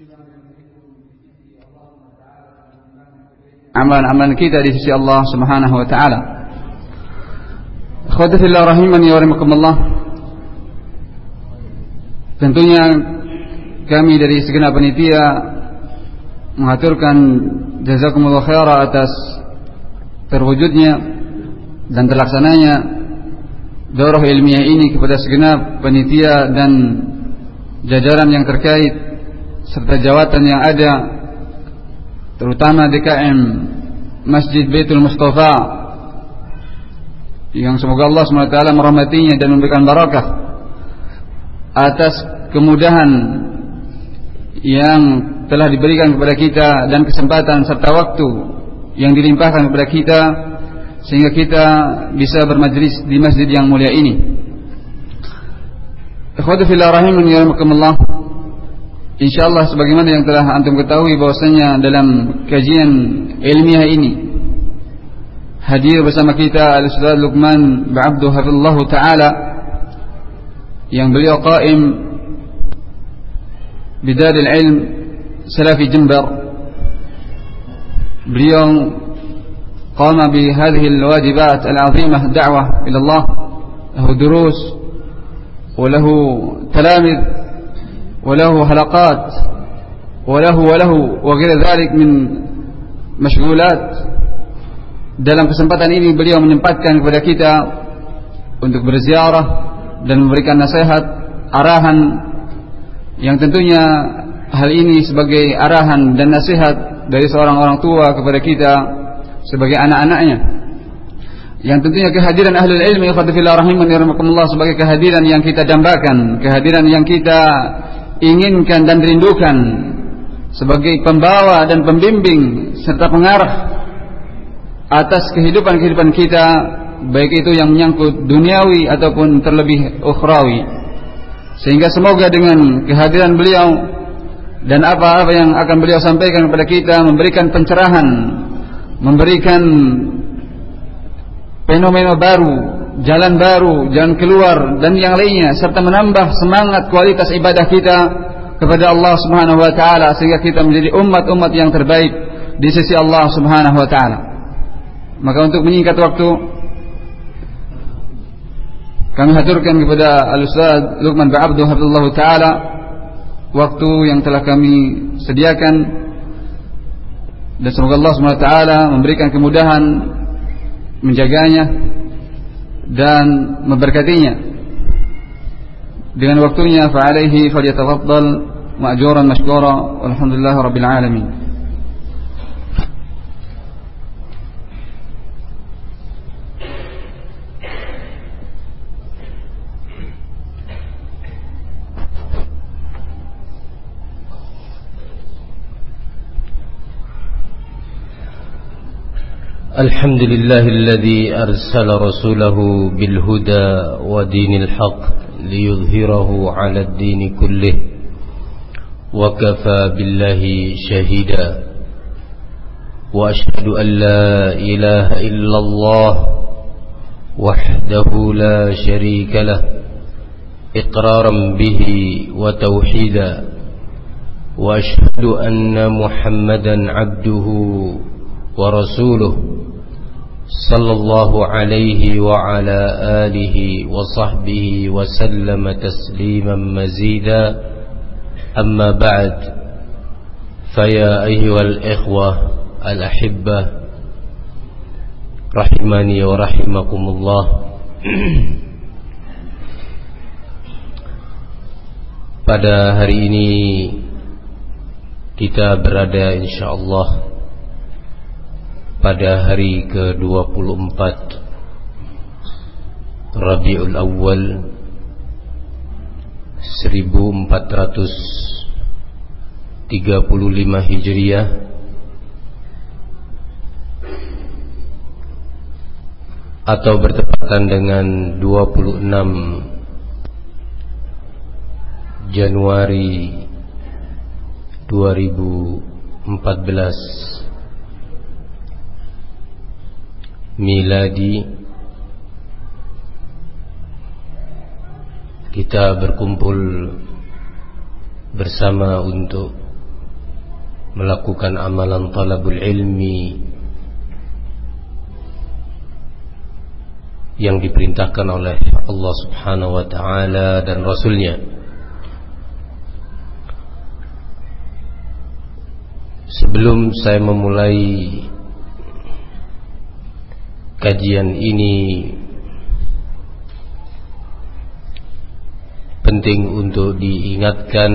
amalan-amalan kita di sisi Allah Subhanahu wa taala. Ikhwati fillah rahimani wa rahimakumullah. Tentunya kami dari segenap panitia mengaturkan jazakumullah khaira atas terwujudnya dan terlaksananya daurah ilmiah ini kepada segenap panitia dan jajaran yang terkait serta jawatan yang ada, terutama DKM Masjid Baitul Mustafa, yang semoga Allah SWT merahmatinya dan memberikan barakah atas kemudahan yang telah diberikan kepada kita dan kesempatan serta waktu yang dilimpahkan kepada kita sehingga kita bisa bermajlis di masjid yang mulia ini. Ikhwati fillah rahimani wa rahimakumullah. InsyaAllah sebagaimana yang telah antum ketahui bahwasanya dalam kajian ilmiah ini hadir bersama kita Al-Ustaz Luqman Ba'abdu hafizallahu ta'ala, yang beliau qaim Bidaril Ilm Salafi Jember. Beliau qama bihadhihi al-wajibat al-azimah da'wah ila Allah, lahu durus wa lahu talamid وله حلقات وله وغير ذلك من مشغولات. Dalam kesempatan ini beliau menyempatkan kepada kita untuk berziarah dan memberikan nasihat, arahan, yang tentunya hal ini sebagai arahan dan nasihat dari seorang orang tua kepada kita sebagai anak-anaknya, yang tentunya kehadiran ahlul ilmi ikhwati fillah rahimani wa rahimakumullah sebagai kehadiran yang kita dambakan, kehadiran yang kita inginkan dan rindukan sebagai pembawa dan pembimbing serta pengarah atas kehidupan kita, baik itu yang menyangkut duniawi ataupun terlebih ukhrawi. Sehingga semoga dengan kehadiran beliau dan apa-apa yang akan beliau sampaikan kepada kita memberikan pencerahan, memberikan fenomena baru, jalan baru, jalan keluar dan yang lainnya, serta menambah semangat kualitas ibadah kita kepada Allah Subhanahu wa taala sehingga kita menjadi umat-umat yang terbaik di sisi Allah Subhanahu wa taala. Maka untuk menyingkat waktu, kami haturkan kepada Al-Ustaz Luqman Ba'abdu hafizallahu taala waktu yang telah kami sediakan, dan semoga Allah Subhanahu wa taala memberikan kemudahan menjaganya dan memberkatinya dengan waktunya. Fa'alaihi falyatafaddal ma'juran mashkura walhamdulillahi rabbil alamin. الحمد لله الذي أرسل رسوله بالهدى ودين الحق ليظهره على الدين كله وكفى بالله شهيدا وأشهد أن لا إله إلا الله وحده لا شريك له إقرارا به وتوحيدا وأشهد أن محمدا عبده ورسوله صلى الله عليه وعلى آله وصحبه وسلم تسليما مزيدا. أما بعد، فيا أيها الإخوة الأحبة رحمني ورحمكم الله. Pada hari ini kita berada insyaallah pada hari ke-24 Rabiul Awal 1435 Hijriah, atau bertepatan dengan 26 Januari 2014 miladi. Kita berkumpul bersama untuk melakukan amalan talabul ilmi yang diperintahkan oleh Allah Subhanahu wa ta'ala dan Rasulnya. Sebelum saya memulai kajian ini, penting untuk diingatkan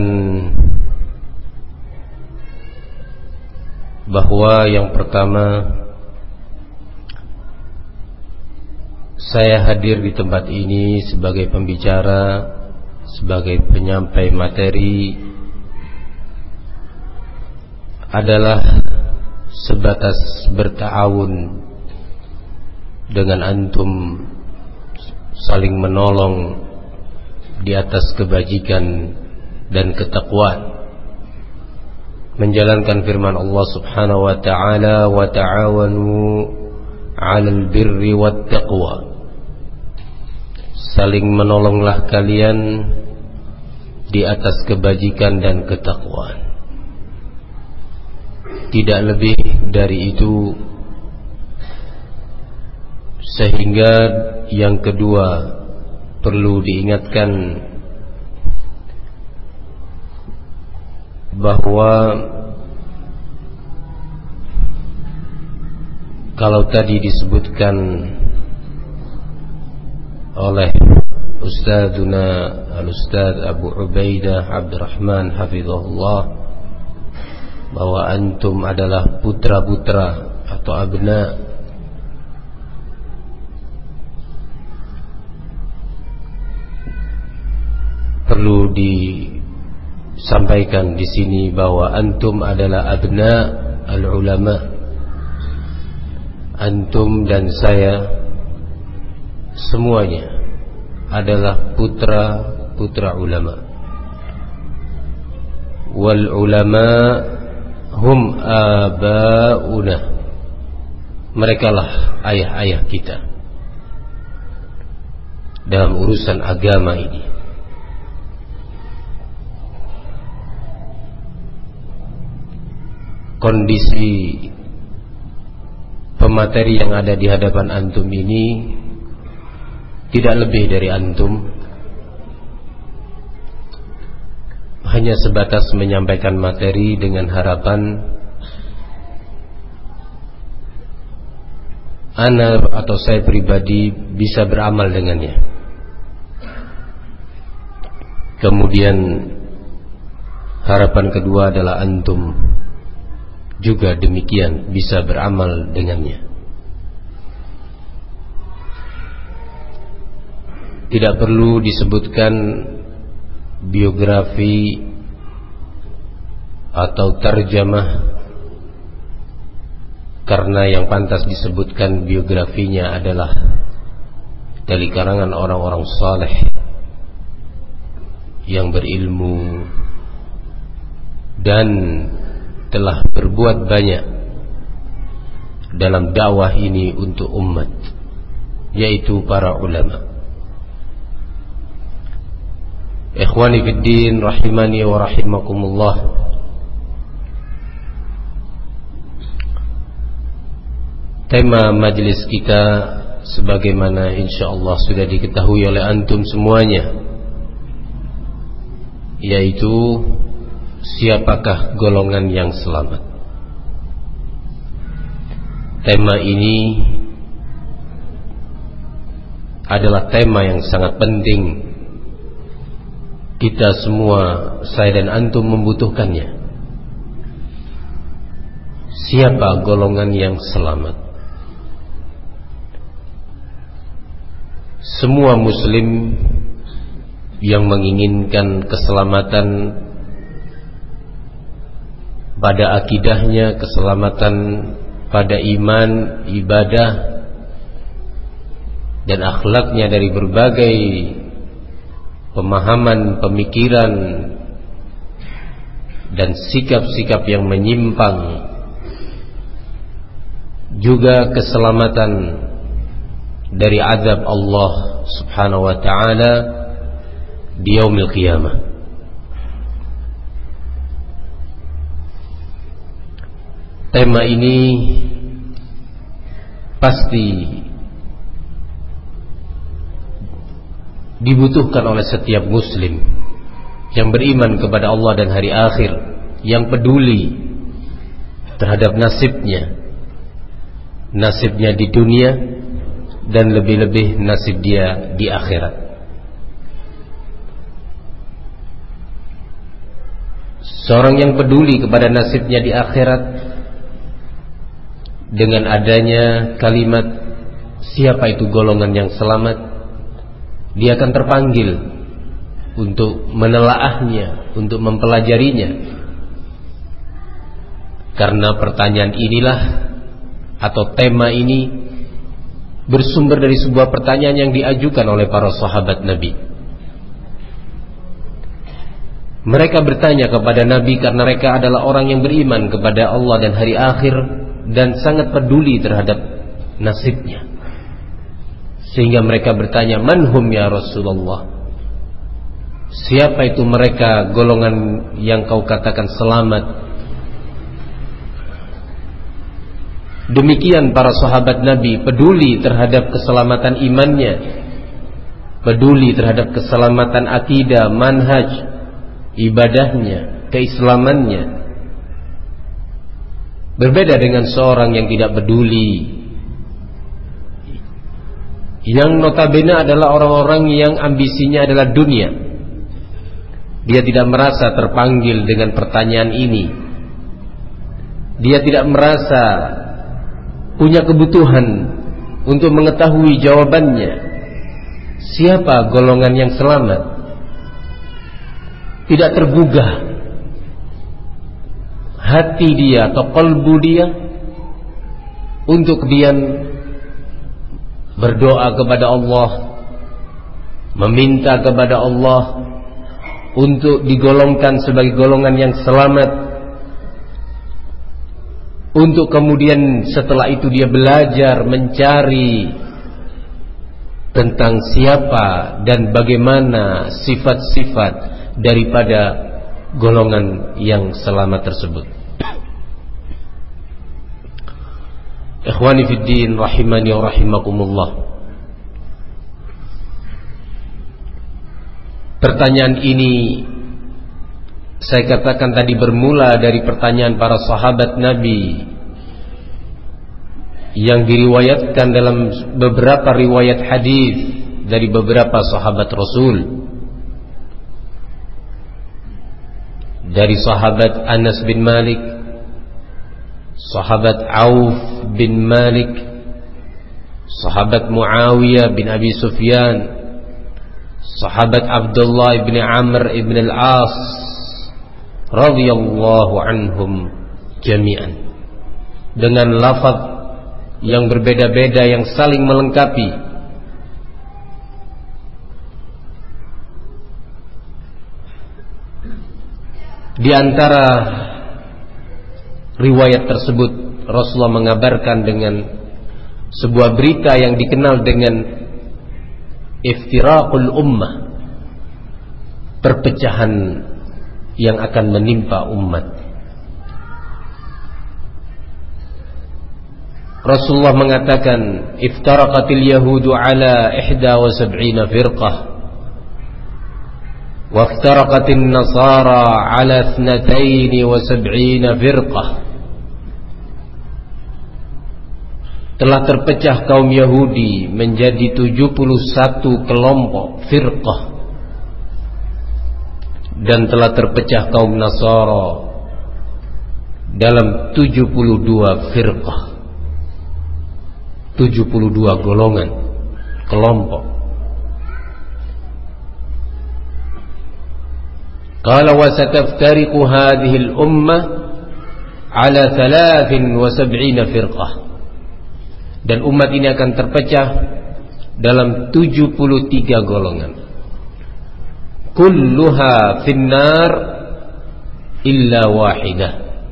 bahwa yang pertama, saya hadir di tempat ini sebagai pembicara, sebagai penyampai materi adalah sebatas berta'awun dengan antum, saling menolong di atas kebajikan dan ketakwaan, menjalankan firman Allah Subhanahu wa ta'ala, wa ta'awanu 'alal birri wat taqwa. Saling menolonglah kalian di atas kebajikan dan ketakwaan. Tidak lebih dari itu. Sehingga yang kedua perlu diingatkan bahwa kalau tadi disebutkan oleh Ustadzuna Al-Ustadz Abu Ubaidah Abdurrahman hafizahullah bahwa antum adalah putra-putra atau abna, perlu disampaikan di sini bahwa antum adalah abna al-ulama. Antum dan saya semuanya adalah putra-putra ulama. Wal ulama hum abauna. Merekalah ayah-ayah kita dalam urusan agama ini. Kondisi pemateri yang ada di hadapan antum ini tidak lebih dari antum, hanya sebatas menyampaikan materi dengan harapan ana atau saya pribadi bisa beramal dengannya. Kemudian harapan kedua adalah antum juga demikian bisa beramal dengannya. Tidak perlu disebutkan biografi atau tarjamah, karena yang pantas disebutkan biografinya adalah dari kalangan orang-orang saleh yang berilmu dan telah berbuat banyak dalam dakwah ini untuk umat, yaitu para ulama. Ikhwani fid din rahimani wa rahimakumullah. Tema majlis kita sebagaimana insyaallah sudah diketahui oleh antum semuanya, yaitu siapakah golongan yang selamat. Tema ini adalah tema yang sangat penting. Kita semua, saya dan antum membutuhkannya. Siapa golongan yang selamat? Semua muslim yang menginginkan keselamatan pada akidahnya, keselamatan pada iman, ibadah dan akhlaknya dari berbagai pemahaman, pemikiran dan sikap-sikap yang menyimpang, juga keselamatan dari azab Allah Subhanahu wa ta'ala di yaumil qiyamah. tema ini pasti dibutuhkan oleh setiap muslim yang beriman kepada Allah dan hari akhir, yang peduli terhadap nasibnya di dunia dan lebih-lebih nasib dia di akhirat. Seorang yang peduli kepada nasibnya di akhirat, dengan adanya kalimat siapa itu golongan yang selamat, dia akan terpanggil untuk menelaahnya, untuk mempelajarinya. Karena pertanyaan inilah atau tema ini bersumber dari sebuah pertanyaan yang diajukan oleh para sahabat Nabi. Mereka bertanya kepada Nabi karena mereka adalah orang yang beriman kepada Allah dan hari akhir dan sangat peduli terhadap nasibnya. Sehingga mereka bertanya, "Man-hum ya Rasulullah?" Siapa itu mereka golongan yang kau katakan selamat? Demikian para sahabat Nabi peduli terhadap keselamatan imannya, peduli terhadap keselamatan akidah, manhaj, ibadahnya, keislamannya. Berbeda dengan seorang yang tidak peduli, yang notabene adalah orang-orang yang ambisinya adalah dunia. Dia tidak merasa terpanggil dengan pertanyaan ini. Dia tidak merasa punya kebutuhan untuk mengetahui jawabannya. Siapa golongan yang selamat? Tidak tergugah hati dia atau qalbu dia untuk kemudian berdoa kepada Allah, meminta kepada Allah untuk digolongkan sebagai golongan yang selamat, untuk kemudian setelah itu dia belajar mencari tentang siapa dan bagaimana sifat-sifat daripada golongan yang selamat tersebut. Ikhwani fid din rahimani wa rahimakumullah. Pertanyaan ini saya katakan tadi bermula dari pertanyaan para sahabat Nabi yang diriwayatkan dalam beberapa riwayat hadis dari beberapa sahabat Rasul. Dari sahabat Anas bin Malik, sahabat Auf bin Malik, sahabat Muawiyah bin Abi Sufyan, sahabat Abdullah bin Amr bin Al-As radhiyallahu anhum jami'an, dengan lafaz yang berbeda-beda yang saling melengkapi. Di antara riwayat tersebut Rasulullah mengabarkan dengan sebuah berita yang dikenal dengan iftiraqul ummah, perpecahan yang akan menimpa umat. Rasulullah mengatakan iftaraqatil yahudu ala 71 firqah وافترقت النصارى على 72 فرقة. Telah terpecah kaum Yahudi menjadi 71 kelompok firqah, dan telah terpecah kaum Nasara dalam 72 firqah, 72 golongan, kelompok. Qala wa sataftariqu hadhihi al-ummah ala 73 firqah. Dan umat ini akan terpecah dalam 73 golongan. Kulluha finnar illa wahidah.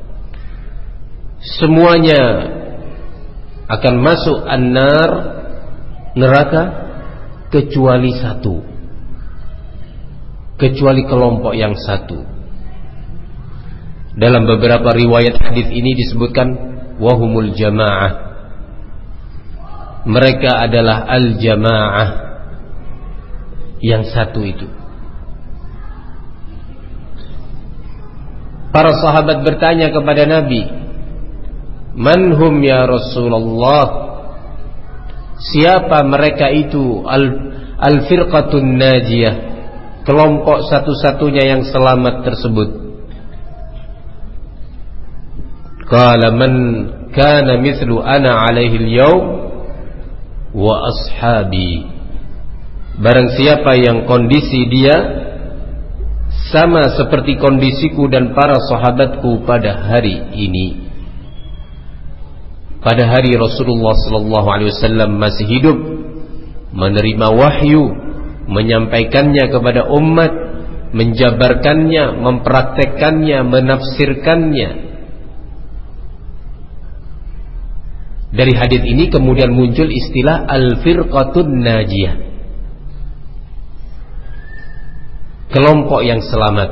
Semuanya akan masuk an-nar, neraka, kecuali satu, kecuali kelompok yang satu. Dalam beberapa riwayat hadis ini disebutkan wa humul jamaah. Mereka adalah al-jamaah, yang satu itu. Para sahabat bertanya kepada Nabi, "Man hum ya Rasulullah?" Siapa mereka itu? Al-firqatun najiyah, kelompok satu-satunya yang selamat tersebut. Qala man kana mithlu ana alaihi al-yawm wa ashabi. Barang siapa yang kondisi dia sama seperti kondisiku dan para sahabatku pada hari ini. Pada hari Rasulullah sallallahu alaihi wasallam masih hidup, menerima wahyu, menyampaikannya kepada umat, menjabarkannya, mempraktekkannya, menafsirkannya. Dari hadis ini kemudian muncul istilah al-firqatun najiyah, kelompok yang selamat.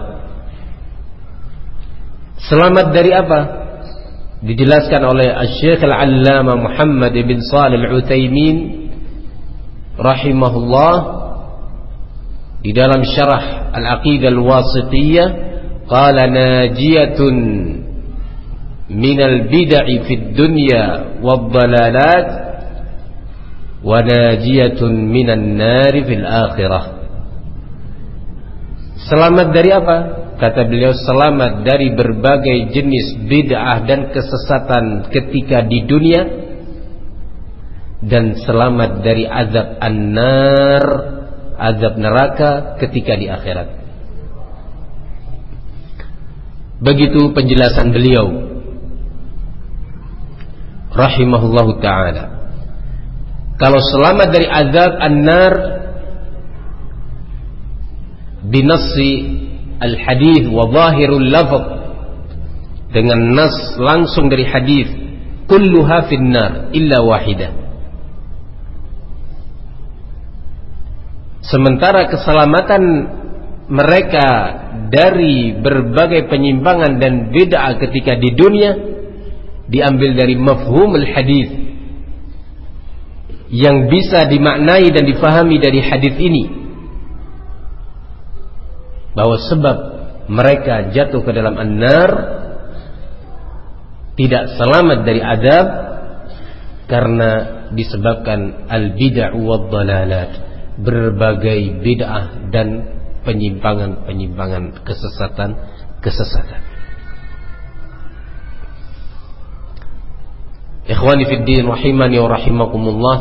Selamat dari apa? Dijelaskan oleh Asy-Syaikh Al-Allamah Muhammad bin Shalih Al-Utsaimin rahimahullah di dalam syarah Al-Aqidah Al-Wasithiyah, qala najiyatun minal bid'i fid dunya wad-dalalat wa najiyatun minan nari fil akhirah. Selamat dari apa? Kata beliau, selamat dari berbagai jenis bid'ah dan kesesatan ketika di dunia, dan selamat dari azab an-nar, azab neraka ketika di akhirat. Begitu penjelasan beliau rahimahullahu ta'ala. Kalau selamat dari azab an-nar binassi al-hadith wa zahirul lafz, dengan nas langsung dari hadis, kulluha finnar illa wahidah. Sementara keselamatan mereka dari berbagai penyimpangan dan bid'ah ketika di dunia diambil dari mafhumul hadis, yang bisa dimaknai dan difahami dari hadis ini, bahwa sebab mereka jatuh ke dalam an-nar, tidak selamat dari azab, karena disebabkan al-bid'ah wad-dalalat, berbagai bid'ah dan penyimpangan-penyimpangan, kesesatan. Ikhwani fid din rahimani wa rahimakumullah,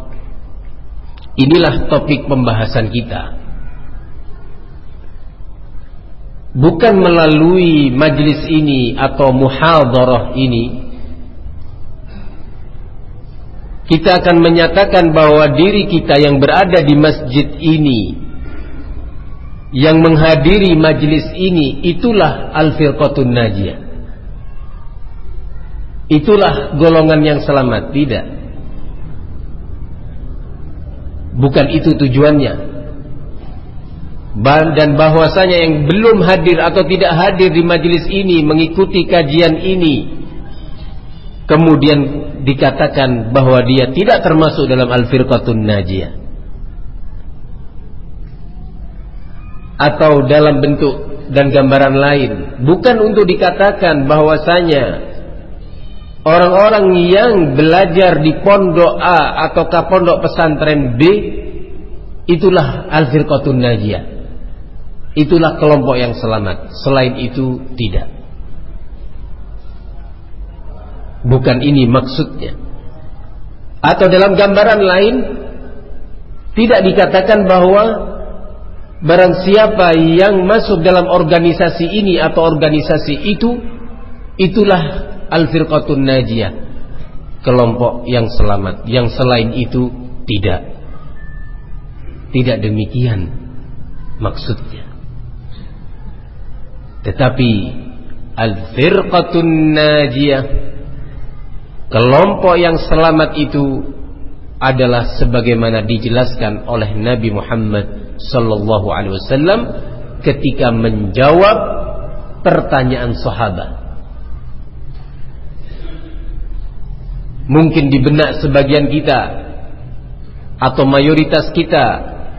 inilah topik pembahasan kita. Bukan melalui majlis ini atau muhadharah ini kita akan menyatakan bahwa diri kita yang berada di masjid ini, yang menghadiri majlis ini, itulah al-firqatun najiyah, itulah golongan yang selamat. Tidak, bukan itu tujuannya. Dan bahwasanya yang belum hadir atau tidak hadir di majelis ini, mengikuti kajian ini, kemudian dikatakan bahwa dia tidak termasuk dalam al-firqatun najiyah, atau dalam bentuk dan gambaran lain, bukan untuk dikatakan bahwasanya orang-orang yang belajar di pondok A atau pondok pesantren B itulah al-firqatun najiyah, itulah kelompok yang selamat. Selain itu tidak. Bukan ini maksudnya. Atau dalam gambaran lain, tidak dikatakan bahwa barang siapa yang masuk dalam organisasi ini atau organisasi itu, itulah al-firqatun najiyah, kelompok yang selamat. Yang selain itu tidak. Tidak demikian maksudnya. Tetapi al-firqatun najiyah, kelompok yang selamat itu adalah sebagaimana dijelaskan oleh Nabi Muhammad sallallahu alaihi wasallam ketika menjawab pertanyaan sahabat. mungkin di benak sebagian kita atau mayoritas kita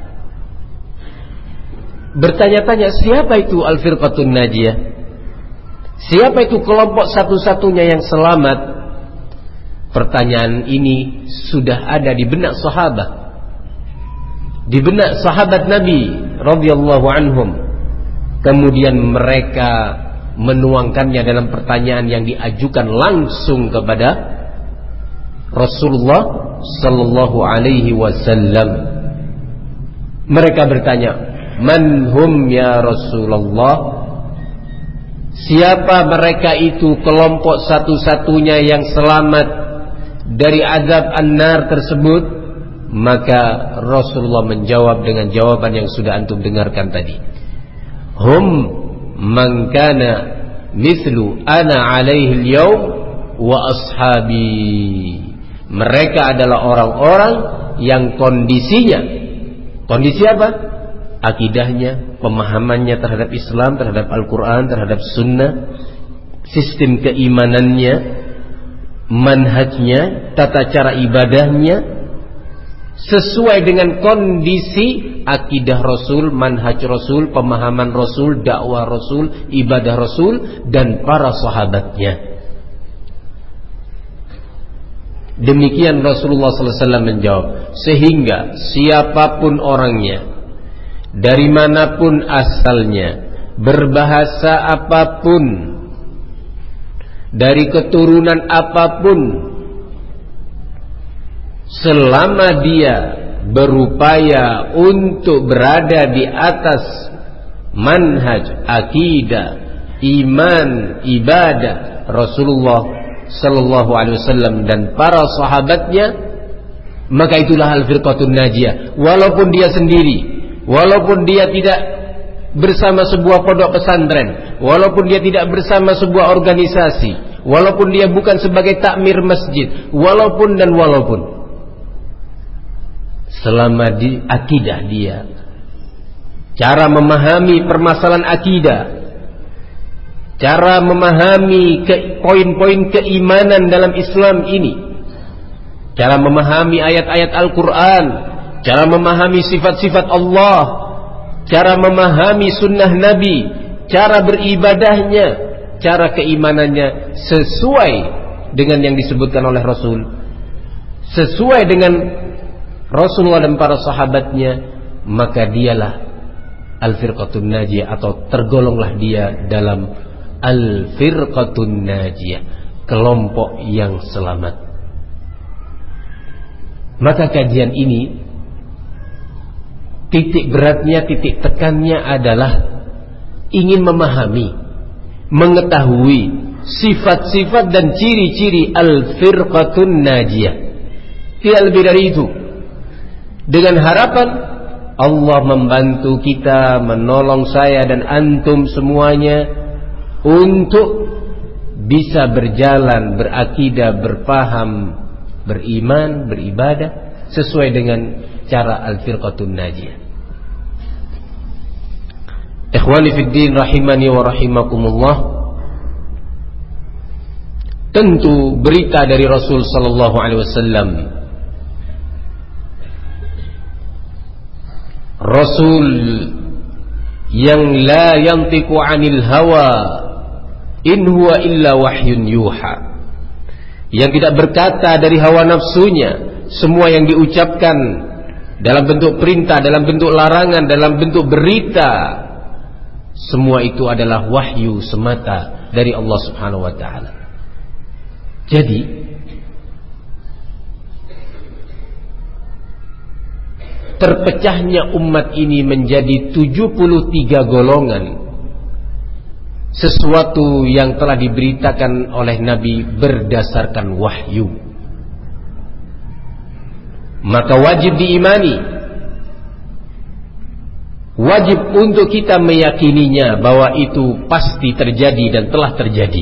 bertanya-tanya, siapa itu Al-Firqatun Najiyah? Siapa itu kelompok satu-satunya yang selamat? Pertanyaan ini sudah ada di benak sahabat, di benak sahabat Nabi radhiyallahu anhum. Kemudian mereka menuangkannya dalam pertanyaan yang diajukan langsung kepada Rasulullah sallallahu alaihi wasallam. Mereka bertanya, "Man hum ya Rasulullah?" Siapa mereka itu kelompok satu-satunya yang selamat dari azab an-nar tersebut? Maka Rasulullah menjawab dengan jawaban yang sudah antum dengarkan tadi. Hum man kana mithlu ana alaihi al-yawm wa ashabi. Mereka adalah orang-orang yang kondisinya, kondisi apa? Akidahnya, pemahamannya terhadap Islam, terhadap Al-Quran, terhadap Sunnah, sistem keimanannya, manhajnya, tata cara ibadahnya sesuai dengan kondisi akidah Rasul, manhaj Rasul, pemahaman Rasul, dakwah Rasul, ibadah Rasul, dan para sahabatnya. Demikian Rasulullah SAW menjawab. Sehingga siapapun orangnya, dari manapun asalnya, berbahasa apapun, dari keturunan apapun, selama dia berupaya untuk berada di atas manhaj, akidah, iman, ibadah Rasulullah sallallahu alaihi wasallam dan para sahabatnya, maka itulah al-firqatun najiyah. Walaupun dia sendiri, walaupun dia tidak bersama sebuah pondok pesantren, walaupun dia tidak bersama sebuah organisasi, walaupun dia bukan sebagai takmir masjid, walaupun selama di akidah dia, cara memahami permasalahan akidah, cara memahami poin-poin keimanan dalam Islam ini, cara memahami ayat-ayat Al-Quran, cara memahami sifat-sifat Allah, cara memahami sunnah Nabi, cara beribadahnya, cara keimanannya sesuai dengan yang disebutkan oleh Rasul, sesuai dengan Rasulullah dan para sahabatnya, maka dialah al-firqatun najiyah, atau tergolonglah dia dalam al-firqatun najiyah, kelompok yang selamat. Maka kajian ini titik beratnya, titik tekannya adalah ingin memahami, mengetahui sifat-sifat dan ciri-ciri al-firqatun najiyah. Tidak lebih dari itu. Dengan harapan Allah membantu kita, menolong saya dan antum semuanya untuk bisa berjalan, berakidah, berpaham, beriman, beribadah sesuai dengan cara al-firqatun najiyah. Ikhwani fid din rahimani wa rahimakumullah. Tentu berita dari Rasul sallallahu alaihi wasallam, Rasul yang la yantiqu 'anil hawa in huwa illa wahyun yuha, yang tidak berkata dari hawa nafsunya, semua yang diucapkan dalam bentuk perintah, dalam bentuk larangan, dalam bentuk berita, semua itu adalah wahyu semata dari Allah Subhanahu wa taala. Jadi terpecahnya umat ini menjadi 73 golongan, sesuatu yang telah diberitakan oleh Nabi berdasarkan wahyu. Maka wajib diimani, wajib untuk kita meyakininya bahwa itu pasti terjadi dan telah terjadi.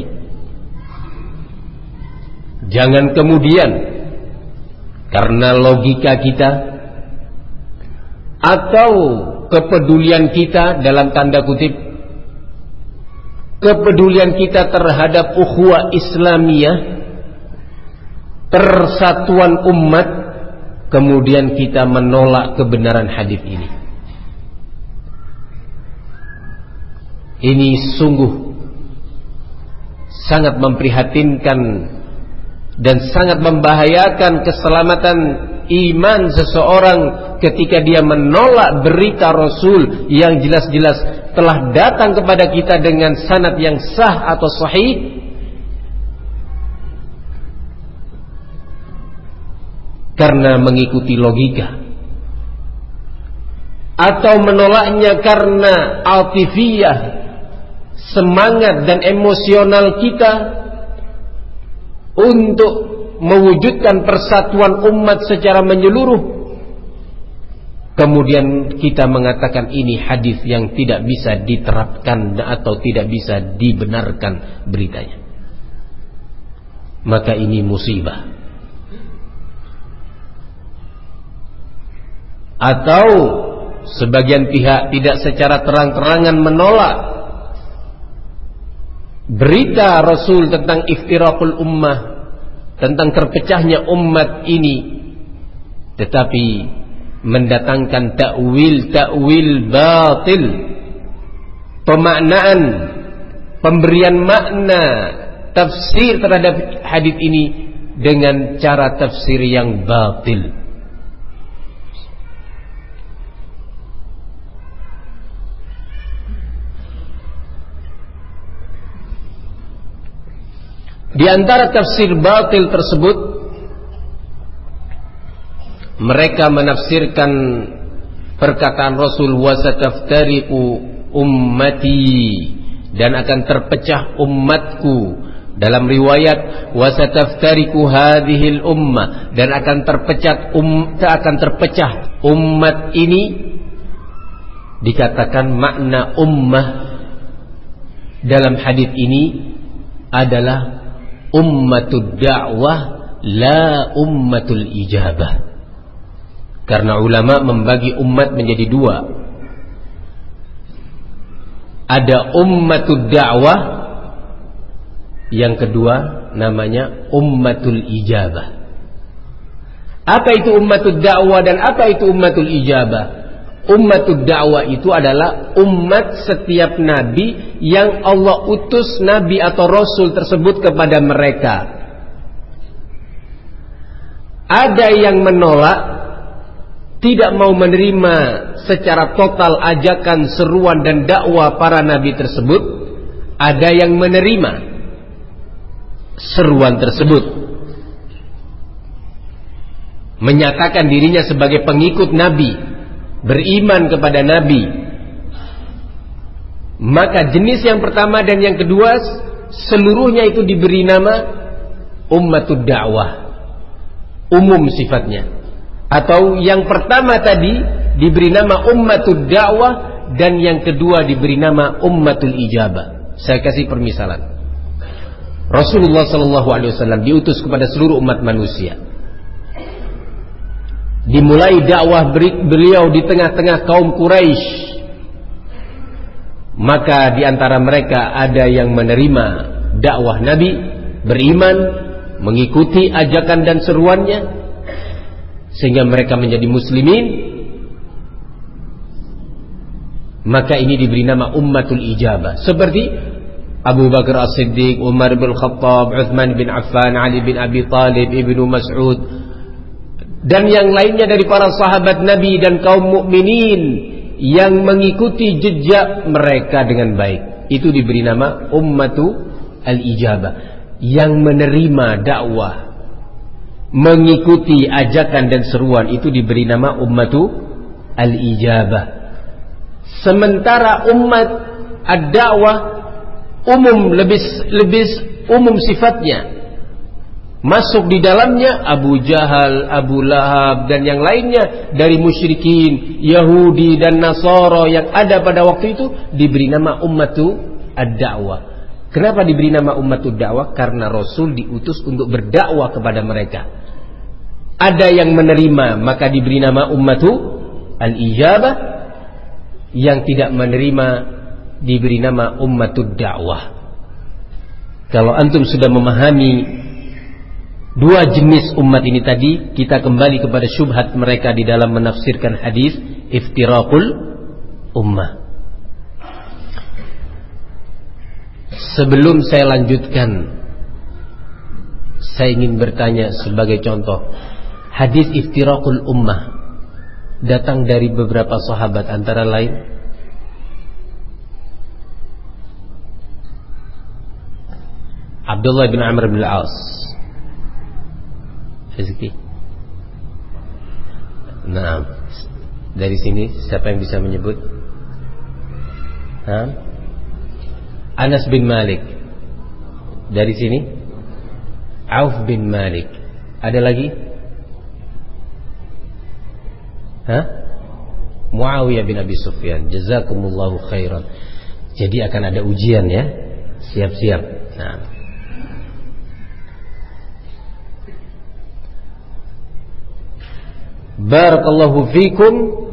Jangan kemudian karena logika kita atau kepedulian kita, dalam tanda kutip, kepedulian kita terhadap ukhuwah Islamiyah, persatuan umat, kemudian kita menolak kebenaran hadis ini. Ini sungguh sangat memprihatinkan dan sangat membahayakan keselamatan iman seseorang ketika dia menolak berita Rasul yang jelas-jelas telah datang kepada kita dengan sanad yang sah atau sahih, karena mengikuti logika, atau menolaknya karena atifiyah, semangat dan emosional kita untuk mewujudkan persatuan umat secara menyeluruh. Kemudian kita mengatakan ini hadis yang tidak bisa diterapkan atau tidak bisa dibenarkan beritanya. Maka ini musibah. Atau sebagian pihak tidak secara terang-terangan menolak berita Rasul tentang iftiraqul ummah, tentang terpecahnya umat ini, tetapi mendatangkan takwil batil, pemaknaan, pemberian makna, tafsir terhadap hadis ini dengan cara tafsir yang batil. Di antara tafsir batil tersebut, mereka menafsirkan perkataan Rasul wasataftariqu ummati, dan akan terpecah umatku. Dalam riwayat wasataftariqu hadhil ummah, dan akan terpecah umat ini. Dikatakan makna ummah dalam hadis ini adalah ummatud da'wah, la ummatul ijabah. Karena ulama membagi umat menjadi dua. Ada ummatud da'wah, yang kedua namanya ummatul ijabah. Apa itu ummatud da'wah dan apa itu ummatul ijabah? Ummatud da'wah itu adalah umat setiap nabi yang Allah utus nabi atau rasul tersebut kepada mereka. Ada yang menolak, tidak mau menerima secara total ajakan, seruan dan dakwah para nabi tersebut. Ada yang menerima seruan tersebut, menyatakan dirinya sebagai pengikut nabi, beriman kepada nabi. Maka jenis yang pertama dan yang kedua seluruhnya itu diberi nama ummatud da'wah, umum sifatnya. Atau yang pertama tadi diberi nama ummatud da'wah, dan yang kedua diberi nama ummatul ijabah. Saya kasih permisalan. Rasulullah SAW diutus kepada seluruh umat manusia. Dimulai dakwah beliau di tengah-tengah kaum Quraisy. Maka di antara mereka ada yang menerima dakwah Nabi, beriman, mengikuti ajakan dan seruannya, sehingga mereka menjadi muslimin. Maka ini diberi nama ummatul ijabah. Seperti Abu Bakar As-Siddiq, Umar bin Khattab, Uthman bin Affan, Ali bin Abi Talib, Ibnu Mas'ud, dan yang lainnya dari para sahabat Nabi dan kaum mukminin yang mengikuti jejak mereka dengan baik. Itu diberi nama ummatu al-ijabah, yang menerima dakwah, mengikuti ajakan dan seruan, itu diberi nama ummatu al-ijabah. Sementara umat ad-da'wah umum, lebih umum sifatnya. Masuk di dalamnya Abu Jahal, Abu Lahab dan yang lainnya dari musyrikin, Yahudi dan Nasara yang ada pada waktu itu, diberi nama ummatu ad-da'wah. Kenapa diberi nama ummatu ad-da'wah? Karena Rasul diutus untuk berdakwah kepada mereka. Ada yang menerima, maka diberi nama ummatu al-ijabah. Yang tidak menerima diberi nama ummatu ad-da'wah. Kalau antum sudah memahami dua jenis umat ini tadi, kita kembali kepada syubhat mereka di dalam menafsirkan hadis iftiraqul ummah. Sebelum saya lanjutkan, saya ingin bertanya sebagai contoh. Hadis iftiraqul ummah datang dari beberapa sahabat, antara lain Abdullah bin Amr bin Al-As. Rezeki. Nah, dari sini siapa yang bisa menyebut? Anas bin Malik. Dari sini Auf bin Malik. Ada lagi? Muawiyah bin Abi Sufyan. Jazakumullahu khairan. Jadi akan ada ujian ya. Siap-siap. Nah, barakallahu fikum.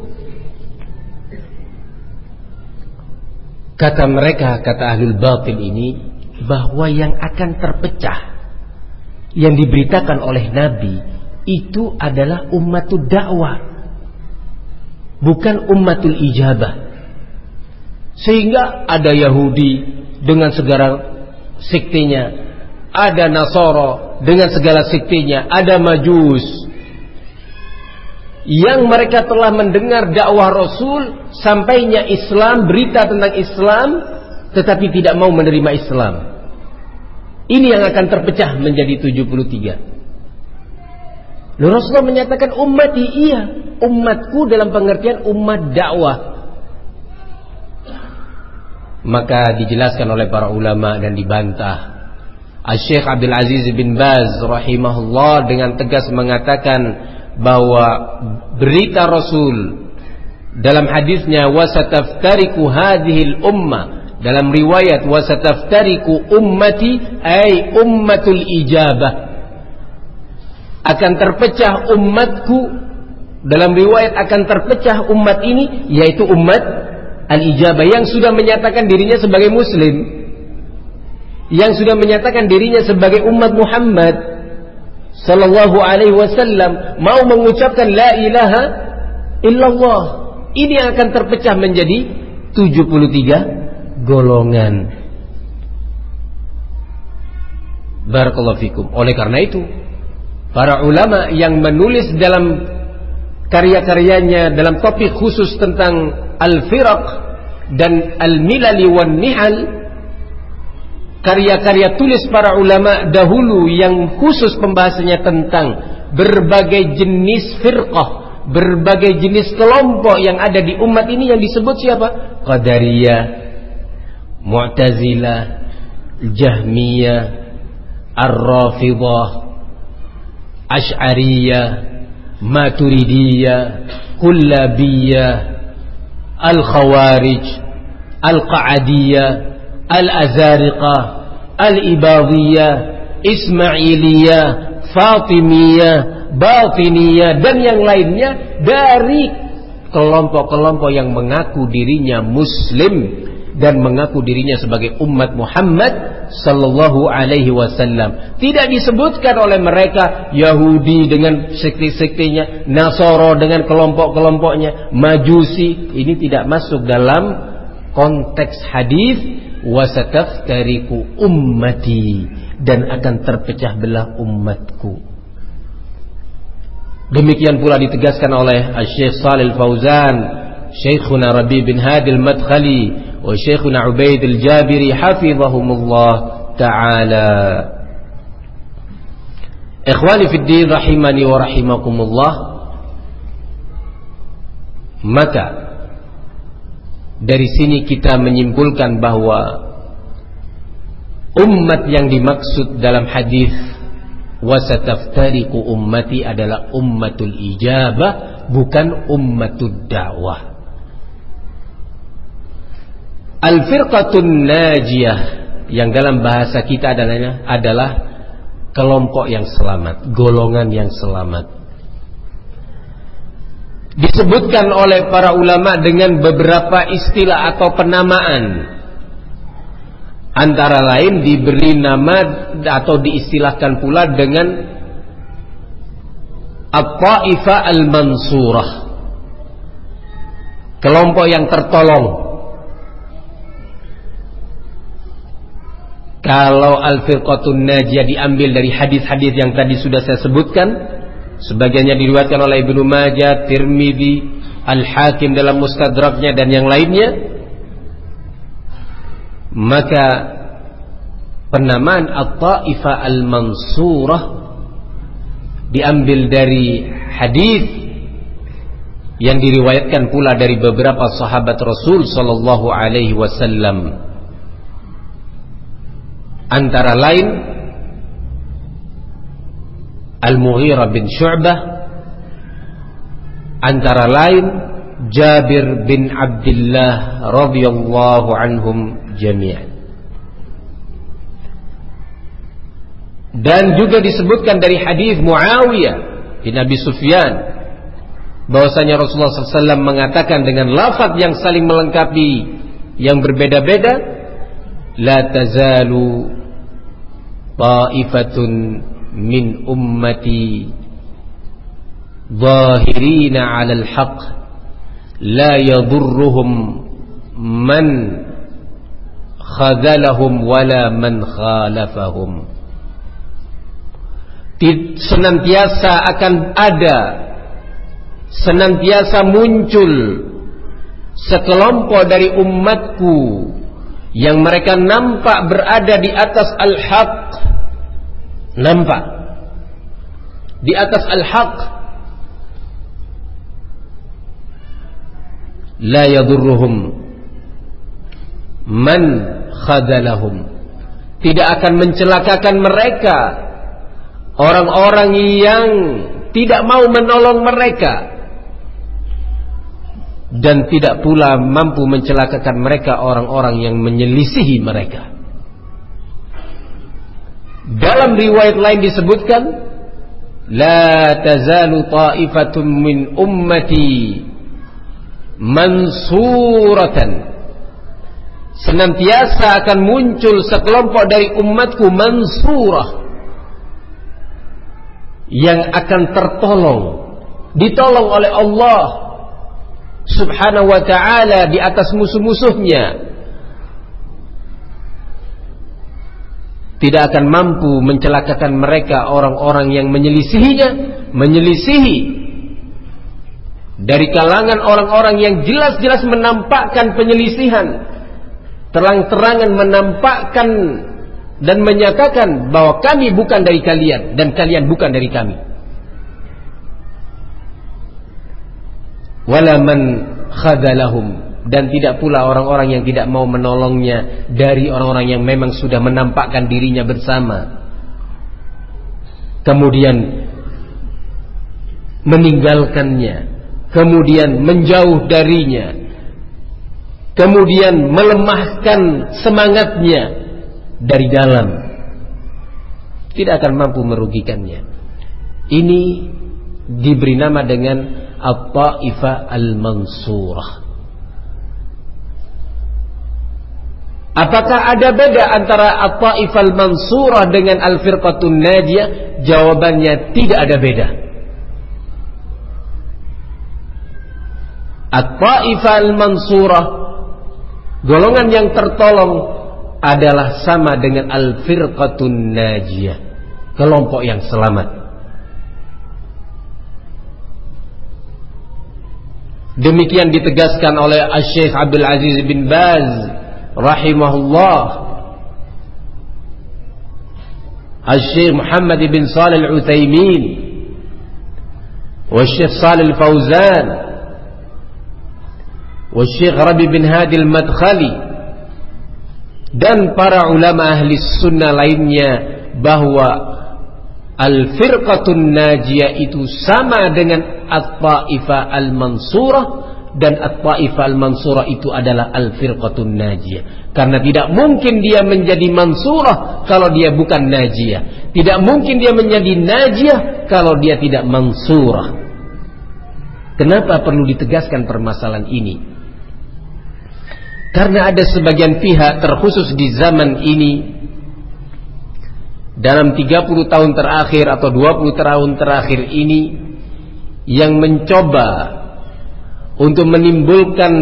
Kata mereka, kata ahlul batil ini, bahwa yang akan terpecah, yang diberitakan oleh Nabi, itu adalah ummatul dakwah, bukan ummatul ijabah. Sehingga ada Yahudi dengan segala sektenya, ada Nasara dengan segala sektenya, ada Majus, yang mereka telah mendengar dakwah Rasul, sampainya Islam, berita tentang Islam, tetapi tidak mau menerima Islam. Ini yang akan terpecah menjadi 73. Lalu Rasulullah menyatakan ummati, iya, umatku dalam pengertian umat dakwah. Maka dijelaskan oleh para ulama dan dibantah. Syekh Abdul Aziz bin Baz rahimahullah dengan tegas mengatakan bahwa berita Rasul dalam hadisnya wasataftariku hadhil ummah, dalam riwayat wasataftariku ummati ay ummatul ijabah, akan terpecah umatku, dalam riwayat akan terpecah umat ini, yaitu umat al-ijabah, yang sudah menyatakan dirinya sebagai muslim, yang sudah menyatakan dirinya sebagai umat Muhammad sallallahu alaihi wasallam, mau mengucapkan la ilaha illallah. Ini yang akan terpecah menjadi 73 golongan. Barakallahu fikum. Oleh karena itu, para ulama yang menulis dalam karya-karyanya dalam topik khusus tentang al-firaq dan al-milali wan nihal, karya-karya tulis para ulama dahulu yang khusus pembahasannya tentang berbagai jenis firqah, berbagai jenis kelompok yang ada di umat ini, yang disebut siapa? Qadariyah, Mu'tazilah, Jahmiyah, Ar-Rafidah, Asy'ariyah, Maturidiyah, Kullabiyah, Al-Khawarij, Al-Qa'adiyah, Al-Azariqah, Al-Ibadiyah, Ismailiyah, Fatimiyah, Batiniyah, dan yang lainnya dari kelompok-kelompok yang mengaku dirinya muslim dan mengaku dirinya sebagai umat Muhammad sallallahu alaihi wasallam. Tidak disebutkan oleh mereka Yahudi dengan sekte-sektenya, Nasara dengan kelompok-kelompoknya, Majusi. Ini tidak masuk dalam konteks hadis wasataftariku ummati, dan akan terpecah belah umatku. Demikian pula ditegaskan oleh Syekh Shalih Al-Fauzan, Syekhuna Rabi bin Hadi Al-Madkhali, wa Syekhuna Ubaid Al-Jabiri hafizahumullah ta'ala. Ikhwani fid din rahimani wa rahimakumullah. Maka dari sini kita menyimpulkan bahwa umat yang dimaksud dalam hadis wasataftariku ummati adalah ummatul ijabah, bukan ummatud dakwah. Al-firqatun najiyah, yang dalam bahasa kita adalah kelompok yang selamat, golongan yang selamat. Disebutkan oleh para ulama dengan beberapa istilah atau penamaan. Antara lain diberi nama atau diistilahkan pula dengan At-Ta'ifah Al-Mansurah, kelompok yang tertolong. Kalau Al-Firqatun Najiyah diambil dari hadis-hadis yang tadi sudah saya sebutkan, sebagiannya diriwayatkan oleh Ibnu Majah, Tirmidzi, Al-Hakim dalam Mustadraknya dan yang lainnya, maka penamaan At-Ta'ifah Al-Mansurah diambil dari hadis yang diriwayatkan pula dari beberapa sahabat Rasul sallallahu alaihi wasallam, antara lain Al-Mughirah bin Syu'bah, antara lain Jabir bin Abdullah radhiyallahu anhum jami'an. Dan juga disebutkan dari hadis Muawiyah bin Abi Sufyan bahwasanya Rasulullah SAW mengatakan dengan lafaz yang saling melengkapi yang berbeda-beda, la tazalu ta'ifatun min ummati zahirina 'alal haqq la yadurruhum man khadhalahum wala man khalafahum. Senantiasa akan ada, senantiasa muncul sekelompok dari umatku yang mereka nampak berada di atas al-haq, nampak di atas al-haq, la yadurruhum man khadalahum, tidak akan mencelakakan mereka orang-orang yang tidak mau menolong mereka, dan tidak pula mampu mencelakakan mereka orang-orang yang menyelisihi mereka. Dalam riwayat lain disebutkan, la tazalu ta'ifatun min ummati mansuratan, senantiasa akan muncul sekelompok dari umatku mansurah, yang akan tertolong, ditolong oleh Allah Subhanahu wa ta'ala di atas musuh-musuhnya, tidak akan mampu mencelakakan mereka orang-orang yang menyelisihinya, menyelisihi dari kalangan orang-orang yang jelas-jelas menampakkan penyelisihan, terang-terangan menampakkan dan menyatakan bahwa kami bukan dari kalian dan kalian bukan dari kami. Wala man khadalahum, dan tidak pula orang-orang yang tidak mau menolongnya dari orang-orang yang memang sudah menampakkan dirinya bersama, kemudian meninggalkannya, kemudian menjauh darinya, kemudian melemahkan semangatnya dari dalam, tidak akan mampu merugikannya. Ini diberi nama dengan At-Ta'ifah Al-Mansurah. Apakah ada beda antara At-Ta'ifah Al-Mansurah dengan Al-Firqatun Najiyah? Jawabannya tidak ada beda. At-Ta'ifah Al-Mansurah, golongan yang tertolong, adalah sama dengan Al-Firqatun Najiyah, kelompok yang selamat. Demikian ditegaskan oleh Syekh Abdul Aziz bin Baz rahimahullah, Syekh Muhammad bin Shalih Al-Utsaimin, wa Syekh Shalih Al-Fauzan, wa Syekh Rabi bin Hadi Al-Madkhali, dan para ulama ahli sunnah lainnya, bahwa Al-Firqatun Najiyah itu sama dengan At-Ta'ifah Al-Mansurah, dan At-Ta'ifah Al-Mansurah itu adalah Al-Firqatun Najiyah. Karena tidak mungkin dia menjadi Mansurah kalau dia bukan Najiyah, tidak mungkin dia menjadi Najiyah kalau dia tidak Mansurah. Kenapa perlu ditegaskan permasalahan ini? Karena ada sebagian pihak, terkhusus di zaman ini, dalam 30 tahun terakhir atau 20 tahun terakhir ini, yang mencoba untuk menimbulkan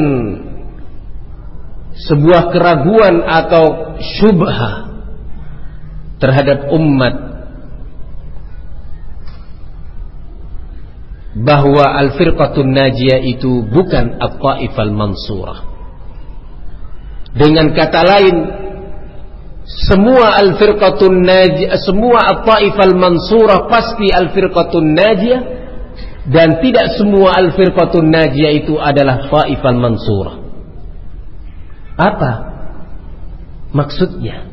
sebuah keraguan atau syubhah terhadap umat bahwa al-firqatun najiyah itu bukan at-taifah al-mansurah. Dengan kata lain, semua al-firqatun najiyah, semua at-taifah al-mansurah pasti al-firqatun najiyah, dan tidak semua al-firqatun najiyah itu adalah taifah al-mansurah. Apa maksudnya?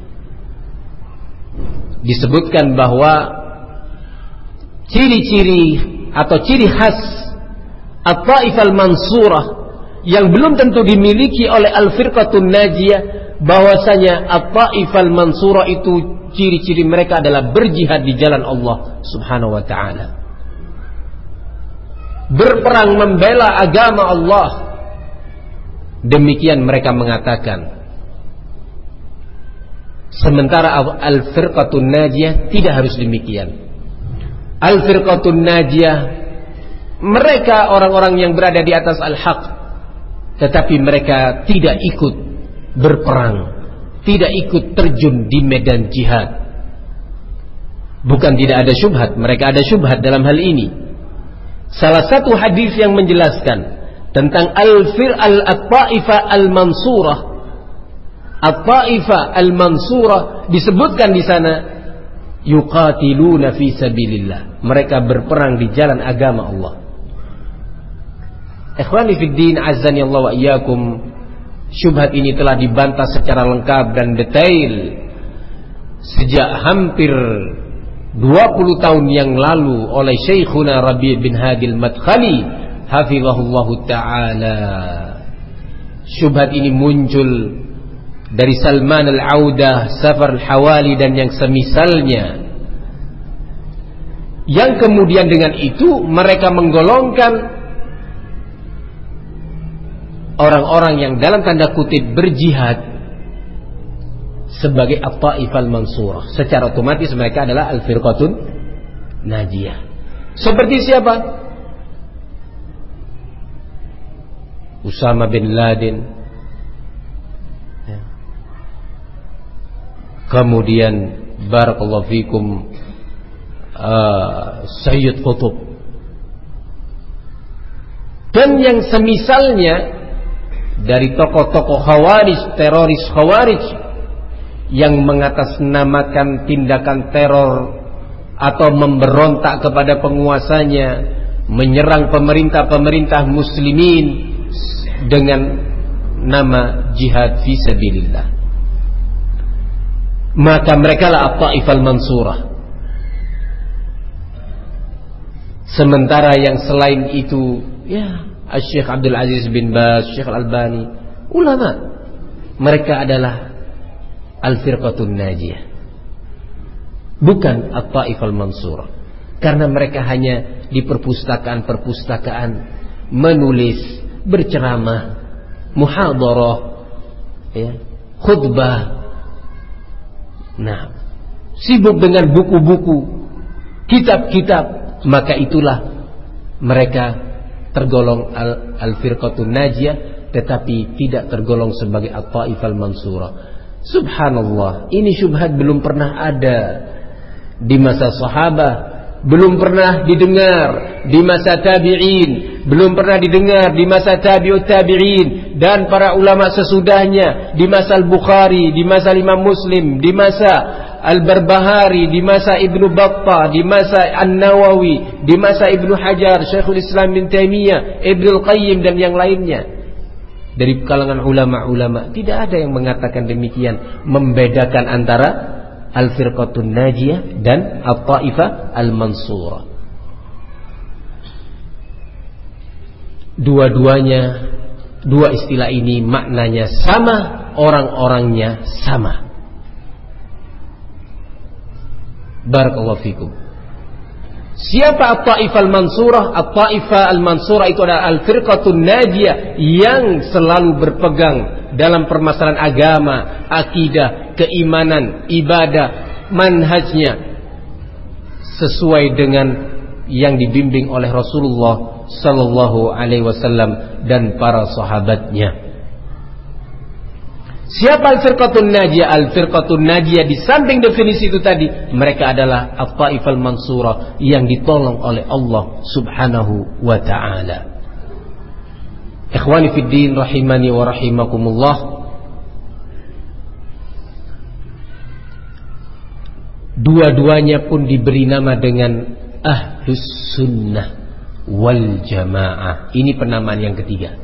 Disebutkan bahwa ciri-ciri atau ciri khas at-taifah al-mansurah yang belum tentu dimiliki oleh al-firqatun najiyah, bahwasanya at-taifah al-mansurah itu ciri-ciri mereka adalah berjihad di jalan Allah Subhanahu wa taala, berperang membela agama Allah. Demikian mereka mengatakan. Sementara al-firqatun najiyah tidak harus demikian. Al-firqatun najiyah, mereka orang-orang yang berada di atas al-haq, tetapi mereka tidak ikut berperang, tidak ikut terjun di medan jihad. Bukan tidak ada syubhat, mereka ada syubhat dalam hal ini. Salah satu hadis yang menjelaskan tentang al-taifah al-mansurah, at-taifah al-mansurah, disebutkan di sana yuqatiluna fi sabilillah, mereka berperang di jalan agama Allah. Ikhwani fid din, azzani Allah wa iyyakum, syubhat ini telah dibantah secara lengkap dan detail sejak hampir 20 tahun yang lalu oleh Syekhuna Rabi' bin Hadi al-Madkhali hafizahullahu ta'ala. Syubhat ini muncul dari Salman al-Audah, Safar al-Hawali dan yang semisalnya, yang kemudian dengan itu mereka menggolongkan orang-orang yang dalam tanda kutip berjihad sebagai at-taifah al-mansurah. Secara otomatis mereka adalah al-firqatun najiyah. Seperti siapa? Usama bin Laden, kemudian barakallahu fikum Sayyid Qutb, dan yang semisalnya dari tokoh-tokoh khawarij, teroris khawarij yang mengatasnamakan tindakan teror atau memberontak kepada penguasanya, menyerang pemerintah-pemerintah muslimin dengan nama jihad fi sabilillah. Maka mereka lah at-taifah al-mansurah. Sementara yang selain itu, ya, Syekh Abdul Aziz bin Baz, Syekh Al-Albani, ulama, mereka adalah al-firqatun najiyah, bukan at-taifah al-mansurah. Karena mereka hanya di perpustakaan-perpustakaan menulis, berceramah, muhadarah, ya, khutbah. Nah, sibuk dengan buku-buku, kitab-kitab, maka itulah mereka tergolong al-firqatun najiyah, tetapi tidak tergolong sebagai at-taifah al-mansurah. Subhanallah, ini syubhat belum pernah ada di masa sahabat, belum pernah didengar di masa tabi'in, belum pernah didengar di masa tabi'ut tabi'in dan para ulama sesudahnya, di masa Al-Bukhari, di masa Imam Muslim, di masa Al-Barbahari, di masa Ibnu Battah, di masa An-Nawawi, di masa Ibnu Hajar, Syekhul Islam bin Taimiyah, Ibnu Qayyim dan yang lainnya. Dari kalangan ulama-ulama tidak ada yang mengatakan demikian, membedakan antara al-firqatun najiyah dan at-taifah al-mansurah. Dua-duanya, dua istilah ini maknanya sama, orang-orangnya sama. Barakallahu fikum. Siapa at-taifah al-mansurah? At-taifah al-mansurah itu adalah al-firqatun najiyah yang selalu berpegang dalam permasalahan agama, akidah, keimanan, ibadah, manhajnya sesuai dengan yang dibimbing oleh Rasulullah sallallahu alaihi wasallam dan para sahabatnya. Siapa al-firqatun najiyah? Al-firqatun najiyah di samping definisi itu tadi, mereka adalah at-taifah al-mansurah yang ditolong oleh Allah Subhanahu wa taala. Ikhwani fid din rahimani wa rahimakumullah. Dua-duanya pun diberi nama dengan Ahlus Sunnah wal Jamaah. Ini penamaan yang ketiga.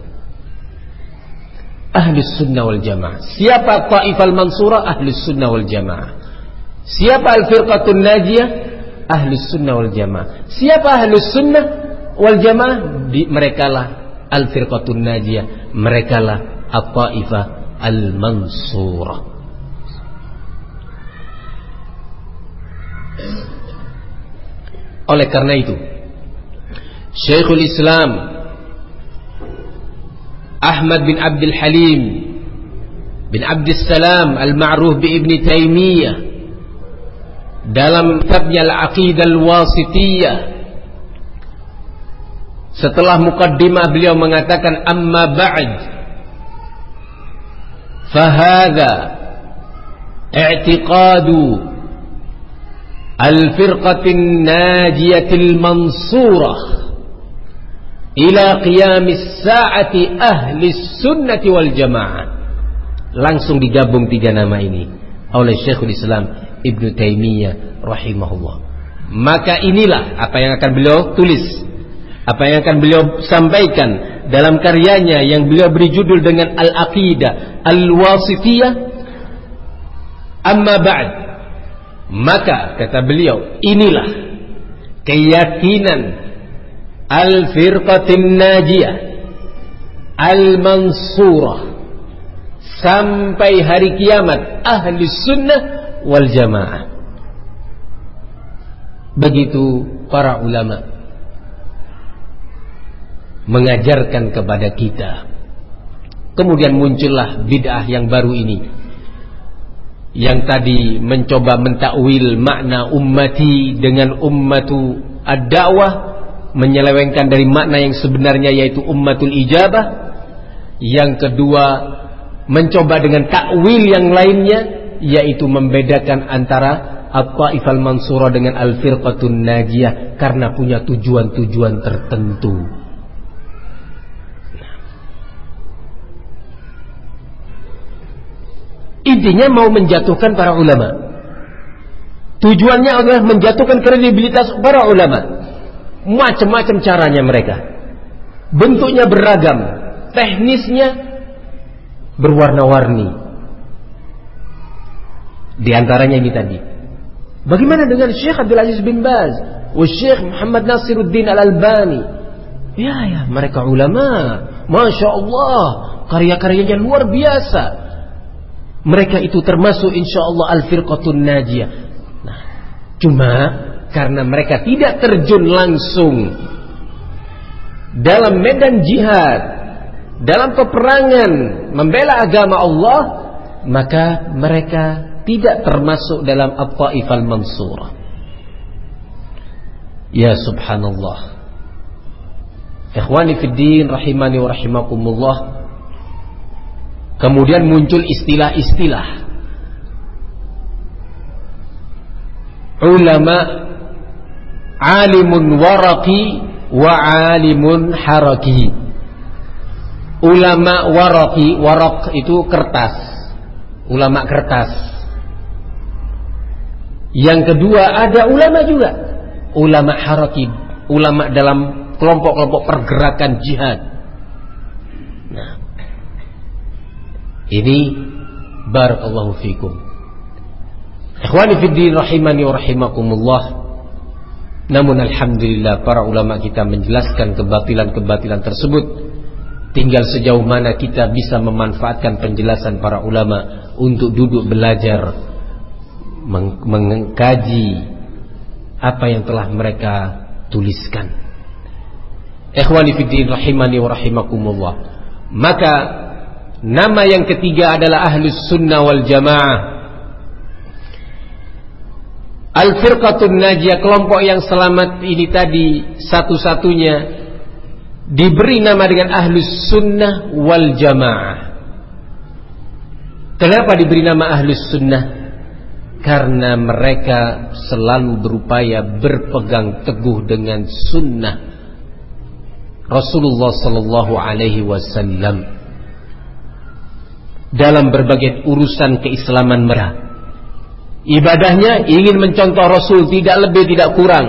Ahlus Sunnah wal Jamaah. Siapa Taifal Mansurah? Ahlus Sunnah wal Jamaah. Siapa Al-Firqatun Najiyah? Ahlus Sunnah wal Jamaah. Siapa Ahlus Sunnah wal Jamaah? Merekalah Al-Firqatun Najiyah. Merekalah At-Taifah Al-Mansurah. Oleh karena itu, Syekhul Islam Ahmad bin Abdul Halim bin Abdul Salam Al-Ma'ruf bi Ibn Taymiyah dalam kitabnya Al-Aqidah Al-Wasitiyah, setelah muqaddimah beliau mengatakan amma ba'd fahadha i'tiqadu al-firqatin najiyatil mansurah ila qiyamis sa'ati ahli sunnati wal jamaah. Langsung digabung tiga nama ini oleh Syekhul Islam Ibn Taymiyah rahimahullah. Maka inilah apa yang akan beliau tulis, apa yang akan beliau sampaikan dalam karyanya yang beliau beri judul dengan Al-Aqidah Al-Wasitiyah. Amma ba'd, maka kata beliau, inilah keyakinan Al-Firqatin Najiyah Al-Mansurah sampai hari kiamat ahli sunnah wal jamaah. Begitu para ulama mengajarkan kepada kita. Kemudian muncullah bid'ah yang baru ini, yang tadi mencoba mentakwil makna ummati dengan ummatu ad-da'wah, menyelewengkan dari makna yang sebenarnya yaitu ummatul ijabah. Yang kedua, mencoba dengan takwil yang lainnya, yaitu membedakan antara at-taifah al-mansurah dengan al-firqatun najiyah karena punya tujuan-tujuan tertentu. Intinya mau menjatuhkan para ulama. Tujuannya adalah menjatuhkan kredibilitas para ulama. Macam-macam caranya mereka. Bentuknya beragam, teknisnya berwarna-warni. Di antaranya ini tadi. Bagaimana dengan Syekh Abdul Aziz bin Baz, Syekh Muhammad Nasiruddin Al-Albani? Ya, mereka ulama. Masya Allah, karya-karyanya luar biasa. Mereka itu termasuk insyaallah al-firqatun najiyah. Nah, cuma karena mereka tidak terjun langsung dalam medan jihad, dalam peperangan membela agama Allah, maka mereka tidak termasuk dalam at-taifah al-mansurah. Ya subhanallah. Ikhwani fid din rahimani wa rahimakumullah. Kemudian muncul istilah-istilah ulama alimun waraqi wa alimun haraki. Ulama waraqi, waraq itu kertas, ulama kertas. Yang kedua ada ulama juga, ulama haraki, ulama dalam kelompok-kelompok pergerakan jihad. Nah, ini barakallahu fikum. Ikhwani fid din rahimani wa rahimakumullah. Namun alhamdulillah para ulama kita menjelaskan kebatilan-kebatilan tersebut. Tinggal sejauh mana kita bisa memanfaatkan penjelasan para ulama untuk duduk belajar, mengkaji apa yang telah mereka tuliskan. Ikhwani fid din rahimani wa rahimakumullah. Maka nama yang ketiga adalah Ahlus Sunnah wal Jamaah. Al-Firqatun Najiyah, kelompok yang selamat ini tadi satu-satunya diberi nama dengan Ahlus Sunnah wal Jamaah. Kenapa diberi nama Ahlus Sunnah? Karena mereka selalu berupaya berpegang teguh dengan sunnah Rasulullah sallallahu alaihi wasallam dalam berbagai urusan keislaman mereka. Ibadahnya ingin mencontoh Rasul, tidak lebih tidak kurang.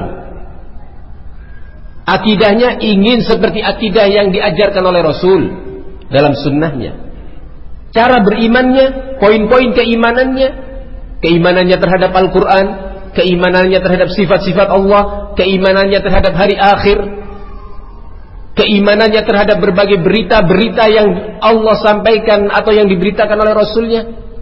Akidahnya ingin seperti akidah yang diajarkan oleh Rasul dalam sunnahnya. Cara berimannya, poin-poin keimanannya terhadap Al-Quran, keimanannya terhadap sifat-sifat Allah, keimanannya terhadap hari akhir, keimanannya terhadap berbagai berita-berita yang Allah sampaikan atau yang diberitakan oleh Rasulnya,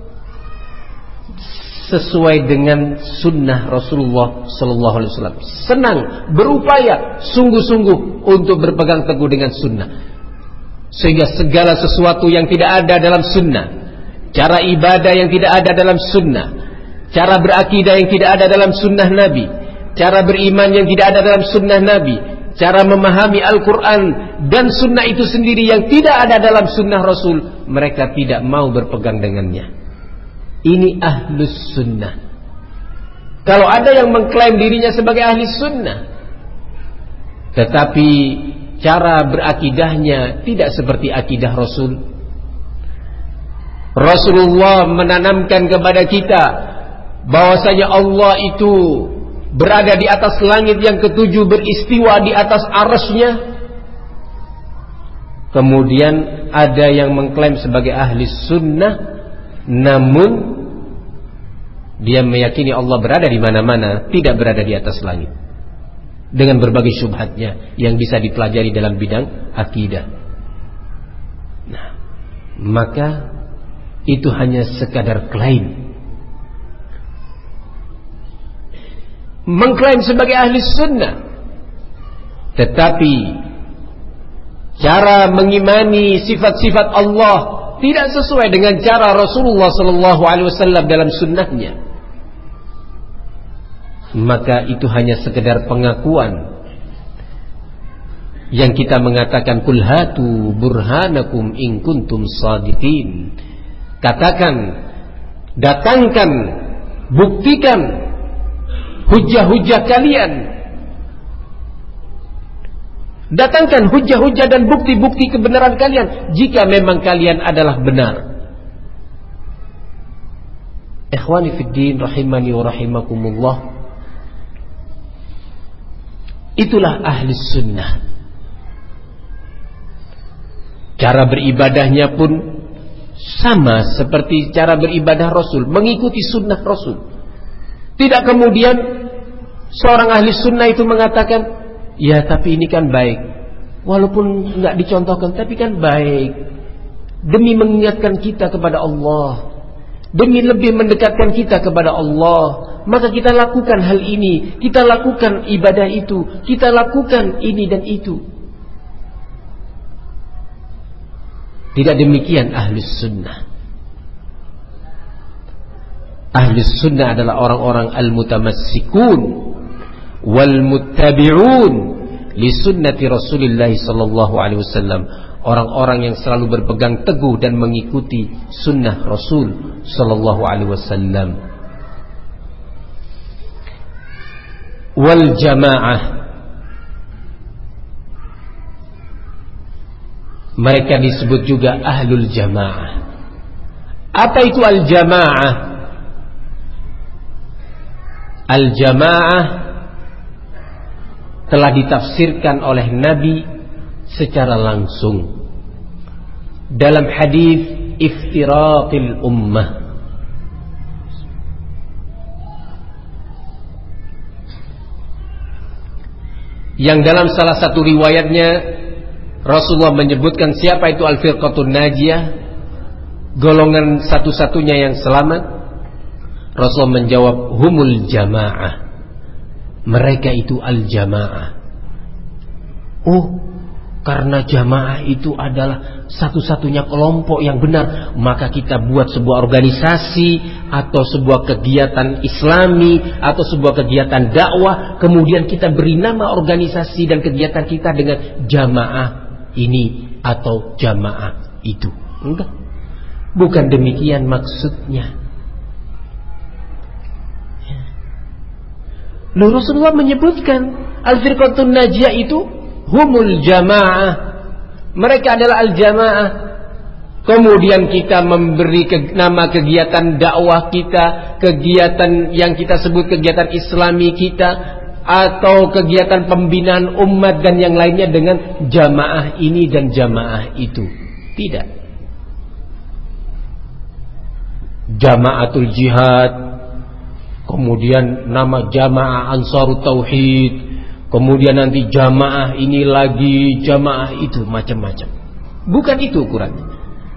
sesuai dengan sunnah Rasulullah Sallallahu Alaihi Wasallam. Senang, berupaya sungguh-sungguh untuk berpegang teguh dengan sunnah, sehingga segala sesuatu yang tidak ada dalam sunnah, cara ibadah yang tidak ada dalam sunnah, cara berakidah yang tidak ada dalam sunnah Nabi, cara beriman yang tidak ada dalam sunnah Nabi, cara memahami Al-Quran dan sunnah itu sendiri yang tidak ada dalam sunnah Rasul, mereka tidak mau berpegang dengannya. Ini Ahlus Sunnah. Kalau ada yang mengklaim dirinya sebagai ahli sunnah, tetapi cara berakidahnya tidak seperti akidah Rasul. Rasulullah menanamkan kepada kita bahwasanya Allah itu berada di atas langit yang ketujuh, beristiwa di atas arasnya. Kemudian ada yang mengklaim sebagai ahli sunnah, namun dia meyakini Allah berada di mana-mana, tidak berada di atas langit, dengan berbagai syubhatnya yang bisa dipelajari dalam bidang akidah. Nah, maka itu hanya sekadar klaim, mengklaim sebagai ahli sunnah, tetapi cara mengimani sifat-sifat Allah tidak sesuai dengan cara Rasulullah Sallallahu Alaihi Wasallam dalam sunnahnya, maka itu hanya sekedar pengakuan yang kita mengatakan kul hatu burhanakum in kuntum shadiqin. Katakan, datangkan, buktikan hujah-hujah kalian. Datangkan hujah-hujah dan bukti-bukti kebenaran kalian jika memang kalian adalah benar. Ikhwani fid din rahimani wa rahimakumullah. Itulah ahli sunnah. Cara beribadahnya pun sama seperti cara beribadah Rasul, mengikuti sunnah Rasul. Tidak kemudian seorang ahli sunnah itu mengatakan, ya tapi ini kan baik, walaupun nggak dicontohkan tapi kan baik, demi mengingatkan kita kepada Allah, demi lebih mendekatkan kita kepada Allah, maka kita lakukan hal ini, kita lakukan ibadah itu, kita lakukan ini dan itu. Tidak demikian ahlus sunnah. Ahlus sunnah adalah orang-orang al-mutamassikun wal muttabi'un li sunnati Rasulillah sallallahu alaihi wasallam, orang-orang yang selalu berpegang teguh dan mengikuti sunnah Rasul sallallahu alaihi wasallam. Wal jamaah, mereka disebut juga ahlul jamaah. Apa itu al jamaah? Al jamaah telah ditafsirkan oleh Nabi secara langsung dalam hadis iftiraqil ummah. Yang dalam salah satu riwayatnya Rasulullah menyebutkan siapa itu al-firqatun najiyah, golongan satu-satunya yang selamat. Rasulullah menjawab humul jamaah, mereka itu al-jamaah. Oh, karena jamaah itu adalah satu-satunya kelompok yang benar, maka kita buat sebuah organisasi atau sebuah kegiatan islami atau sebuah kegiatan dakwah, kemudian kita beri nama organisasi dan kegiatan kita dengan jamaah ini atau jamaah itu. Enggak. Bukan demikian maksudnya. Rasulullah menyebutkan al-firqatun najiyah itu humul jamaah. Mereka adalah al-jamaah. Kemudian kita memberi nama kegiatan dakwah kita, kegiatan yang kita sebut kegiatan islami kita, atau kegiatan pembinaan umat dan yang lainnya dengan jamaah ini dan jamaah itu. Tidak. Jamaatul jihad, kemudian nama jamaah Ansarut Tauhid, kemudian nanti jamaah ini lagi, jamaah itu, macam-macam. Bukan itu ukurannya.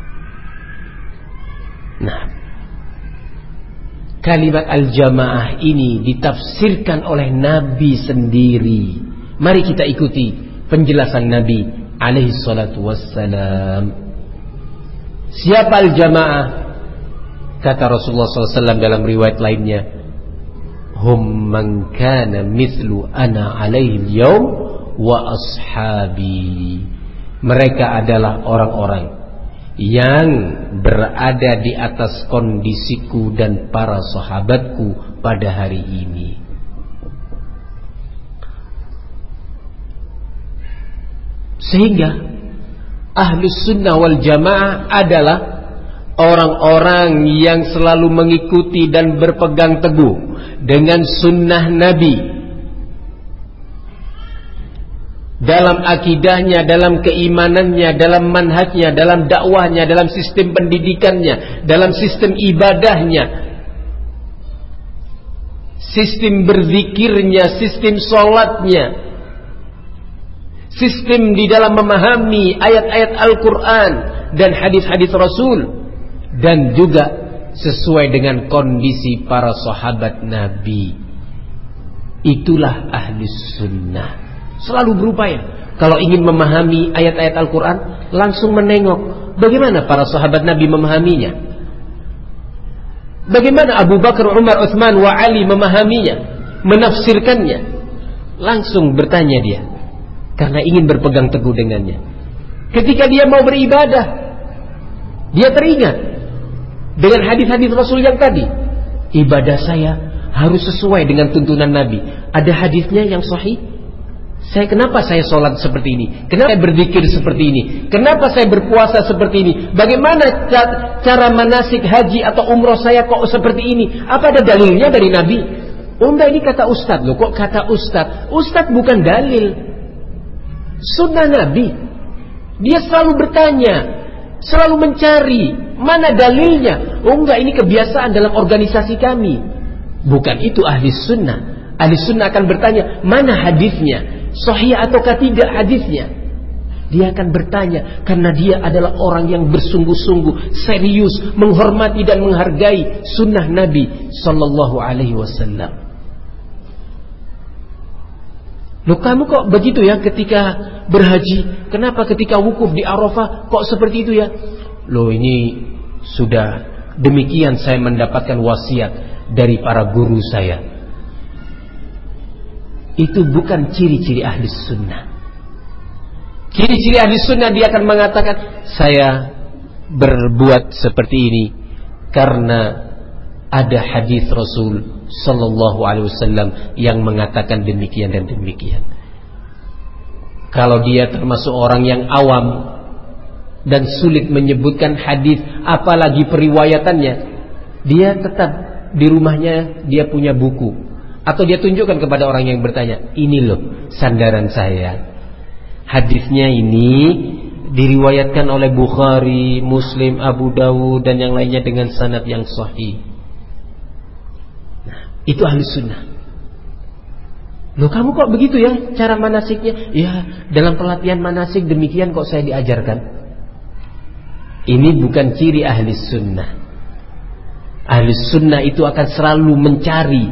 Nah, kalimat al-jamaah ini ditafsirkan oleh Nabi sendiri. Mari kita ikuti penjelasan Nabi alaihi salatu wassalam. Siapa al-jamaah? Kata Rasulullah SAW dalam riwayat lainnya, hum man kana mithlu ana alaihi al-yawm wa ashabi. Mereka adalah orang-orang yang berada di atas kondisiku dan para sahabatku pada hari ini. Sehingga Ahlus Sunnah wal Jamaah adalah orang-orang yang selalu mengikuti dan berpegang teguh dengan sunnah Nabi dalam akidahnya, dalam keimanannya, dalam manhajnya, dalam dakwahnya, dalam sistem pendidikannya, dalam sistem ibadahnya, sistem berzikirnya, sistem sholatnya, sistem di dalam memahami ayat-ayat Al-Quran dan hadis-hadis Rasul, dan juga sesuai dengan kondisi para sahabat Nabi. Itulah Ahlus Sunnah. Selalu berupaya kalau ingin memahami ayat-ayat Al-Quran, langsung menengok bagaimana para sahabat Nabi memahaminya, bagaimana Abu Bakar, Umar, Utsman wa Ali memahaminya, menafsirkannya. Langsung bertanya dia, karena ingin berpegang teguh dengannya. Ketika dia mau beribadah, dia teringat dengan hadis-hadis Rasul yang tadi, ibadah saya harus sesuai dengan tuntunan Nabi. Ada hadisnya yang sahih. Kenapa saya sholat seperti ini? Kenapa saya berzikir seperti ini? Kenapa saya berpuasa seperti ini? Bagaimana cara manasik haji atau umroh saya kok seperti ini? Apa ada dalilnya dari Nabi? Oh enggak, ini kata Ustadz loh. Kok kata Ustadz? Ustadz bukan dalil. Sunnah Nabi. Dia selalu bertanya, selalu mencari mana dalilnya. Oh enggak, ini kebiasaan dalam organisasi kami. Bukan itu ahli sunnah. Ahli sunnah akan bertanya, mana hadisnya? Sahih ataukah tidak hadisnya? Dia akan bertanya karena dia adalah orang yang bersungguh-sungguh serius menghormati dan menghargai sunnah Nabi sallallahu alaihi wasallam. Loh, kamu kok begitu ya ketika berhaji? Kenapa ketika wukuf di Arafah kok seperti itu ya? Loh, ini sudah demikian saya mendapatkan wasiat dari para guru saya. Itu bukan ciri-ciri ahli sunnah. Ciri-ciri ahli sunnah, dia akan mengatakan, saya berbuat seperti ini karena ada hadis Rasul sallallahu alaihi wasallam yang mengatakan demikian dan demikian. Kalau dia termasuk orang yang awam dan sulit menyebutkan hadis, apalagi periwayatannya, dia tetap di rumahnya dia punya buku. Atau dia tunjukkan kepada orang yang bertanya, ini loh sandaran saya. Hadisnya ini diriwayatkan oleh Bukhari, Muslim, Abu Dawud dan yang lainnya dengan sanad yang sahih. Nah, itu ahli sunnah. Loh, kamu kok begitu ya cara manasiknya? Ya, dalam pelatihan manasik demikian kok saya diajarkan. Ini bukan ciri ahli sunnah. Ahli sunnah itu akan selalu mencari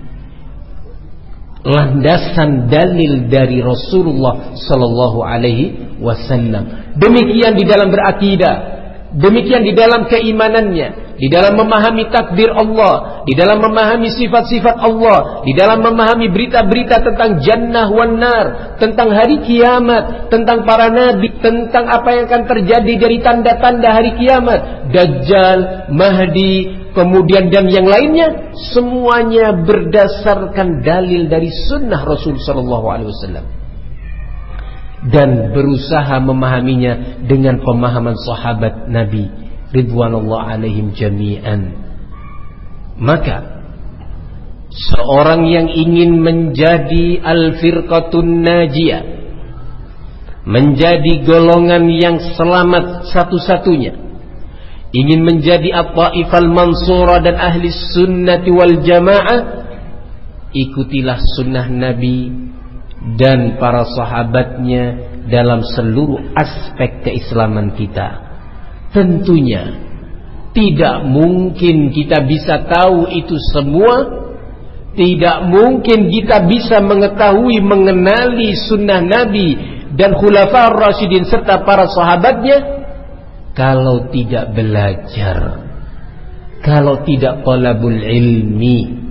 landasan dalil dari Rasulullah sallallahu alaihi wasallam. Demikian di dalam berakidah, Demikian di dalam keimanannya, di dalam memahami takdir Allah, di dalam memahami sifat-sifat Allah, di dalam memahami berita-berita tentang jannah wan nar, tentang hari kiamat, tentang para nabi, tentang apa yang akan terjadi dari tanda-tanda hari kiamat, Dajjal, Mahdi, kemudian dan yang lainnya, semuanya berdasarkan dalil dari sunnah Rasul sallallahu alaihi wasallam. Dan berusaha memahaminya dengan pemahaman sahabat Nabi ridwanullah alaihim jami'an. Maka seorang yang ingin menjadi al-firqatun najiyah, menjadi golongan yang selamat satu-satunya, ingin menjadi at-taifal mansurah dan ahli sunnati wal jamaah, ikutilah sunnah Nabi dan para sahabatnya dalam seluruh aspek keislaman kita. Tentunya tidak mungkin kita bisa tahu itu semua, tidak mungkin kita bisa mengetahui, mengenali sunnah Nabi dan khulafa ar-rasyidin serta para sahabatnya kalau tidak belajar, kalau tidak talabul ilmi.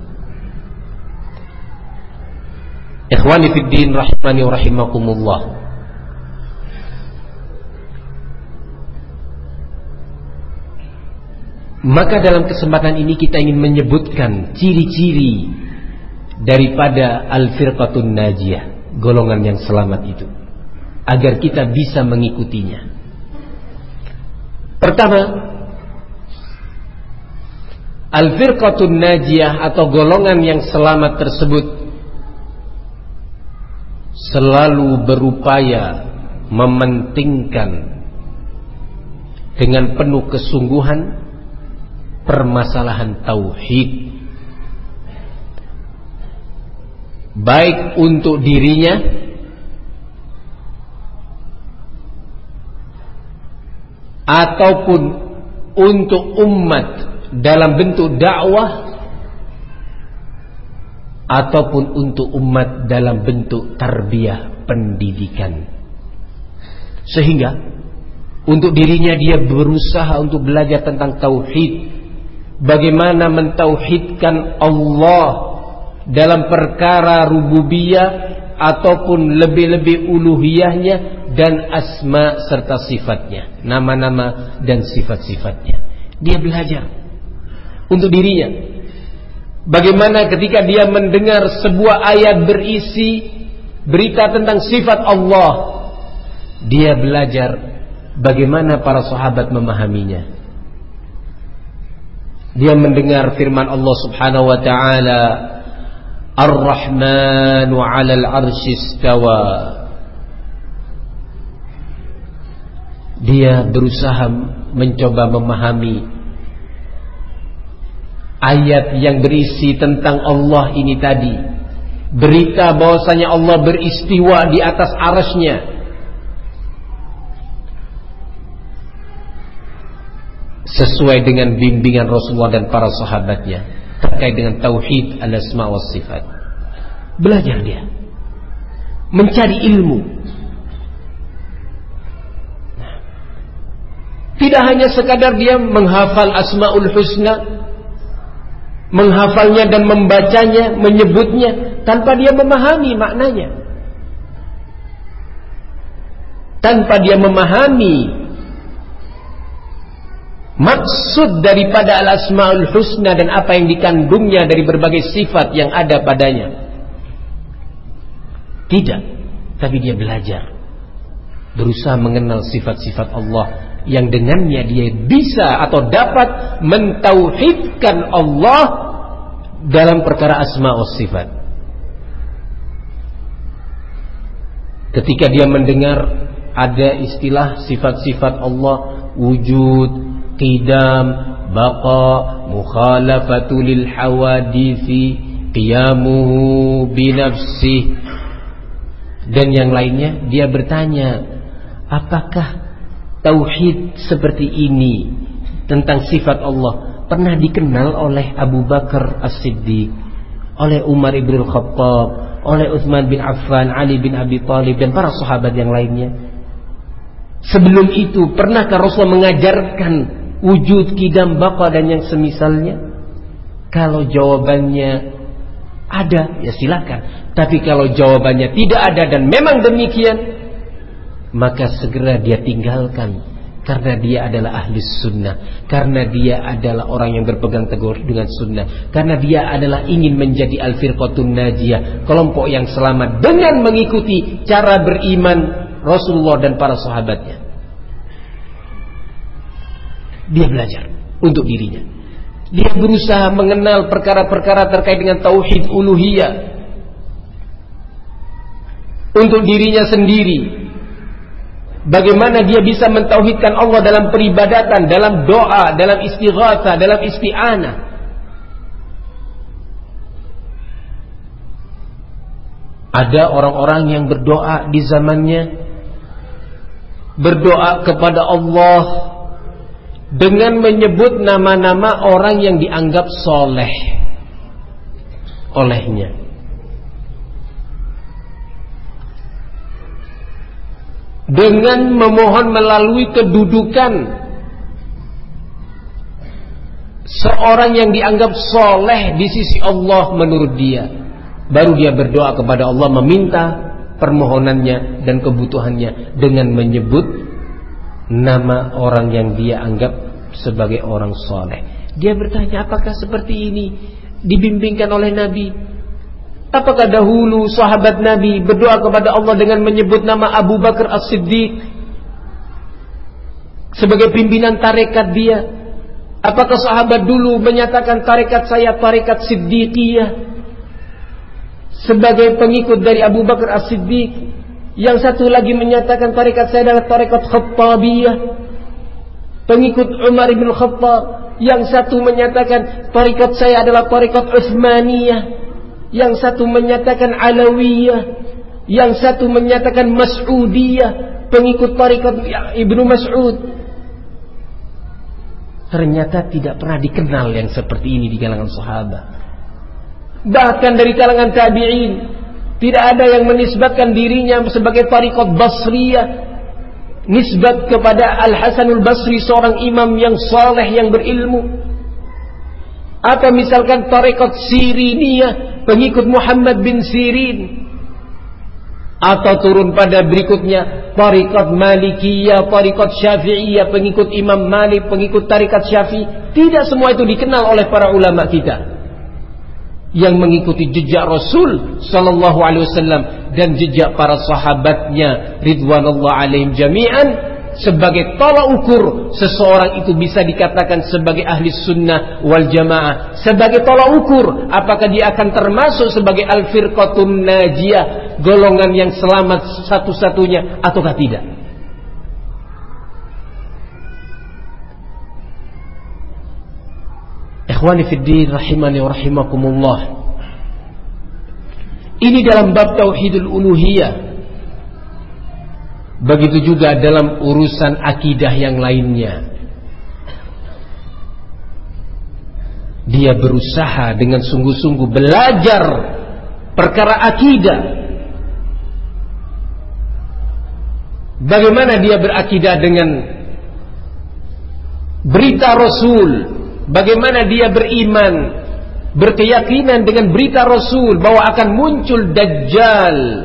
Ikhwani fid din rahimani wa rahimakumullah. Maka dalam kesempatan ini kita ingin menyebutkan ciri-ciri daripada al-firqatun najiyah, golongan yang selamat itu, agar kita bisa mengikutinya. Pertama, al-firqatun najiyah atau golongan yang selamat tersebut selalu berupaya mementingkan dengan penuh kesungguhan permasalahan tauhid, baik untuk dirinya ataupun untuk umat dalam bentuk dakwah, ataupun untuk umat dalam bentuk tarbiyah, pendidikan. Sehingga untuk dirinya dia berusaha untuk belajar tentang tauhid, bagaimana mentauhidkan Allah dalam perkara rububiyah ataupun lebih-lebih uluhiyahnya dan asma serta sifatnya, nama-nama dan sifat-sifatnya. Dia belajar untuk dirinya. Bagaimana ketika dia mendengar sebuah ayat berisi berita tentang sifat Allah, dia belajar bagaimana para sahabat memahaminya. Dia mendengar firman Allah Subhanahu wa taala, Ar-Rahmanu 'alal 'arsy istawa. Dia berusaha mencoba memahami ayat yang berisi tentang Allah ini tadi, berita bahwasanya Allah beristiwa di atas arasy-Nya. Sesuai dengan bimbingan Rasulullah dan para sahabatnya terkait dengan tauhid al-asma wa sifat. Belajar dia, mencari ilmu. Tidak hanya sekadar dia menghafal asmaul husna, menghafalnya dan membacanya, menyebutnya tanpa dia memahami maknanya, tanpa dia memahami maksud daripada al-asmaul husna dan apa yang dikandungnya dari berbagai sifat yang ada padanya. Tidak, tapi dia belajar, berusaha mengenal sifat-sifat Allah yang dengannya dia bisa atau dapat mentauhidkan Allah dalam perkara asma wa sifat. Ketika dia mendengar ada istilah sifat-sifat Allah, wujud, qidam, baqa, mukhalafatu lil hawadithi, qiyamuhu binafsih dan yang lainnya, dia bertanya, apakah tauhid seperti ini tentang sifat Allah pernah dikenal oleh Abu Bakar As-Siddiq, oleh Umar ibn Khattab, oleh Utsman bin Affan, Ali bin Abi Thalib dan para sahabat yang lainnya? Sebelum itu pernahkah Rasulullah mengajarkan wujud qidam baqa dan yang semisalnya? Kalau jawabannya ada, ya silakan. Tapi kalau jawabannya tidak ada dan memang demikian, maka segera dia tinggalkan. Karena dia adalah ahli sunnah, karena dia adalah orang yang berpegang teguh dengan sunnah, karena dia adalah ingin menjadi al-firqatun najiyah, kelompok yang selamat dengan mengikuti cara beriman Rasulullah dan para sahabatnya. Dia belajar untuk dirinya. Dia berusaha mengenal perkara-perkara terkait dengan tauhid uluhiyah untuk dirinya sendiri. Bagaimana dia bisa mentauhidkan Allah dalam peribadatan, dalam doa, dalam istighatsah, dalam isti'anah. Ada orang-orang yang berdoa di zamannya, berdoa kepada Allah dengan menyebut nama-nama orang yang dianggap soleh olehnya. Dengan memohon melalui kedudukan seorang yang dianggap soleh di sisi Allah menurut dia, baru dia berdoa kepada Allah meminta permohonannya dan kebutuhannya dengan menyebut nama orang yang dia anggap sebagai orang soleh. Dia bertanya, apakah seperti ini dibimbingkan oleh Nabi? Apakah dahulu sahabat Nabi berdoa kepada Allah dengan menyebut nama Abu Bakar As-Siddiq sebagai pimpinan tarekat dia? Apakah sahabat dulu menyatakan tarekat saya tarekat Siddiqiyah sebagai pengikut dari Abu Bakar As-Siddiq? Yang satu lagi menyatakan tarekat saya adalah tarekat Khattabiyah, pengikut Umar bin Khattab. Yang satu menyatakan tarekat saya adalah tarekat Utsmaniyah. Yang satu menyatakan Alawiyah, yang satu menyatakan Mas'udiyah, pengikut tarekat Ibnu Mas'ud. Ternyata tidak pernah dikenal yang seperti ini di kalangan sahabat. Bahkan dari kalangan tabi'in tidak ada yang menisbatkan dirinya sebagai tarekat Basriyah, nisbat kepada Al-Hasanul Basri, seorang imam yang saleh yang berilmu. Atau misalkan tarekat Siriniyah, pengikut Muhammad bin Sirin. Atau turun pada berikutnya tarekat Malikiyah, tarekat Syafi'iyah, pengikut Imam Malik, pengikut tarekat Syafi'i. Tidak semua itu dikenal oleh para ulama kita yang mengikuti jejak Rasul sallallahu alaihi wasallam dan jejak para sahabatnya ridwanullah alaihim jami'an. Sebagai tolak ukur seseorang itu bisa dikatakan sebagai ahli sunnah wal jamaah, sebagai tolak ukur apakah dia akan termasuk sebagai al-firqatun najiyah, golongan yang selamat satu-satunya ataukah tidak. Ikhwani fid din rahimani wa rahimakumullah. Ini dalam bab tauhidul uluhiyah. Begitu juga dalam urusan akidah yang lainnya. Dia berusaha dengan sungguh-sungguh belajar perkara akidah. Bagaimana dia berakidah dengan berita Rasul, bagaimana dia beriman, berkeyakinan dengan berita Rasul bahwa akan muncul Dajjal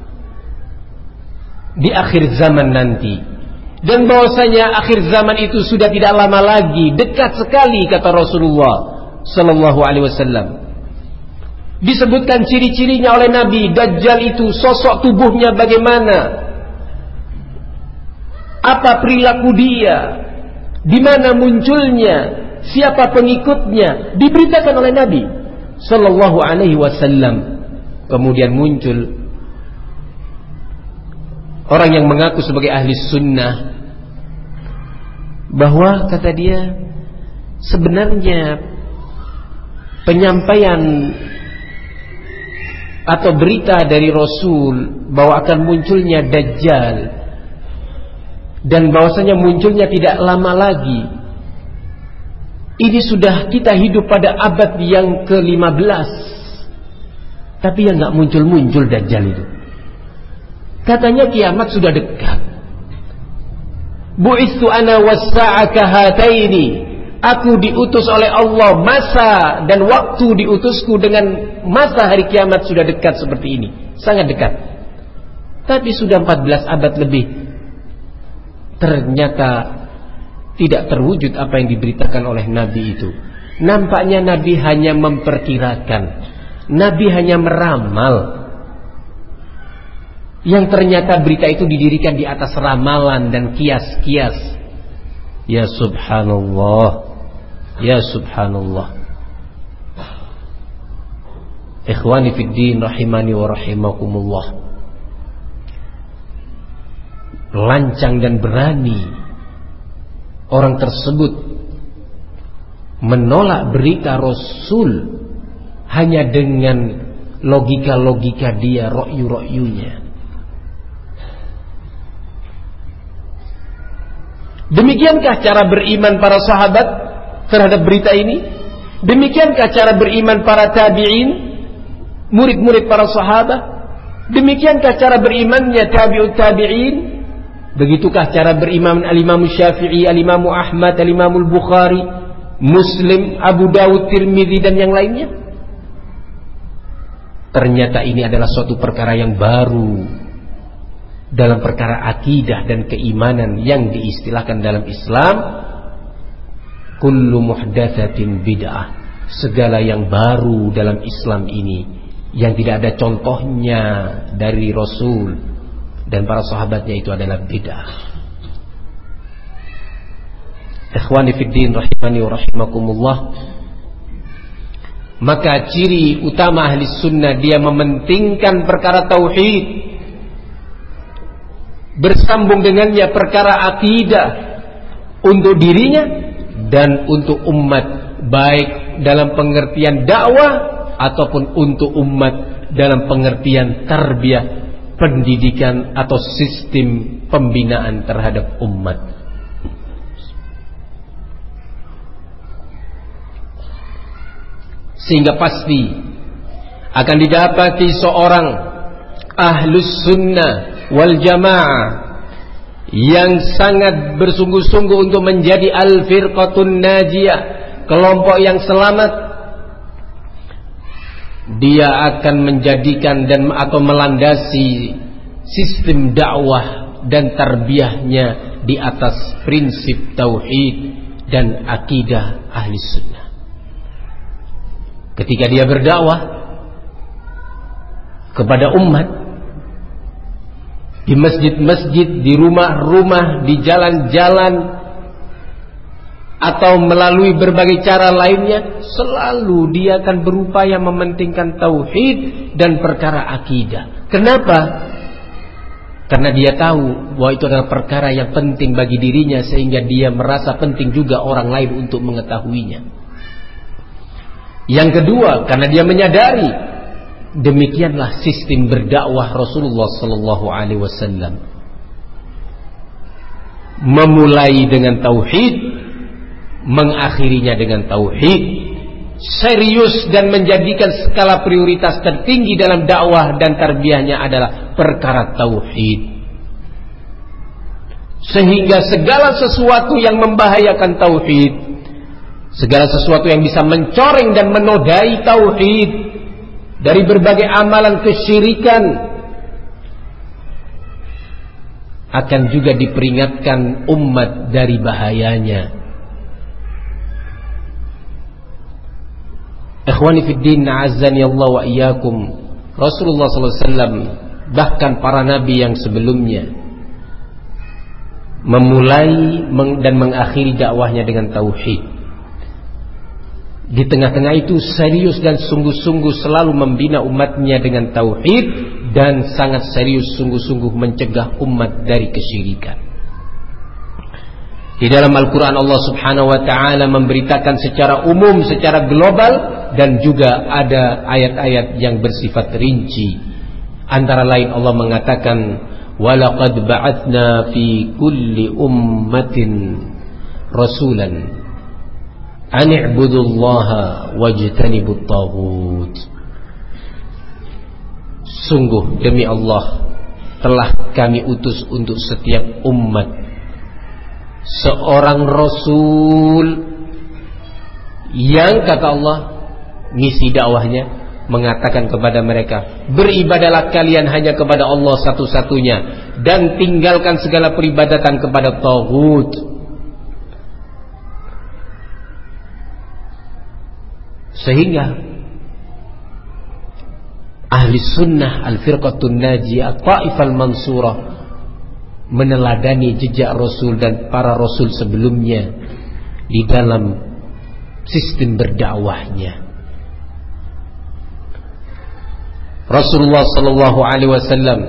di akhir zaman nanti, dan bahwasanya akhir zaman itu sudah tidak lama lagi, dekat sekali kata Rasulullah sallallahu alaihi wasallam. Disebutkan ciri-cirinya oleh Nabi. Dajjal itu sosok tubuhnya bagaimana, apa perilaku dia, di mana munculnya, siapa pengikutnya, diberitakan oleh Nabi sallallahu alaihi wasallam. Kemudian muncul orang yang mengaku sebagai ahli sunnah, bahwa kata dia sebenarnya penyampaian atau berita dari Rasul bahwa akan munculnya Dajjal dan bahwasanya munculnya tidak lama lagi, ini sudah kita hidup pada abad yang ke-15, tapi yang gak muncul-muncul Dajjal itu. Katanya kiamat sudah dekat. Bu'itsu ana was-sa'a kahataini. Aku diutus oleh Allah, masa dan waktu diutusku dengan masa hari kiamat sudah dekat seperti ini, sangat dekat. Tapi sudah 14 abad lebih, ternyata tidak terwujud apa yang diberitakan oleh Nabi itu. Nampaknya Nabi hanya memperkirakan, Nabi hanya meramal, yang ternyata berita itu didirikan di atas ramalan dan kias-kias. Ya subhanallah, ya subhanallah. Ikhwani fid din rahimani wa rahimakumullah. Lancang dan berani orang tersebut menolak berita Rasul hanya dengan logika-logika dia, ra'yu-ra'yunya. Demikiankah cara beriman para sahabat terhadap berita ini? Demikiankah cara beriman para tabi'in, murid-murid para sahabat? Demikiankah cara berimannya tabi'ut tabi'in? Begitukah cara beriman al-Imam Syafi'i, al-Imam Ahmad, al-Imam Bukhari, Muslim, Abu Dawud, Tirmidzi dan yang lainnya? Ternyata ini adalah suatu perkara yang baru dalam perkara akidah dan keimanan yang diistilahkan dalam Islam, kullu muhdatsatin bid'ah. Segala yang baru dalam Islam ini yang tidak ada contohnya dari Rasul dan para sahabatnya itu adalah bid'ah. Ikhwani fid din rahimani wa rahimakumullah. Maka ciri utama ahli sunnah, dia mementingkan perkara tauhid, bersambung dengannya perkara akidah untuk dirinya dan untuk umat, baik dalam pengertian dakwah ataupun untuk umat dalam pengertian tarbiyah, pendidikan atau sistem pembinaan terhadap umat. Sehingga pasti akan didapati seorang ahlus sunnah wal jamaah yang sangat bersungguh-sungguh untuk menjadi al-firqatun najiyah, kelompok yang selamat. Dia akan menjadikan dan atau melandasi sistem dakwah dan tarbiyahnya di atas prinsip tauhid dan akidah ahli sunnah. Ketika dia berdakwah kepada umat di masjid-masjid, di rumah-rumah, di jalan-jalan, atau melalui berbagai cara lainnya, selalu dia akan berupaya mementingkan tauhid dan perkara akidah. Kenapa? Karena dia tahu bahwa itu adalah perkara yang penting bagi dirinya, sehingga dia merasa penting juga orang lain untuk mengetahuinya. Yang kedua, karena dia menyadari demikianlah sistem berdakwah Rasulullah sallallahu alaihi wasallam. Memulai dengan tauhid, mengakhirinya dengan tauhid, serius dan menjadikan skala prioritas tertinggi dalam dakwah dan tarbiyahnya adalah perkara tauhid. Sehingga segala sesuatu yang membahayakan tauhid, segala sesuatu yang bisa mencoreng dan menodai tauhid dari berbagai amalan kesyirikan akan juga diperingatkan umat dari bahayanya. Ikhwani fid din, a'azzani Allah wa iyyakum. Rasulullah sallallahu alaihi wasallam, bahkan para nabi yang sebelumnya, memulai dan mengakhiri dakwahnya dengan tauhid. Di tengah-tengah itu serius dan sungguh-sungguh selalu membina umatnya dengan tauhid, dan sangat serius sungguh-sungguh mencegah umat dari kesyirikan. Di dalam Al-Quran Allah subhanahu wa ta'ala memberitakan secara umum, secara global, dan juga ada ayat-ayat yang bersifat rinci. Antara lain Allah mengatakan, وَلَقَدْ بَعَثْنَا فِي كُلِّ أُمَّةٍ رَسُولًا أَنِ اعْبُدُوا اللَّهَ وَاجْتَنِبُوا الطَّاغُوتَ. Sungguh demi Allah, telah kami utus untuk setiap umat seorang rasul yang kata Allah misi dakwahnya mengatakan kepada mereka, beribadalah kalian hanya kepada Allah satu-satunya dan tinggalkan segala peribadatan kepada taghut. Sehingga ahli sunnah al-firqatun najiyah, ta'ifal mansurah meneladani jejak Rasul dan para Rasul sebelumnya di dalam sistem berdakwahnya. Rasulullah sallallahu alaihi wasallam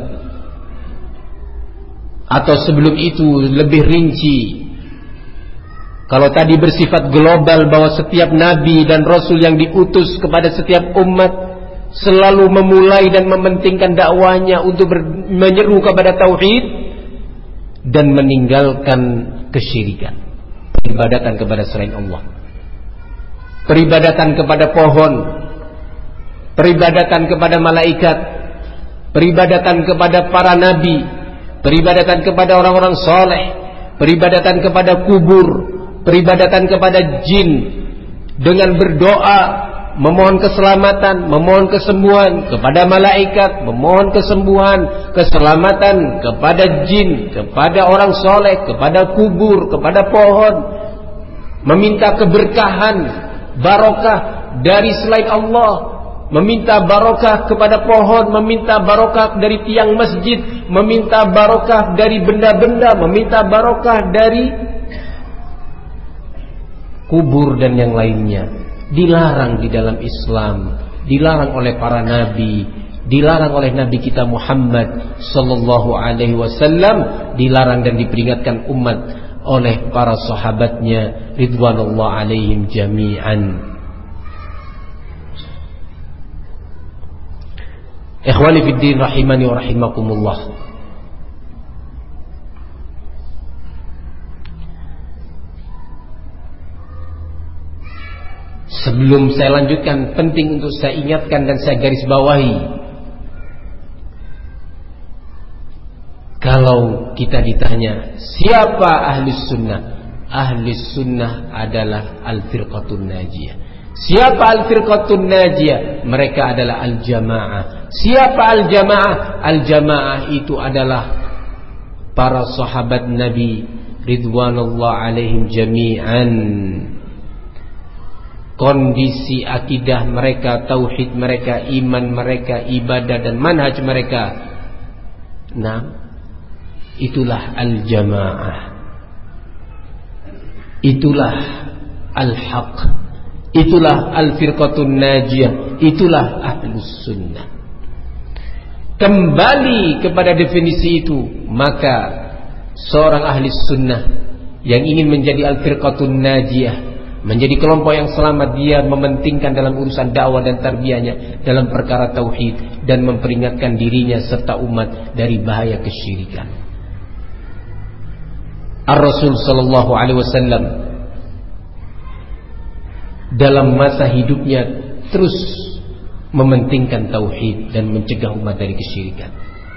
atau sebelum itu lebih rinci. Kalau tadi bersifat global bahwa setiap nabi dan rasul yang diutus kepada setiap umat selalu memulai dan mementingkan dakwahnya untuk menyeru kepada tauhid dan meninggalkan kesyirikan, peribadatan kepada selain Allah, peribadatan kepada pohon, peribadatan kepada malaikat, peribadatan kepada para nabi, peribadatan kepada orang-orang saleh, peribadatan kepada kubur, peribadatan kepada jin dengan berdoa, memohon keselamatan, memohon kesembuhan kepada malaikat, memohon kesembuhan, keselamatan kepada jin, kepada orang saleh, kepada kubur, kepada pohon, meminta keberkahan, barokah dari selain Allah, meminta barokah kepada pohon, meminta barokah dari tiang masjid, meminta barokah dari benda-benda, meminta barokah dari kubur dan yang lainnya. Dilarang di dalam Islam, dilarang oleh para nabi, dilarang oleh Nabi kita Muhammad sallallahu alaihi wasallam, dilarang dan diperingatkan umat oleh para sahabatnya ridwanullah alaihim jami'an. Ikhwani fid din rahimani wa rahimakumullah. Sebelum saya lanjutkan, penting untuk saya ingatkan dan saya garis bawahi. Kalau kita ditanya siapa ahlus sunnah, ahlus sunnah adalah al-firqatun najiyah. Siapa al-firqatun najiyah? Mereka adalah al-jamaah. Siapa al-jamaah? Al-jamaah itu adalah para sahabat Nabi ridwanullah alaihim jami'an. Kondisi akidah mereka, tauhid mereka, iman mereka, ibadah dan manhaj mereka. Nah, itulah al-jamaah. Itulah al-haq. Itulah al-firqatun najiyah. Itulah ahlus sunnah. Kembali kepada definisi itu, maka seorang ahli sunnah yang ingin menjadi al-firqatun najiyah, menjadi kelompok yang selamat, dia mementingkan dalam urusan dakwah dan tarbiyahnya dalam perkara tauhid dan memperingatkan dirinya serta umat dari bahaya kesyirikan. Ar-Rasul sallallahu alaihi wasallam dalam masa hidupnya terus mementingkan tauhid dan mencegah umat dari kesyirikan.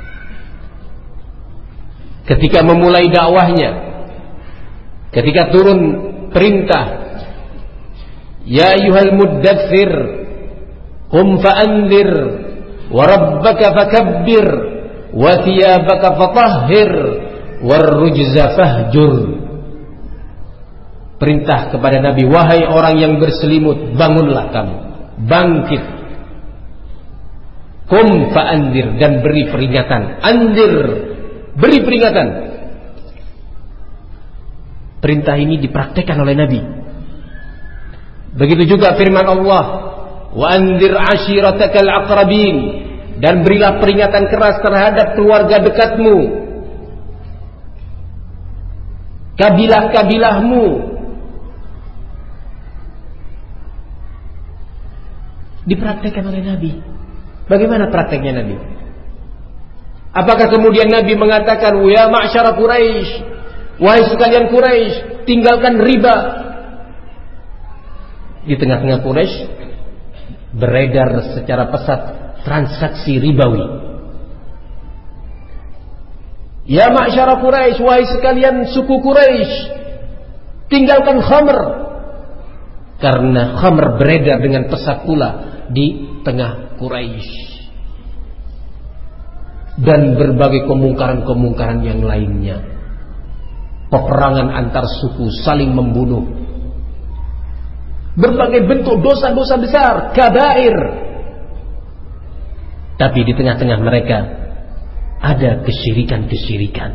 Ketika memulai dakwahnya, ketika turun perintah, ya ayyuhal muddaththir qum fa'anzir wa rabbaka fakabbir wa thiyabaka fatahhir war rujza fahjur. Perintah kepada Nabi, wahai orang yang berselimut, bangunlah kamu, bangkit. Qum fa'anzir, dan beri peringatan. Anzir, beri peringatan. Perintah ini dipraktekkan oleh Nabi. Begitu juga firman Allah, wa anzir ashiratakal aqrabin, dan berilah peringatan keras terhadap keluarga dekatmu, kabilah-kabilahmu. Dipraktekkan oleh Nabi. Bagaimana prakteknya Nabi? Apakah kemudian Nabi mengatakan, ya ma'syara Quraisy, wahai sekalian Quraisy, tinggalkan riba? Di tengah-tengah Quraisy beredar secara pesat transaksi ribawi. Ya ma'syara Quraisy, wahai sekalian suku Quraisy, tinggalkan khamr. Karena khamr beredar dengan pesat pula di tengah Quraisy. Dan berbagai kemungkaran-kemungkaran yang lainnya. Peperangan antar suku, saling membunuh. Berbagai bentuk dosa-dosa besar, kabair. Tapi di tengah-tengah mereka ada kesyirikan-kesyirikan.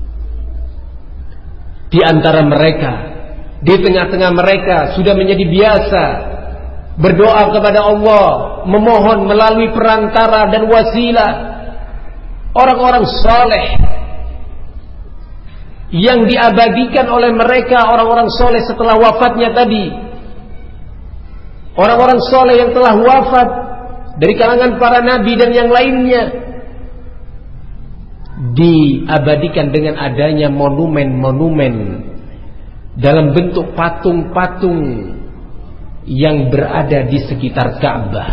Di antara mereka, di tengah-tengah mereka sudah menjadi biasa berdoa kepada Allah, memohon melalui perantara dan wasilah orang-orang saleh yang diabadikan oleh mereka, orang-orang saleh setelah wafatnya tadi. Orang-orang saleh yang telah wafat dari kalangan para nabi dan yang lainnya diabadikan dengan adanya monumen-monumen dalam bentuk patung-patung yang berada di sekitar Ka'bah.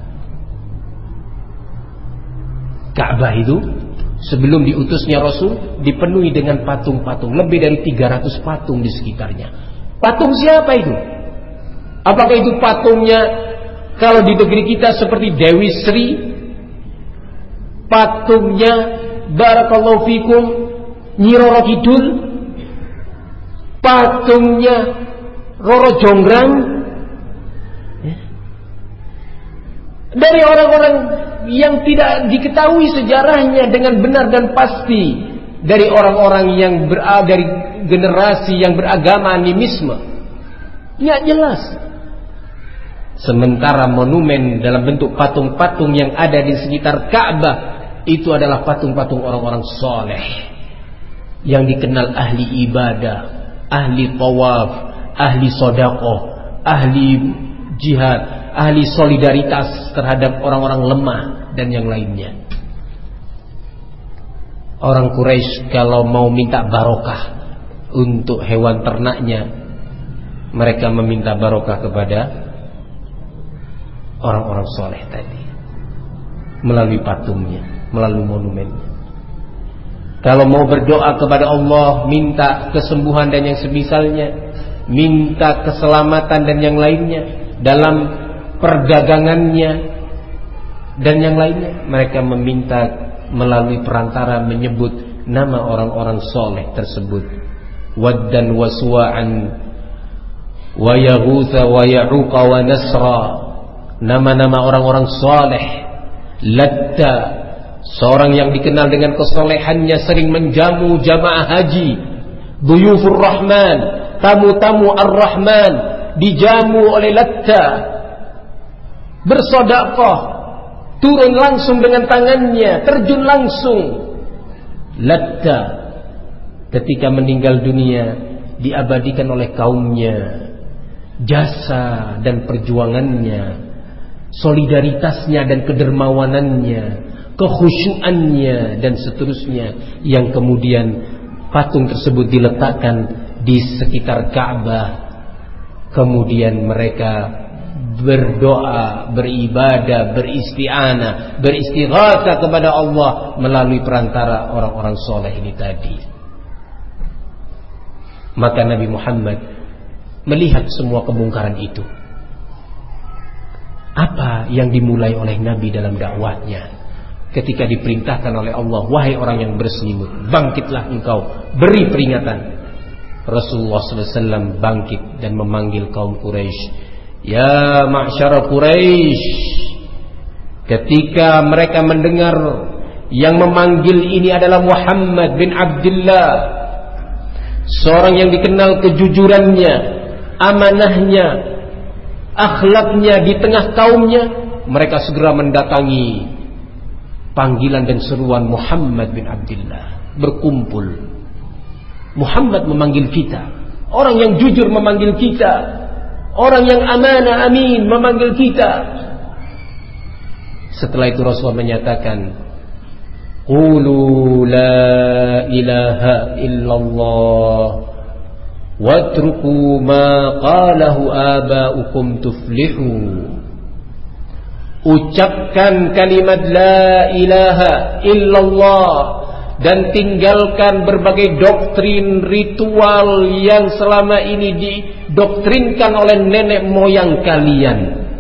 Ka'bah itu sebelum diutusnya Rasul dipenuhi dengan patung-patung, lebih dari 300 patung di sekitarnya. Patung siapa itu? Apakah itu patungnya kalau di negeri kita seperti Dewi Sri, patungnya Barakallahu Fikum Nyi Roro Kidul, patungnya Roro Jonggrang, dari orang-orang yang tidak diketahui sejarahnya dengan benar dan pasti, dari orang-orang yang berada dari generasi yang beragama animisme. Ya jelas. Sementara monumen dalam bentuk patung-patung yang ada di sekitar Ka'bah itu adalah patung-patung orang-orang soleh yang dikenal ahli ibadah, ahli tawaf, ahli sedekah, ahli jihad, ahli solidaritas terhadap orang-orang lemah dan yang lainnya. Orang Quraisy kalau mau minta barokah untuk hewan ternaknya, mereka meminta barokah kepada orang-orang soleh tadi melalui patungnya, melalui monumennya. Kalau mau berdoa kepada Allah, minta kesembuhan dan yang semisalnya, minta keselamatan dan yang lainnya dalam perdagangannya dan yang lainnya, mereka meminta melalui perantara menyebut nama orang-orang soleh tersebut. Waddan wa suwa'an wa yaghutha wa ya'uqa wa nasra, nama-nama orang-orang soleh. Latta, seorang yang dikenal dengan kesolehannya, sering menjamu jamaah haji. Duyufur Rahman, tamu-tamu Ar-Rahman dijamu oleh Latta. Bersedekah, turun langsung dengan tangannya, terjun langsung. Latta ketika meninggal dunia diabadikan oleh kaumnya jasa dan perjuangannya, solidaritasnya dan kedermawanannya, kekhusyuannya dan seterusnya, yang kemudian patung tersebut diletakkan di sekitar Ka'bah. Kemudian mereka berdoa, beribadah, beristi'anah, beristighatsah kepada Allah melalui perantara orang-orang soleh ini tadi. Maka Nabi Muhammad melihat semua kemungkaran itu. Apa yang dimulai oleh Nabi dalam dakwahnya ketika diperintahkan oleh Allah, wahai orang yang berselimut, bangkitlah engkau, beri peringatan. Rasulullah SAW bangkit dan memanggil kaum Quraisy. Ya ma'syara Quraisy. Ketika mereka mendengar yang memanggil ini adalah Muhammad bin Abdullah, seorang yang dikenal kejujurannya, amanahnya, akhlaknya di tengah kaumnya, mereka segera mendatangi panggilan dan seruan Muhammad bin Abdullah. Berkumpul. Muhammad memanggil kita, orang yang jujur memanggil kita, orang yang amanah amin memanggil kita. Setelah itu Rasulullah menyatakan, qulu la ilaha illallah watruku ma qalahu aba'ukum tuflihu. Ucapkan kalimat la ilaha illallah, dan tinggalkan berbagai doktrin ritual yang selama ini didoktrinkan oleh nenek moyang kalian.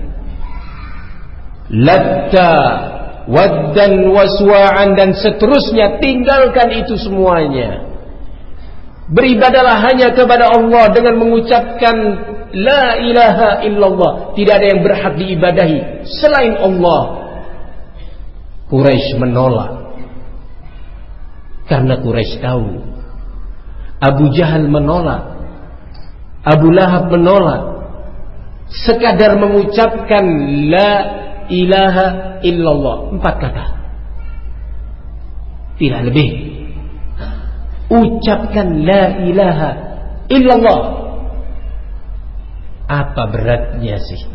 Latta, waddan, waswa'an dan seterusnya, tinggalkan itu semuanya. Beribadalah hanya kepada Allah dengan mengucapkan la ilaha illallah. Tidak ada yang berhak diibadahi selain Allah. Quraisy menolak karena Quraisy tahu. Abu Jahal menolak, Abu Lahab menolak. Sekadar mengucapkan la ilaha illallah, 4 kata, tidak lebih. Ucapkan la ilaha illallah. Apa beratnya sih?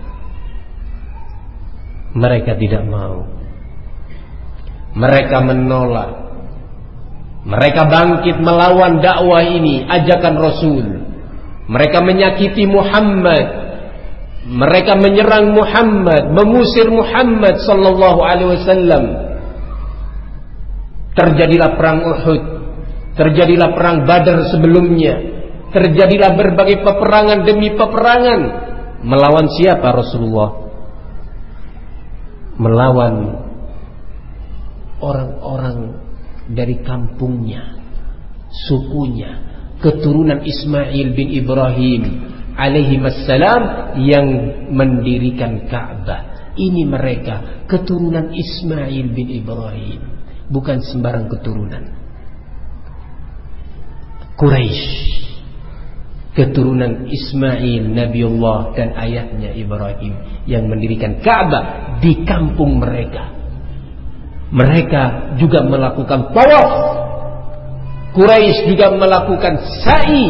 Mereka tidak mau. Mereka menolak. Mereka bangkit melawan dakwah ini, ajakan Rasul. Mereka menyakiti Muhammad. Mereka menyerang Muhammad, mengusir Muhammad sallallahu alaihi wasallam. Terjadilah perang Uhud, terjadilah perang Badar sebelumnya, terjadilah berbagai peperangan demi peperangan. Melawan siapa Rasulullah? Melawan orang-orang dari kampungnya, sukunya, keturunan Ismail bin Ibrahim alaihi wassalam yang mendirikan Ka'bah. Ini mereka, keturunan Ismail bin Ibrahim, bukan sembarang keturunan. Quraisy, keturunan Ismail Nabiullah dan ayahnya Ibrahim yang mendirikan Ka'bah di kampung mereka. Mereka juga melakukan tawaf. Quraisy juga melakukan sa'i.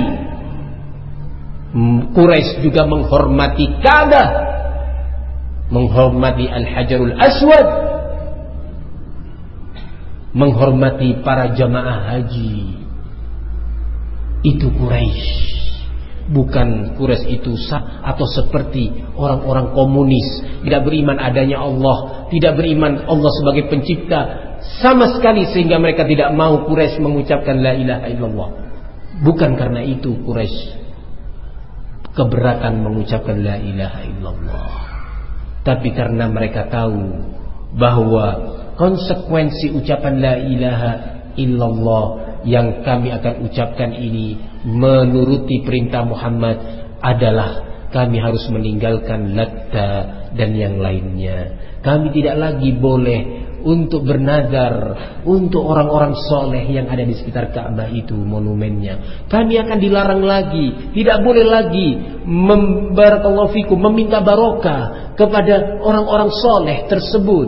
Quraisy juga menghormati Ka'bah, menghormati Al-Hajarul Aswad, menghormati para jamaah haji. Itu Quraisy. Bukan Quraisy itu atau seperti orang-orang komunis, tidak beriman adanya Allah, tidak beriman Allah sebagai pencipta sama sekali, sehingga mereka tidak mau Quraisy mengucapkan la ilaha illallah. Bukan karena itu Quraisy keberatan mengucapkan la ilaha illallah, tapi karena mereka tahu bahwa konsekuensi ucapan la ilaha illallah yang kami akan ucapkan ini menuruti perintah Muhammad adalah kami harus meninggalkan Latta dan yang lainnya. Kami tidak lagi boleh untuk bernazar untuk orang-orang soleh yang ada di sekitar Ka'bah itu, monumennya. Kami akan dilarang lagi, tidak boleh lagi barakallahu fikum, meminta barokah kepada orang-orang soleh tersebut.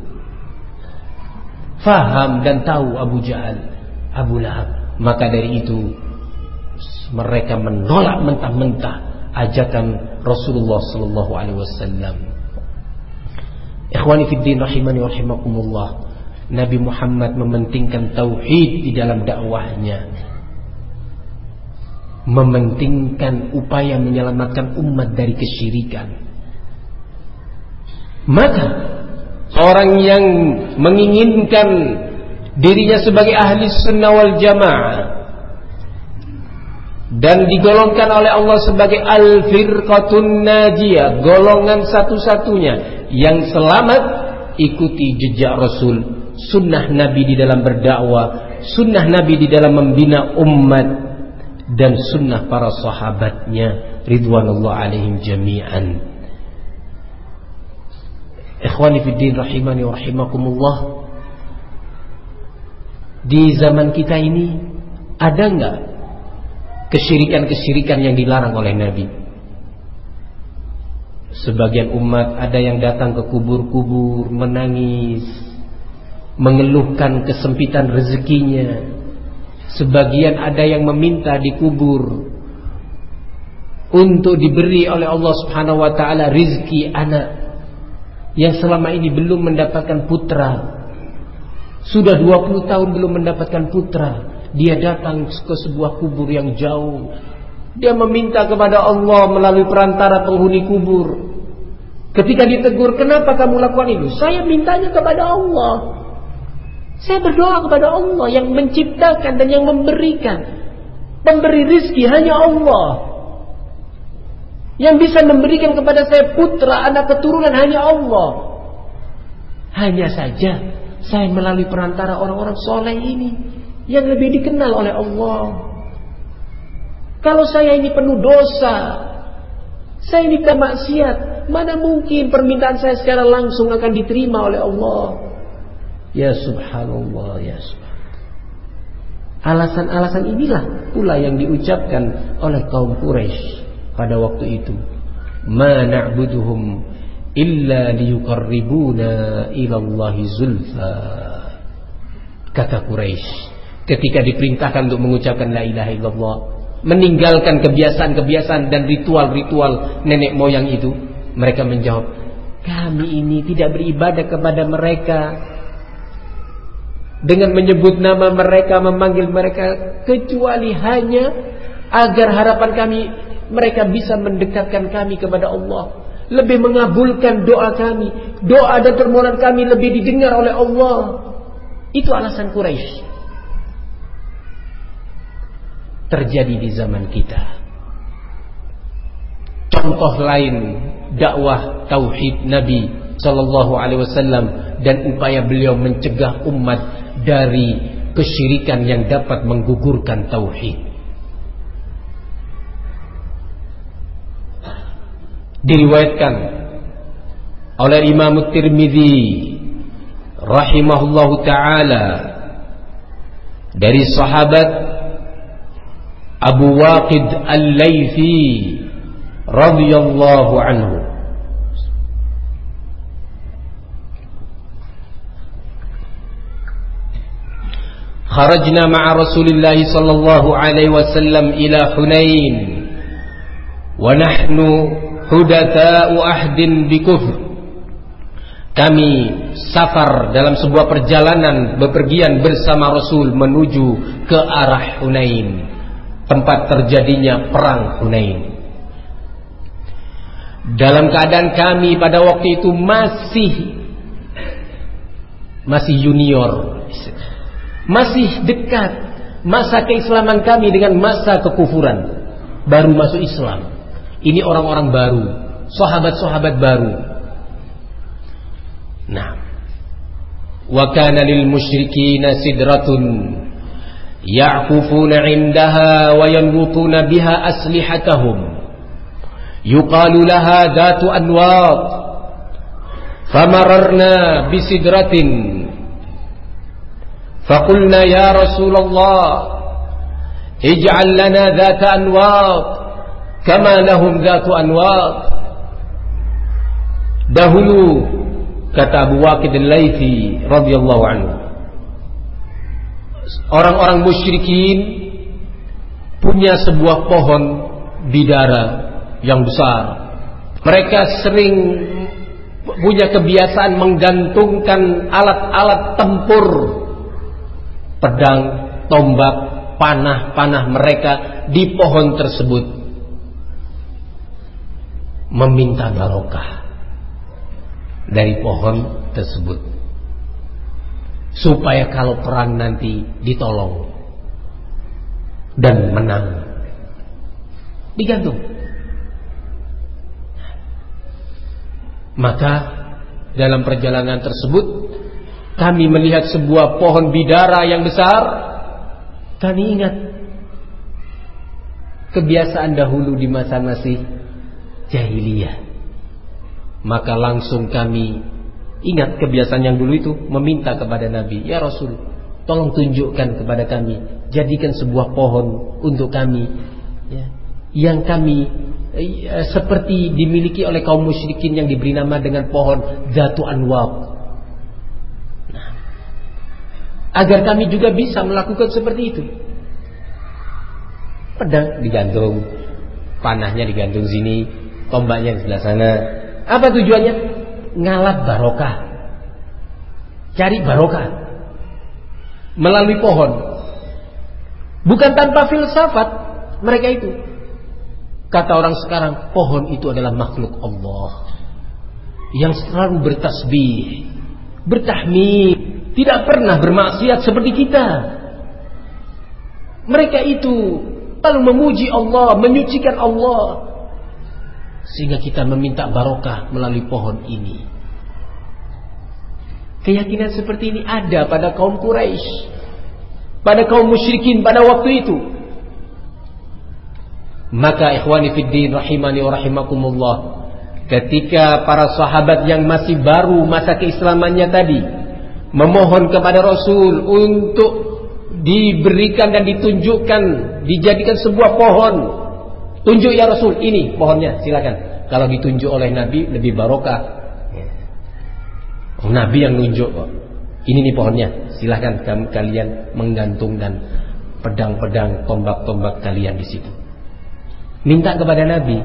Faham dan tahu Abu Jahal, Abu Lahab. Maka dari itu mereka menolak mentah-mentah ajakan Rasulullah sallallahu alaihi wasallam. Ikhwani fiddin rahimani wa rahimakumullah. Nabi Muhammad mementingkan tauhid di dalam dakwahnya, mementingkan upaya menyelamatkan umat dari kesyirikan. Maka orang yang menginginkan dirinya sebagai ahli sunnah wal jamaah dan digolongkan oleh Allah sebagai al-firqatun najiyah, golongan satu-satunya yang selamat, ikuti jejak Rasul, sunnah Nabi di dalam berdakwah, sunnah Nabi di dalam membina umat, dan sunnah para sahabatnya ridwanullah alaihim jami'an. Ikhwani fiddin rahimani wa rahimakumullah. Di zaman kita ini ada enggak kesyirikan-kesyirikan yang dilarang oleh Nabi? Sebagian umat ada yang datang ke kubur-kubur menangis, mengeluhkan kesempitan rezekinya. Sebagian ada yang meminta di kubur untuk diberi oleh Allah Subhanahu wa taala rizki anak yang selama ini belum mendapatkan putra. Sudah 20 tahun belum mendapatkan putra. Dia datang ke sebuah kubur yang jauh. Dia meminta kepada Allah melalui perantara penghuni kubur. Ketika ditegur, kenapa kamu lakukan itu? Saya mintanya kepada Allah. Saya berdoa kepada Allah yang menciptakan dan yang memberikan. Pemberi rizki hanya Allah. Yang bisa memberikan kepada saya putra, anak keturunan hanya Allah. Hanya saja saya melalui perantara orang-orang soleh ini yang lebih dikenal oleh Allah. Kalau saya ini penuh dosa, saya ini bermaksiat, mana mungkin permintaan saya secara langsung akan diterima oleh Allah. Ya subhanallah, ya subhanallah. Alasan-alasan inilah pula yang diucapkan oleh kaum Quraisy pada waktu itu. Ma na'buduhum illa liyuqarribuna ila Allahi zulfa. Kata Quraisy ketika diperintahkan untuk mengucapkan la ilaha illallah, meninggalkan kebiasaan-kebiasaan dan ritual-ritual nenek moyang itu, mereka menjawab, kami ini tidak beribadah kepada mereka dengan menyebut nama mereka, memanggil mereka, kecuali hanya agar harapan kami mereka bisa mendekatkan kami kepada Allah, lebih mengabulkan doa kami, doa dan permohonan kami lebih didengar oleh Allah. Itu alasan Quraisy. Terjadi di zaman kita. Contoh lain dakwah tauhid Nabi sallallahu alaihi wasallam dan upaya beliau mencegah umat dari kesyirikan yang dapat menggugurkan tauhid. Diriwayatkan oleh Imam Tirmidzi rahimahullahu taala dari sahabat Abu Waqid Al-Laythi radhiyallahu anhu, kharajna ma'a Rasulillah sallallahu alaihi wasallam ila Hunain wa nahnu hudatsa'u ahdin bi kufr. Kami safar dalam sebuah perjalanan bepergian bersama Rasul menuju ke arah Hunain, tempat terjadinya perang Hunain. Dalam keadaan kami pada waktu itu masih junior, masih dekat masa keislaman kami dengan masa kekufuran, baru masuk Islam. Ini orang-orang baru, sahabat-sahabat baru. Nah, wa kana lil musyrikina sidratun ya'kufuna 'indaha wa yanwutuna biha aslihatahum yuqalu laha dhatu anwat famararna bisidratin faqulna ya Rasulullah ij'al lana dhata anwat kama lahum dhatu anwat. Dahulu, kata Abu Waqid Al-Laythi radhiyallahu anhu, orang-orang musyrikin punya sebuah pohon bidara yang besar. Mereka sering punya kebiasaan menggantungkan alat-alat tempur, pedang, tombak, panah-panah mereka di pohon tersebut, meminta barokah dari pohon tersebut supaya kalau perang nanti ditolong dan menang. Digantung. Maka dalam perjalanan tersebut kami melihat sebuah pohon bidara yang besar. Kami ingat kebiasaan dahulu di masa masih jahiliyah. Maka langsung kami ingat kebiasaan yang dulu itu, meminta kepada Nabi, ya Rasul, tolong tunjukkan kepada kami, jadikan sebuah pohon untuk kami, ya, yang kami seperti dimiliki oleh kaum musyrikin yang diberi nama dengan pohon Dhatu Anwab. Nah, agar kami juga bisa melakukan seperti itu. Pedang digantung, panahnya digantung sini, tombaknya di sebelah sana. Apa tujuannya? Ngalap barokah, cari barokah melalui pohon. Bukan tanpa filsafat mereka itu. Kata orang sekarang, pohon itu adalah makhluk Allah yang selalu bertasbih, bertahmid, tidak pernah bermaksiat seperti kita. Mereka itu lalu memuji Allah, menyucikan Allah, sehingga kita meminta barokah melalui pohon ini. Keyakinan seperti ini ada pada kaum Quraisy, pada kaum musyrikin pada waktu itu. Maka ikhwani fiddin rahimani wa rahimakumullah, ketika para sahabat yang masih baru masa keislamannya tadi memohon kepada Rasul untuk diberikan dan ditunjukkan, dijadikan sebuah pohon, tunjuk ya Rasul, ini pohonnya, silakan. Kalau ditunjuk oleh Nabi lebih barokah. Nabi yang nunjuk, ini nih pohonnya, silakan kalian menggantungkan pedang-pedang, tombak-tombak kalian di situ. Minta kepada Nabi.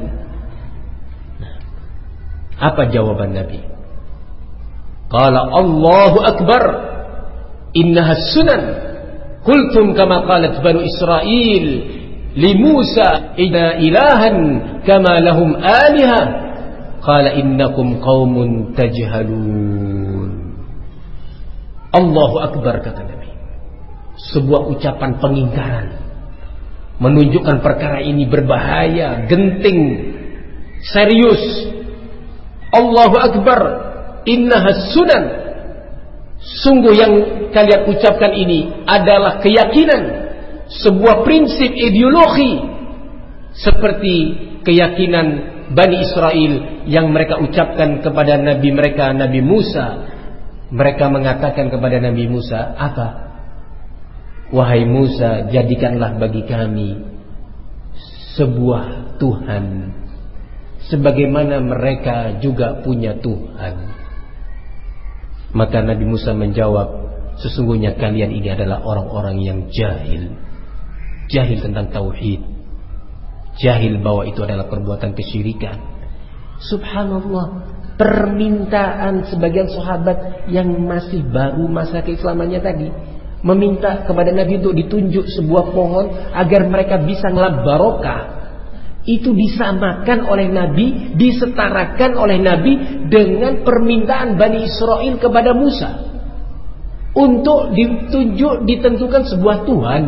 Apa jawaban Nabi? Qala Allahu Akbar, innaha sunan. Qultum kama qalat Banu Israel li Musa inna ilahan kama lahum aliha. Qala innakum qaumun tajhalun. Allahu Akbar, kata Nabi. Sebuah ucapan pengingkaran, menunjukkan perkara ini berbahaya, genting, serius. Allahu Akbar, innahas sunan. Sungguh yang kalian ucapkan ini adalah keyakinan, sebuah prinsip ideologi, seperti keyakinan Bani Israel yang mereka ucapkan kepada Nabi mereka, Nabi Musa. Mereka mengatakan kepada Nabi Musa, apa? Wahai Musa, jadikanlah bagi kami sebuah Tuhan, sebagaimana mereka juga punya Tuhan. Maka Nabi Musa menjawab, sesungguhnya kalian ini adalah orang-orang yang jahil. Jahil tentang tauhid, jahil bahwa itu adalah perbuatan kesyirikan. Subhanallah, permintaan sebagian sahabat yang masih baru masa keislamannya tadi, meminta kepada Nabi untuk ditunjuk sebuah pohon agar mereka bisa ngelap barokah, itu disamakan oleh Nabi, disetarakan oleh Nabi dengan permintaan Bani Israel kepada Musa untuk ditunjuk, ditentukan sebuah Tuhan.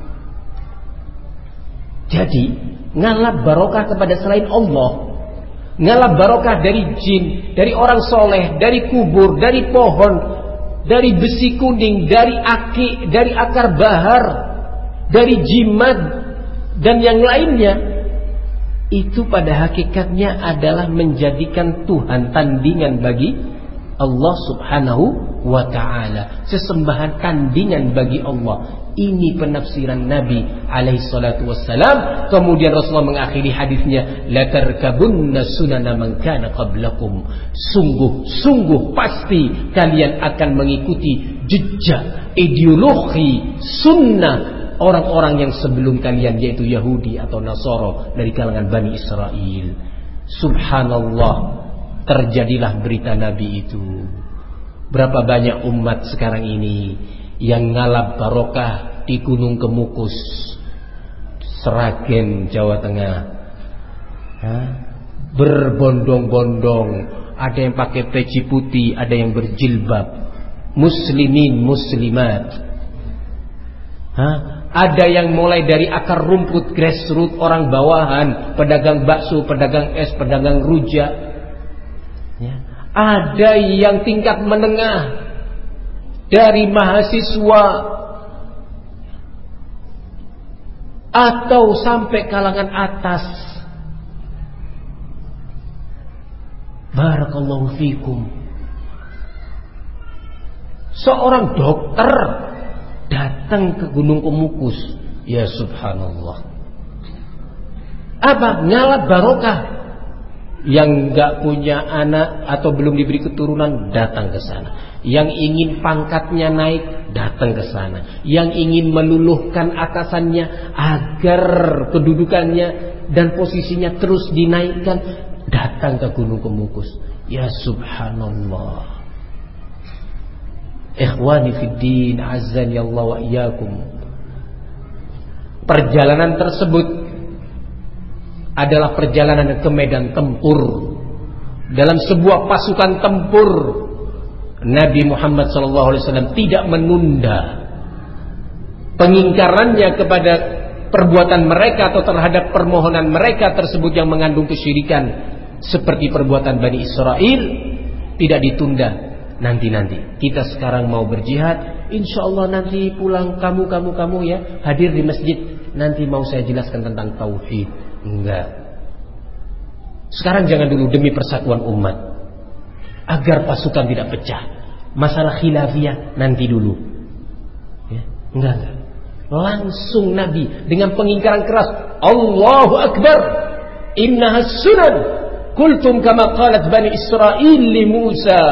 Jadi ngalap barokah kepada selain Allah, ngalap barokah dari jin, dari orang soleh, dari kubur, dari pohon, dari besi kuning, dari aki, dari akar bahar, dari jimat dan yang lainnya, itu pada hakikatnya adalah menjadikan Tuhan tandingan bagi Allah subhanahu wa ta'ala, sesembahan tandingan bagi Allah. Ini penafsiran Nabi alaihi salatu wassalam. Kemudian Rasulullah mengakhiri hadisnya, la tarkabunna sunana man kana qablakum. Sungguh pasti kalian akan mengikuti jejak, ideologi, sunnah orang-orang yang sebelum kalian, yaitu Yahudi atau Nasara dari kalangan Bani Israel. Subhanallah, terjadilah berita Nabi itu. Berapa banyak umat sekarang ini yang ngalap barokah di Gunung Kemukus, Sragen, Jawa Tengah. Berbondong-bondong, ada yang pakai peci putih, ada yang berjilbab, muslimin, muslimat. Ada yang mulai dari akar rumput, grassroots, orang bawahan, pedagang bakso, pedagang es, pedagang rujak. Ada yang tingkat menengah, dari mahasiswa atau sampai kalangan atas. Barakallahu fikum. Seorang dokter datang ke Gunung Kemukus. Ya subhanallah. Apa? Ngalap barokah. Yang gak punya anak atau belum diberi keturunan datang ke sana. Yang ingin pangkatnya naik datang ke sana. Yang ingin meluluhkan atasannya agar kedudukannya dan posisinya terus dinaikkan datang ke Gunung Kemukus. Ya subhanallah. Ikhwani fiddin, azzani Allah wa iyyakum. Perjalanan tersebut adalah perjalanan ke medan tempur. Dalam sebuah pasukan tempur, Nabi Muhammad SAW tidak menunda pengingkarannya kepada perbuatan mereka atau terhadap permohonan mereka tersebut yang mengandung kesyirikan seperti perbuatan Bani Israel, tidak ditunda nanti. Kita sekarang mau berjihad, insya Allah nanti pulang kamu ya hadir di masjid, nanti mau saya jelaskan tentang tauhid. Enggak. Sekarang jangan dulu, demi persatuan umat, agar pasukan tidak pecah. Masalah khilafiyah nanti dulu. Ya, enggak. Langsung Nabi dengan pengingkaran keras, Allahu Akbar, innaha sunan, qultum kama qalat Bani Israil li Musa.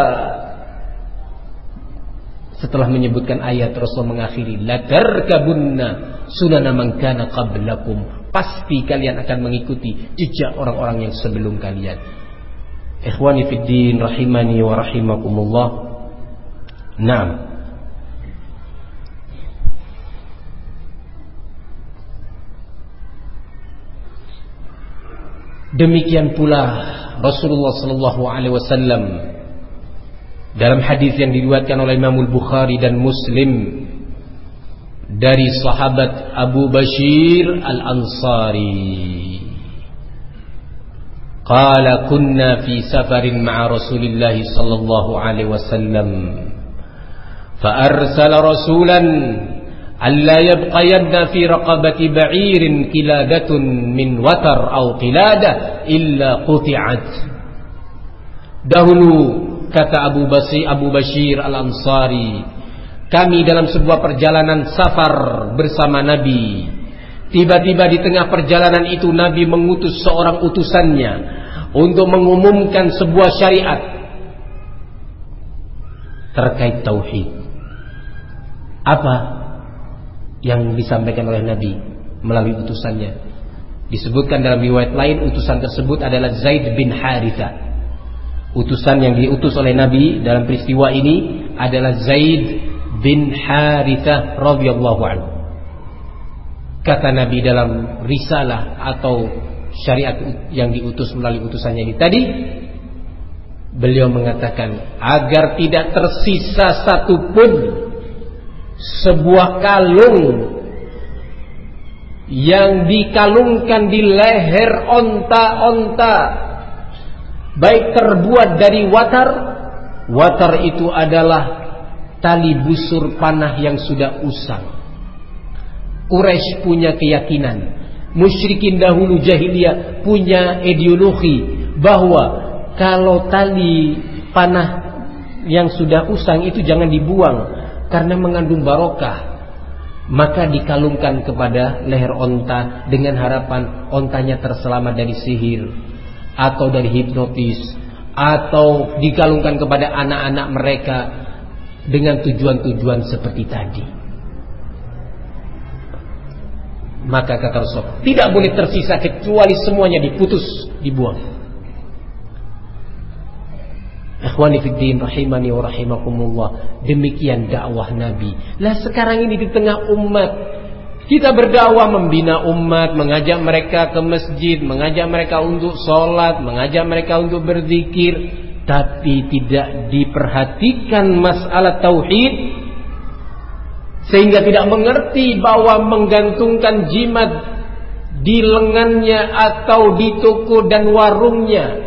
Setelah menyebutkan ayat, Rasul mengakhiri, la tarkabunna sunana man kana qablakum, pasti kalian akan mengikuti jejak orang-orang yang sebelum kalian. Ikhwani fid din rahimani wa rahimakumullah. Naam. Demikian pula Rasulullah sallallahu alaihi wasallam dalam hadis yang diriwayatkan oleh Imam Al-Bukhari dan Muslim dari sahabat Abu Bashir Al-Ansari, qala kunna fi safarin ma'a Rasulillah sallallahu alaihi wasallam fa arsala rasulan alla yabqayanna fi raqabati ba'irin qiladatun min watar aw qiladah illa quti'at. Dahulu, kata Abu Bashir Al-Ansari, kami dalam sebuah perjalanan safar bersama Nabi. Tiba-tiba di tengah perjalanan itu Nabi mengutus seorang utusannya untuk mengumumkan sebuah syariat terkait tauhid. Apa yang disampaikan oleh Nabi melalui utusannya? Disebutkan dalam riwayat lain, utusan tersebut adalah Zaid bin Haritha. Utusan yang diutus oleh Nabi dalam peristiwa ini adalah Zaid bin Haritha radhiyallahu anhu. Kata Nabi dalam risalah atau syariat yang diutus melalui utusannya ini tadi, beliau mengatakan agar tidak tersisa satupun sebuah kalung yang dikalungkan di leher onta-onta, baik terbuat dari watar. Watar itu adalah tali busur panah yang sudah usang. Quraisy punya keyakinan, musyrikin dahulu jahiliyah punya ideologi bahwa kalau tali panah yang sudah usang itu jangan dibuang karena mengandung barokah. Maka dikalungkan kepada leher onta dengan harapan ontanya terselamat dari sihir atau dari hipnotis, atau dikalungkan kepada anak-anak mereka dengan tujuan-tujuan seperti tadi. Maka kata Rasul, tidak boleh tersisa kecuali semuanya diputus, dibuang. Ikhwani fiddin rahimani wa rahimakumullah. Demikian dakwah Nabi. Lah sekarang ini di tengah umat, kita berdakwah, membina umat, mengajak mereka ke masjid, mengajak mereka untuk sholat, mengajak mereka untuk berzikir, tapi tidak diperhatikan masalah tauhid, sehingga tidak mengerti bahwa menggantungkan jimat di lengannya atau di toko dan warungnya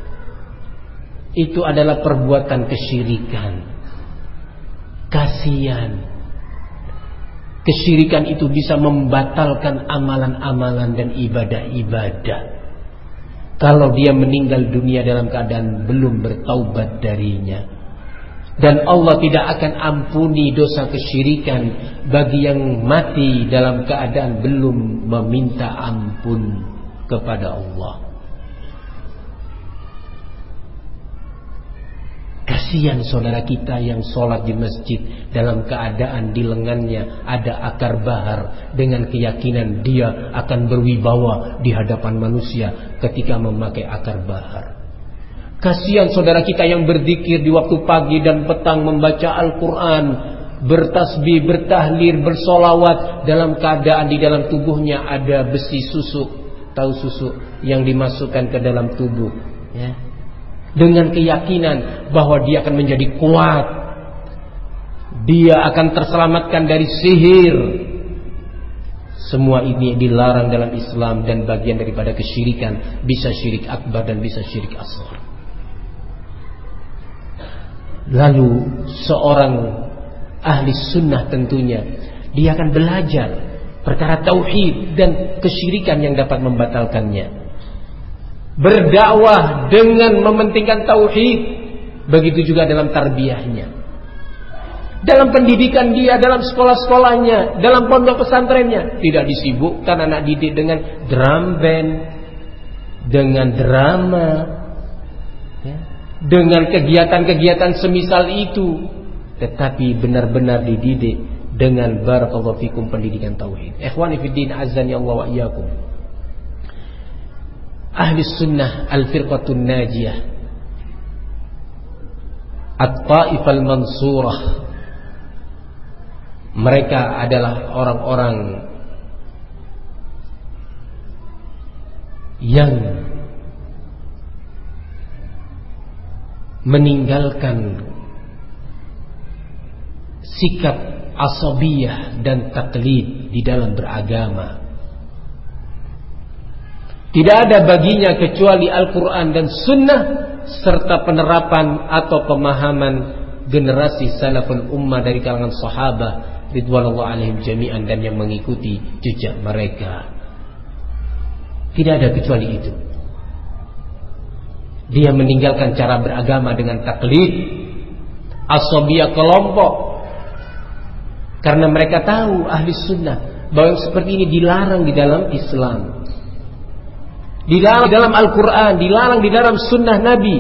itu adalah perbuatan kesyirikan. Kasihan. Kesyirikan itu bisa membatalkan amalan-amalan dan ibadah-ibadah kalau dia meninggal dunia dalam keadaan belum bertaubat darinya. Dan Allah tidak akan ampuni dosa kesyirikan bagi yang mati dalam keadaan belum meminta ampun kepada Allah. Kasihan saudara kita yang sholat di masjid dalam keadaan di lengannya ada akar bahar, dengan keyakinan dia akan berwibawa di hadapan manusia ketika memakai akar bahar. Kasihan saudara kita yang berzikir di waktu pagi dan petang, membaca Al-Quran, bertasbih, bertahlil, bersolawat, dalam keadaan di dalam tubuhnya ada besi susuk. Tahu susuk yang dimasukkan ke dalam tubuh, ya? dengan keyakinan bahwa dia akan menjadi kuat, dia akan terselamatkan dari sihir. Semua ini dilarang dalam Islam dan bagian daripada kesyirikan, bisa syirik akbar dan bisa syirik asghar. Lalu seorang ahli sunnah tentunya dia akan belajar perkara tauhid dan kesyirikan yang dapat membatalkannya. Berdakwah dengan mementingkan tauhid, begitu juga dalam tarbiyahnya, dalam pendidikan dia, dalam sekolah-sekolahnya, dalam pondok pesantrennya. Tidak disibukkan anak didik dengan drum band, dengan drama, ya, dengan kegiatan-kegiatan semisal itu, tetapi benar-benar dididik dengan barakallahu fikum pendidikan tauhid. Ikhwani fiddin azani Allah wa iyyakum. Ahli sunnah al-firqatun najiyah, at-taifal mansurah, mereka adalah orang-orang yang meninggalkan sikap asabiyah dan taklid di dalam beragama. Tidak ada baginya kecuali Al-Quran dan Sunnah serta penerapan atau pemahaman generasi salaful ummah dari kalangan sahabat ridwanullah alaihim jami'an dan yang mengikuti jejak mereka. Tidak ada kecuali itu. Dia meninggalkan cara beragama dengan taklid, asabiyah kelompok, karena mereka tahu ahli sunnah bahwa yang seperti ini dilarang di dalam Islam, dilarang di dalam Al-Quran, dilarang di dalam sunnah Nabi.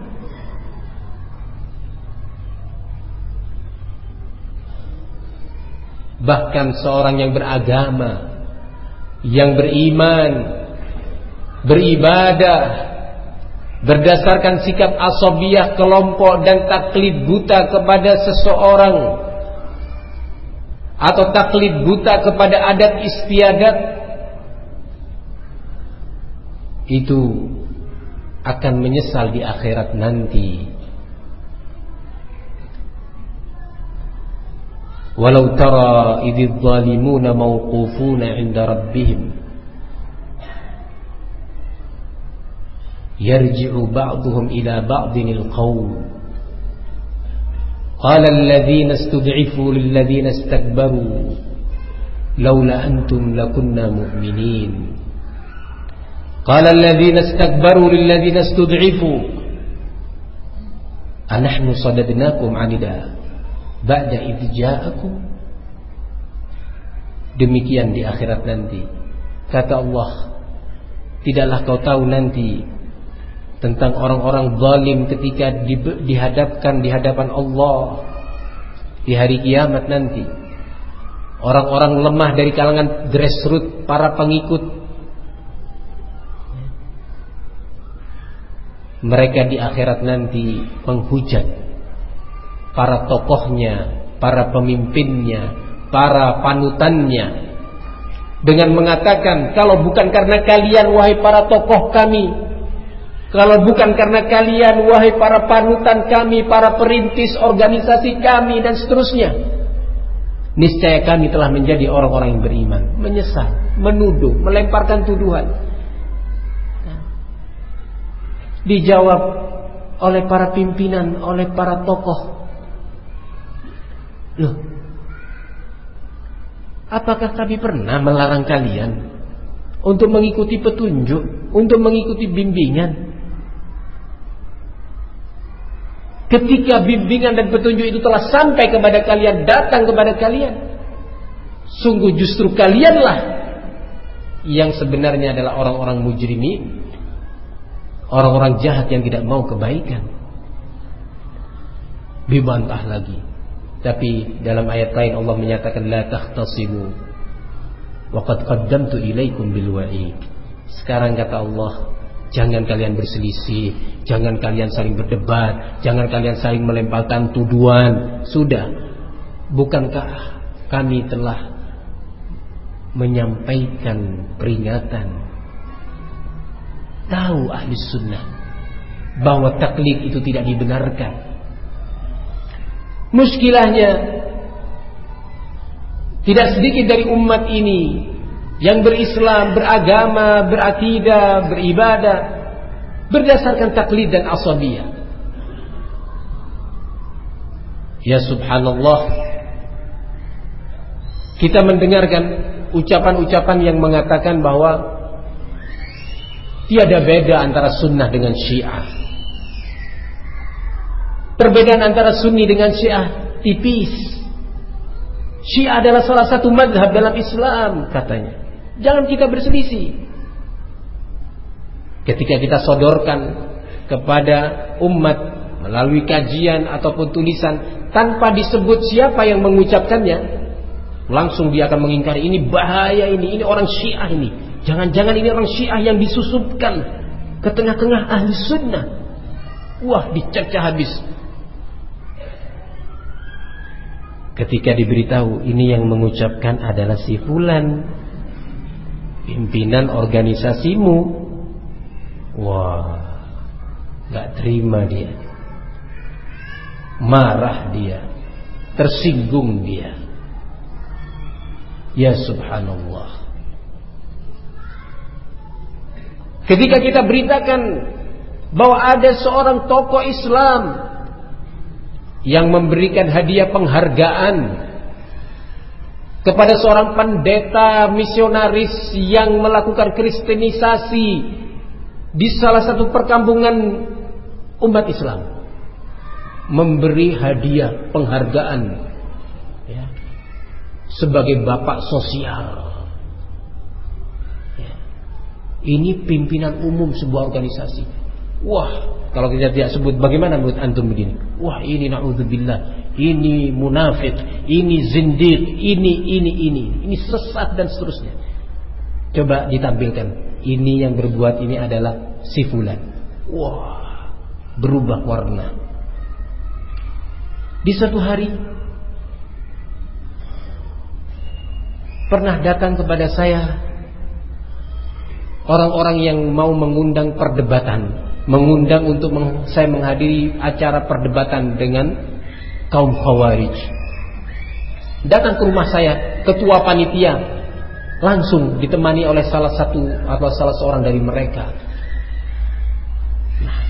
Bahkan seorang yang beragama, yang beriman, beribadah berdasarkan sikap asabiyah kelompok dan taklid buta kepada seseorang, atau taklid buta kepada adat istiadat, itu akan menyesal di akhirat nanti. Walau tara idz zalimuna mawqufuna 'inda rabbihim yarji'u ba'dhum ila ba'din al-qawl qala alladhina istud'ifu lil ladhina istakbaru laula antum lakunna mu'minin qala alladhina istakbaru lil ladhina istud'ifu anahnu sadadnakum 'anida ba'da idz ja'akum. Demikian di akhirat nanti. Kata Allah, tidaklah kau tahu nanti tentang orang-orang zalim ketika dihadapkan di hadapan Allah di hari kiamat nanti. Orang-orang lemah dari kalangan grassroots, para pengikut, mereka di akhirat nanti menghujat para tokohnya, para pemimpinnya, para panutannya, dengan mengatakan, kalau bukan karena kalian wahai para tokoh kami, kalau bukan karena kalian wahai para panutan kami, para perintis organisasi kami dan seterusnya, niscaya kami telah menjadi orang-orang yang beriman. Menyesal, menuduh, melemparkan tuduhan. Dijawab oleh para pimpinan, oleh para tokoh, loh, apakah kami pernah melarang kalian untuk mengikuti petunjuk, untuk mengikuti bimbingan? Ketika bimbingan dan petunjuk itu telah sampai kepada kalian, datang kepada kalian, sungguh justru kalianlah yang sebenarnya adalah orang-orang mujrimin, orang-orang jahat yang tidak mau kebaikan. Dibantah lagi. Tapi dalam ayat lain Allah menyatakan la takhtasimu wa qad qaddamtu ilaikum bil wa'id. Sekarang kata Allah, jangan kalian berselisih, jangan kalian saling berdebat, jangan kalian saling melemparkan tuduhan. Sudah, bukankah kami telah menyampaikan peringatan? Tahu ahli sunnah bahwa taklid itu tidak dibenarkan. Muskilahnya, tidak sedikit dari umat ini yang berislam, beragama, berakidah, beribadah berdasarkan taklid dan asabiyah. Ya subhanallah, kita mendengarkan ucapan-ucapan yang mengatakan bahwa tiada beda antara sunnah dengan syiah. Perbedaan antara sunni dengan syiah tipis. Syiah adalah salah satu mazhab dalam Islam, katanya. Jangan kita berselisih. Ketika kita sodorkan kepada umat melalui kajian ataupun tulisan tanpa disebut siapa yang mengucapkannya, langsung dia akan mengingkari, ini bahaya, ini orang syiah ini. Jangan-jangan ini orang syiah yang disusupkan ke tengah-tengah ahli sunnah. Wah, dicercah habis. Ketika diberitahu ini yang mengucapkan adalah si fulan, pimpinan organisasimu, wah, gak terima dia, marah dia, tersinggung dia. Ya subhanallah. Ketika kita beritakan bahwa ada seorang tokoh Islam yang memberikan hadiah penghargaan kepada seorang pendeta misionaris yang melakukan kristenisasi di salah satu perkampungan umat Islam, memberi hadiah penghargaan ya, sebagai bapak sosial ya. Ini pimpinan umum sebuah organisasi. Wah, kalau kita tidak sebut, bagaimana menurut antum begini? Wah, ini na'udzubillah, ini munafik, ini zindiq, ini sesat dan seterusnya. Coba ditampilkan, ini yang berbuat ini adalah si fulan. Wah, berubah warna. Di suatu hari pernah datang kepada saya orang-orang yang mau mengundang perdebatan, mengundang untuk saya menghadiri acara perdebatan dengan kaum Khawarij. Datang ke rumah saya, ketua panitia, langsung ditemani oleh salah satu atau salah seorang dari mereka. Nah,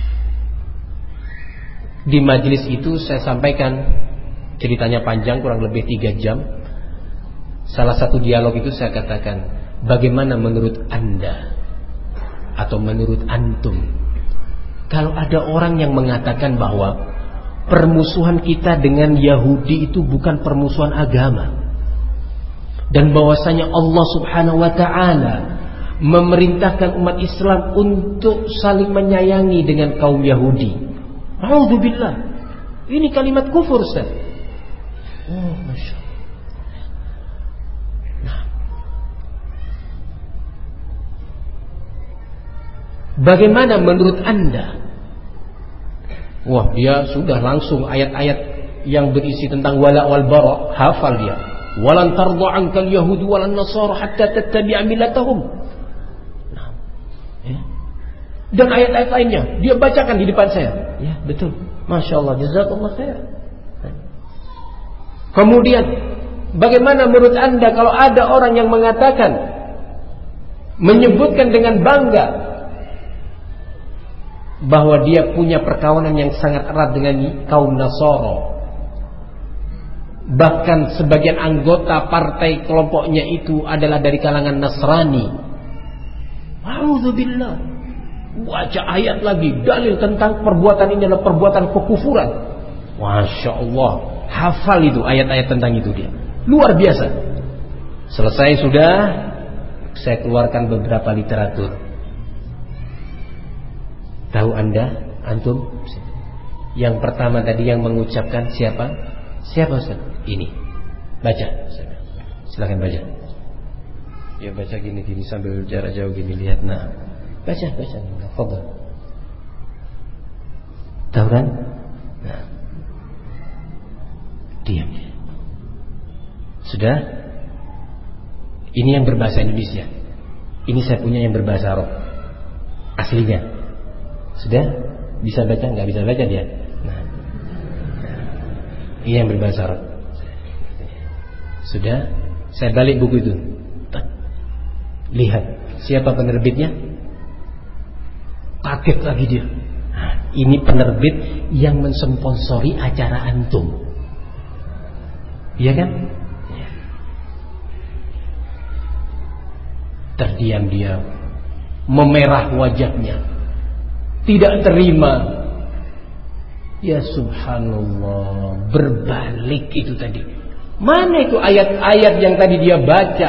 di majelis itu saya sampaikan, ceritanya panjang, kurang lebih 3 jam. Salah satu dialog itu saya katakan, bagaimana menurut Anda atau menurut antum kalau ada orang yang mengatakan bahwa permusuhan kita dengan Yahudi itu bukan permusuhan agama, dan bahwasanya Allah subhanahu wa ta'ala memerintahkan umat Islam untuk saling menyayangi dengan kaum Yahudi. A'udzubillah, ini kalimat kufur, Ustaz. Oh, Masya Allah. Nah, bagaimana menurut Anda? Wah, dia sudah langsung ayat-ayat yang berisi tentang wala wal bara, hafal dia. Walan tarda ankal yahud walan nasara hatta tattabi'a millatahum. Nah, ya. Dan ayat-ayat lainnya dia bacakan di depan saya. Ya, betul. Masya Allah, jazakallah khair. Kemudian, bagaimana menurut Anda kalau ada orang yang mengatakan, menyebutkan dengan bangga bahwa dia punya perkawanan yang sangat erat dengan kaum Nasara, bahkan sebagian anggota partai kelompoknya itu adalah dari kalangan Nasrani. A'udzubillah. Baca ayat lagi, dalil tentang perbuatan ini adalah perbuatan kekufuran. Masya Allah, hafal itu ayat-ayat tentang itu dia. Luar biasa. Selesai sudah, saya keluarkan beberapa literatur. Tahu Anda, antum? Yang pertama tadi yang mengucapkan siapa? Siapa Ustaz? Ini. Baca. Silakan baca. Ya baca gini-gini sambil jarak jauh gini, lihat. Nah, baca. Fadhal. Tahu kan? Nah. Diam. Sudah? Ini yang berbahasa Indonesia. Ini saya punya yang berbahasa Arab. Aslinya. Sudah? Bisa baca nggak bisa baca dia. Nah, ini yang berbahasa Arab. Sudah, saya balik buku itu. Lihat siapa penerbitnya. Kaget lagi dia. Nah, ini penerbit yang mensponsori acara antum. Iya kan? Ya. Terdiam dia, memerah wajahnya, tidak terima. Ya subhanallah, berbalik itu tadi. Mana itu ayat-ayat yang tadi dia baca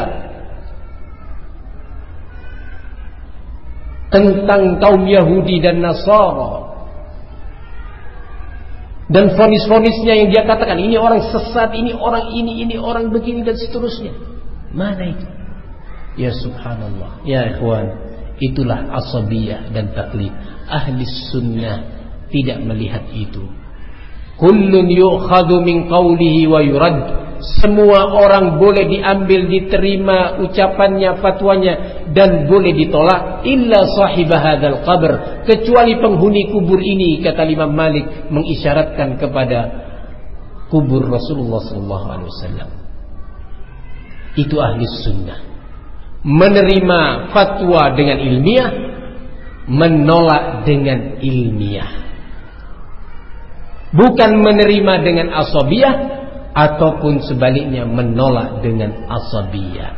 tentang kaum Yahudi dan Nasara, dan vonis-vonisnya yang dia katakan ini orang sesat, ini orang ini orang begini dan seterusnya. Mana itu? Ya subhanallah. Ya ikhwan, itulah asabiyah dan taklid. Ahli sunnah tidak melihat itu. Kullun yu'khadhu min qawlihi wa yurad. Semua orang boleh diambil, diterima ucapannya, fatwanya, dan boleh ditolak. Illa sahibah hadzal qabr, kecuali penghuni kubur ini, kata Imam Malik, mengisyaratkan kepada kubur Rasulullah SAW. Itu ahli sunnah, menerima fatwa dengan ilmiah, menolak dengan ilmiah, bukan menerima dengan asabiyah ataupun sebaliknya menolak dengan asabiyah.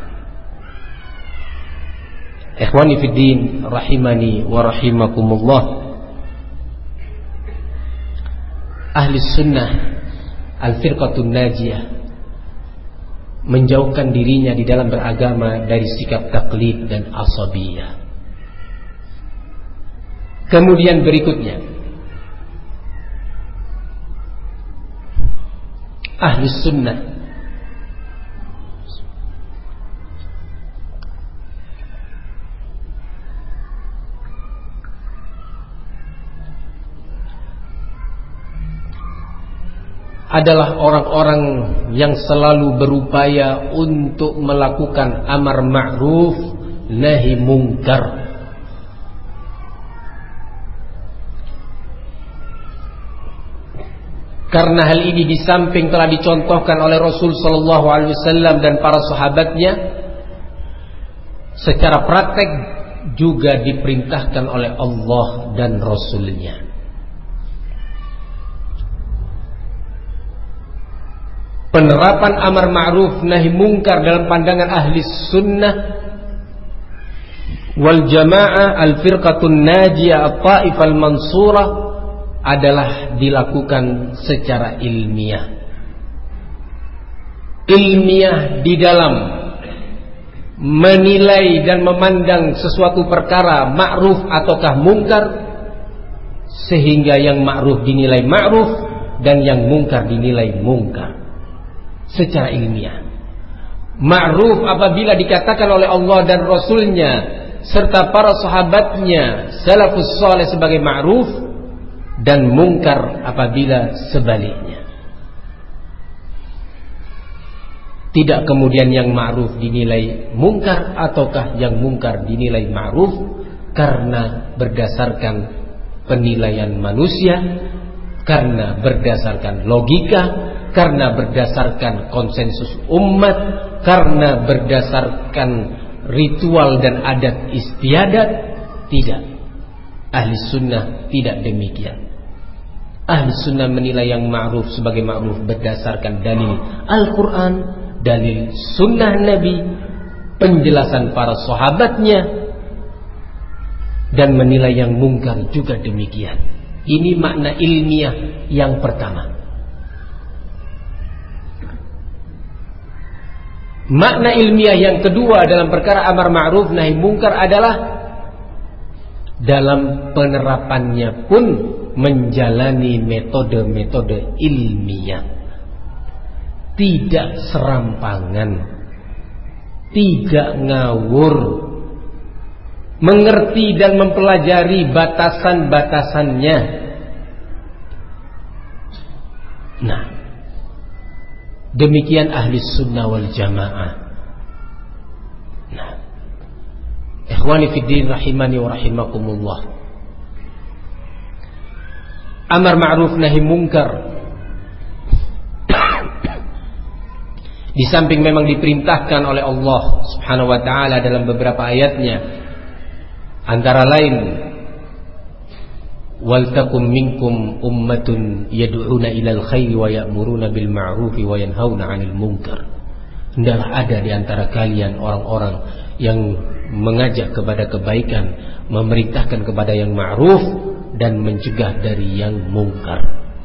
Ikhwani fiddin rahimani wa rahimakumullah. Ahli sunnah al-firqatun najiyah menjauhkan dirinya di dalam beragama dari sikap taklid dan asabiyah. Kemudian berikutnya, ahli sunnah adalah orang-orang yang selalu berupaya untuk melakukan amar ma'ruf nahi mungkar. Karena hal ini di samping telah dicontohkan oleh Rasul sallallahu alaihi wasallam dan para sahabatnya, secara praktek juga diperintahkan oleh Allah dan Rasulnya. Penerapan amar ma'ruf nahi mungkar dalam pandangan ahli sunnah wal jamaah al-firqatun najiyah at-ta'ifah al-mansurah adalah dilakukan secara ilmiah. Ilmiah di dalam menilai dan memandang sesuatu perkara ma'ruf ataukah mungkar, sehingga yang ma'ruf dinilai ma'ruf dan yang mungkar dinilai mungkar. Secara ilmiah, ma'ruf apabila dikatakan oleh Allah dan Rasulnya serta para sahabatnya salafus saleh sebagai ma'ruf, dan mungkar apabila sebaliknya. Tidak kemudian yang ma'ruf dinilai mungkar ataukah yang mungkar dinilai ma'ruf karena berdasarkan penilaian manusia, karena berdasarkan logika, karena berdasarkan konsensus umat, karena berdasarkan ritual dan adat istiadat. Tidak. Ahli sunnah tidak demikian. Ahli sunnah menilai yang ma'ruf sebagai ma'ruf berdasarkan dalil Al-Quran, dalil sunnah Nabi, penjelasan para sahabatnya, dan menilai yang mungkar juga demikian. Ini makna ilmiah yang pertama. Makna ilmiah yang kedua dalam perkara amar ma'ruf nahi mungkar adalah dalam penerapannya pun menjalani metode-metode ilmiah, tidak serampangan, tidak ngawur, mengerti dan mempelajari batasan-batasannya. Nah, demikian ahli sunnah wal jamaah. Nah, ikhwani fiddin rahimani wa rahimakumullah. amar ma'ruf nahi mungkar. Di samping memang diperintahkan oleh Allah Subhanahu wa taala dalam beberapa ayatnya, antara lain wal takum minkum ummatun yad'una ilal khairi wa ya'muruna bil ma'rufi wa yanhauna 'anil munkar. Hendaklah ada di antara kalian orang-orang yang mengajak kepada kebaikan, memerintahkan kepada yang ma'ruf dan mencegah dari yang mungkar.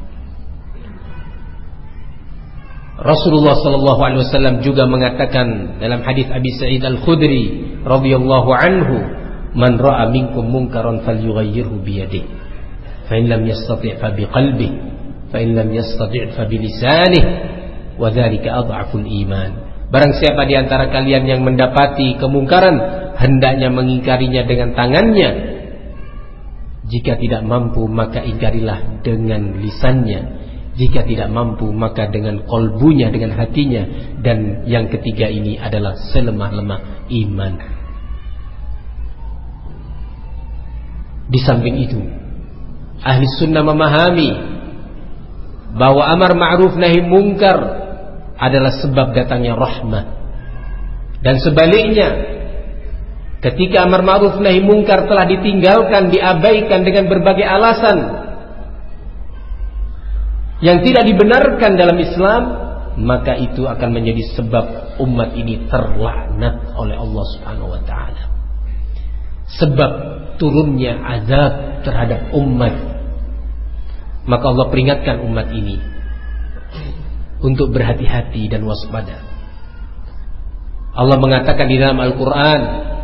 Rasulullah sallallahu alaihi wasallam juga mengatakan dalam hadis Abi Sa'id Al-Khudri radhiyallahu anhu, "Man ra'a minkum munkaran falyughayyirhu bi yadihi, fa in lam yastati' fa bi qalbihi, fa in lam yastati' fa bi lisanihi, wa dzalika adhaful iman." Barang siapa di antara kalian yang mendapati kemungkaran, hendaknya mengingkarinya dengan tangannya. Jika tidak mampu, maka ingkarilah dengan lisannya. Jika tidak mampu, maka dengan kolbunya, dengan hatinya. Dan yang ketiga ini adalah selemah-lemah iman. Di samping itu, ahli sunnah memahami bahwa amar ma'ruf nahi mungkar adalah sebab datangnya rahmah. Dan sebaliknya, ketika amar ma'ruf nahi mungkar telah ditinggalkan, diabaikan dengan berbagai alasan yang tidak dibenarkan dalam Islam, maka itu akan menjadi sebab umat ini terlaknat oleh Allah Subhanahu wa taala. Sebab turunnya azab terhadap umat. Maka Allah peringatkan umat ini untuk berhati-hati dan waspada. Allah mengatakan di dalam Al-Qur'an,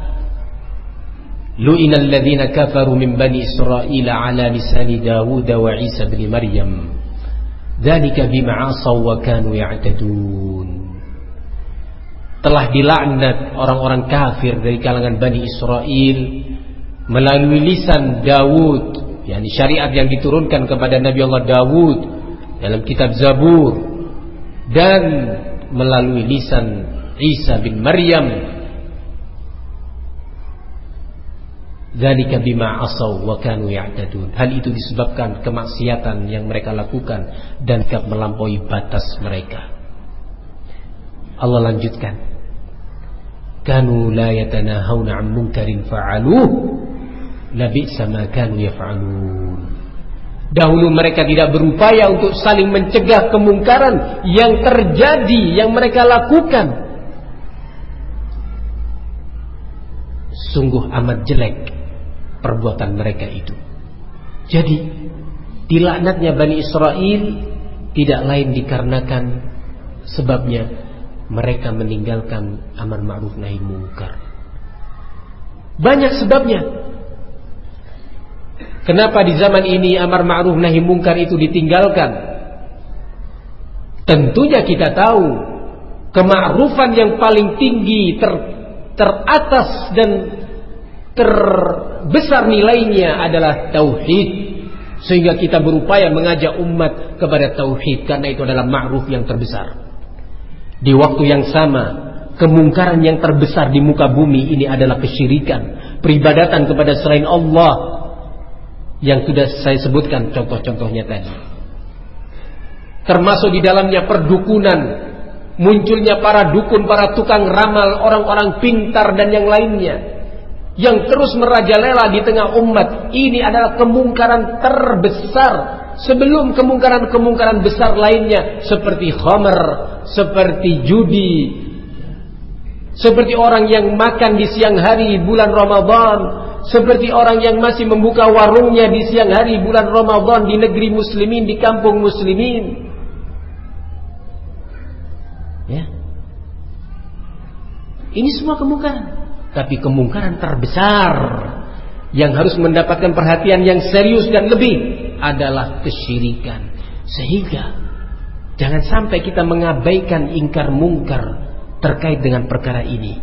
"Lu'inal ladzina kafaru min bani Israil 'ala lisani Dawud wa Isa bin Maryam. Dzalika bima 'asaw wa kanu ya'tadun." Telah dilaknat orang-orang kafir dari kalangan Bani Israel melalui lisan Dawud, yakni syariat yang diturunkan kepada Nabi Allah Dawud dalam kitab Zabur, dan melalui lisan Isa bin Maryam. Dzalika bima asaw wa kanu ya'tadun. Hal itu disebabkan kemaksiatan yang mereka lakukan dan melampaui batas mereka. Allah lanjutkan, kanu la yatanahawna 'an munkarin fa'aluh labi'sa ma kanu yaf'alun. Dahulu mereka tidak berupaya untuk saling mencegah kemungkaran yang terjadi, yang mereka lakukan. Sungguh amat jelek perbuatan mereka itu. Jadi dilaknatnya Bani Israel tidak lain dikarenakan sebabnya mereka meninggalkan amar ma'ruf nahi munkar. Banyak sebabnya. Kenapa di zaman ini amar ma'ruf nahi munkar itu ditinggalkan? Tentunya kita tahu kema'rufan yang paling tinggi, teratas dan terbesar nilainya adalah tauhid. Sehingga kita berupaya mengajak umat kepada tauhid, karena itu adalah ma'ruf yang terbesar. Di waktu yang sama, kemungkaran yang terbesar di muka bumi ini adalah kesyirikan, peribadatan kepada selain Allah, yang sudah saya sebutkan contoh-contohnya tadi. Termasuk di dalamnya perdukunan, munculnya para dukun, para tukang ramal, orang-orang pintar dan yang lainnya, yang terus merajalela di tengah umat. Ini adalah kemungkaran terbesar sebelum kemungkaran-kemungkaran besar lainnya, seperti khamr, seperti judi, seperti orang yang makan di siang hari bulan Ramadan, seperti orang yang masih membuka warungnya di siang hari bulan Ramadan di negeri muslimin, di kampung muslimin. Ya. Ini semua kemungkaran. Tapi kemungkaran terbesar yang harus mendapatkan perhatian yang serius dan lebih adalah kesyirikan. Sehingga jangan sampai kita mengabaikan ingkar mungkar terkait dengan perkara ini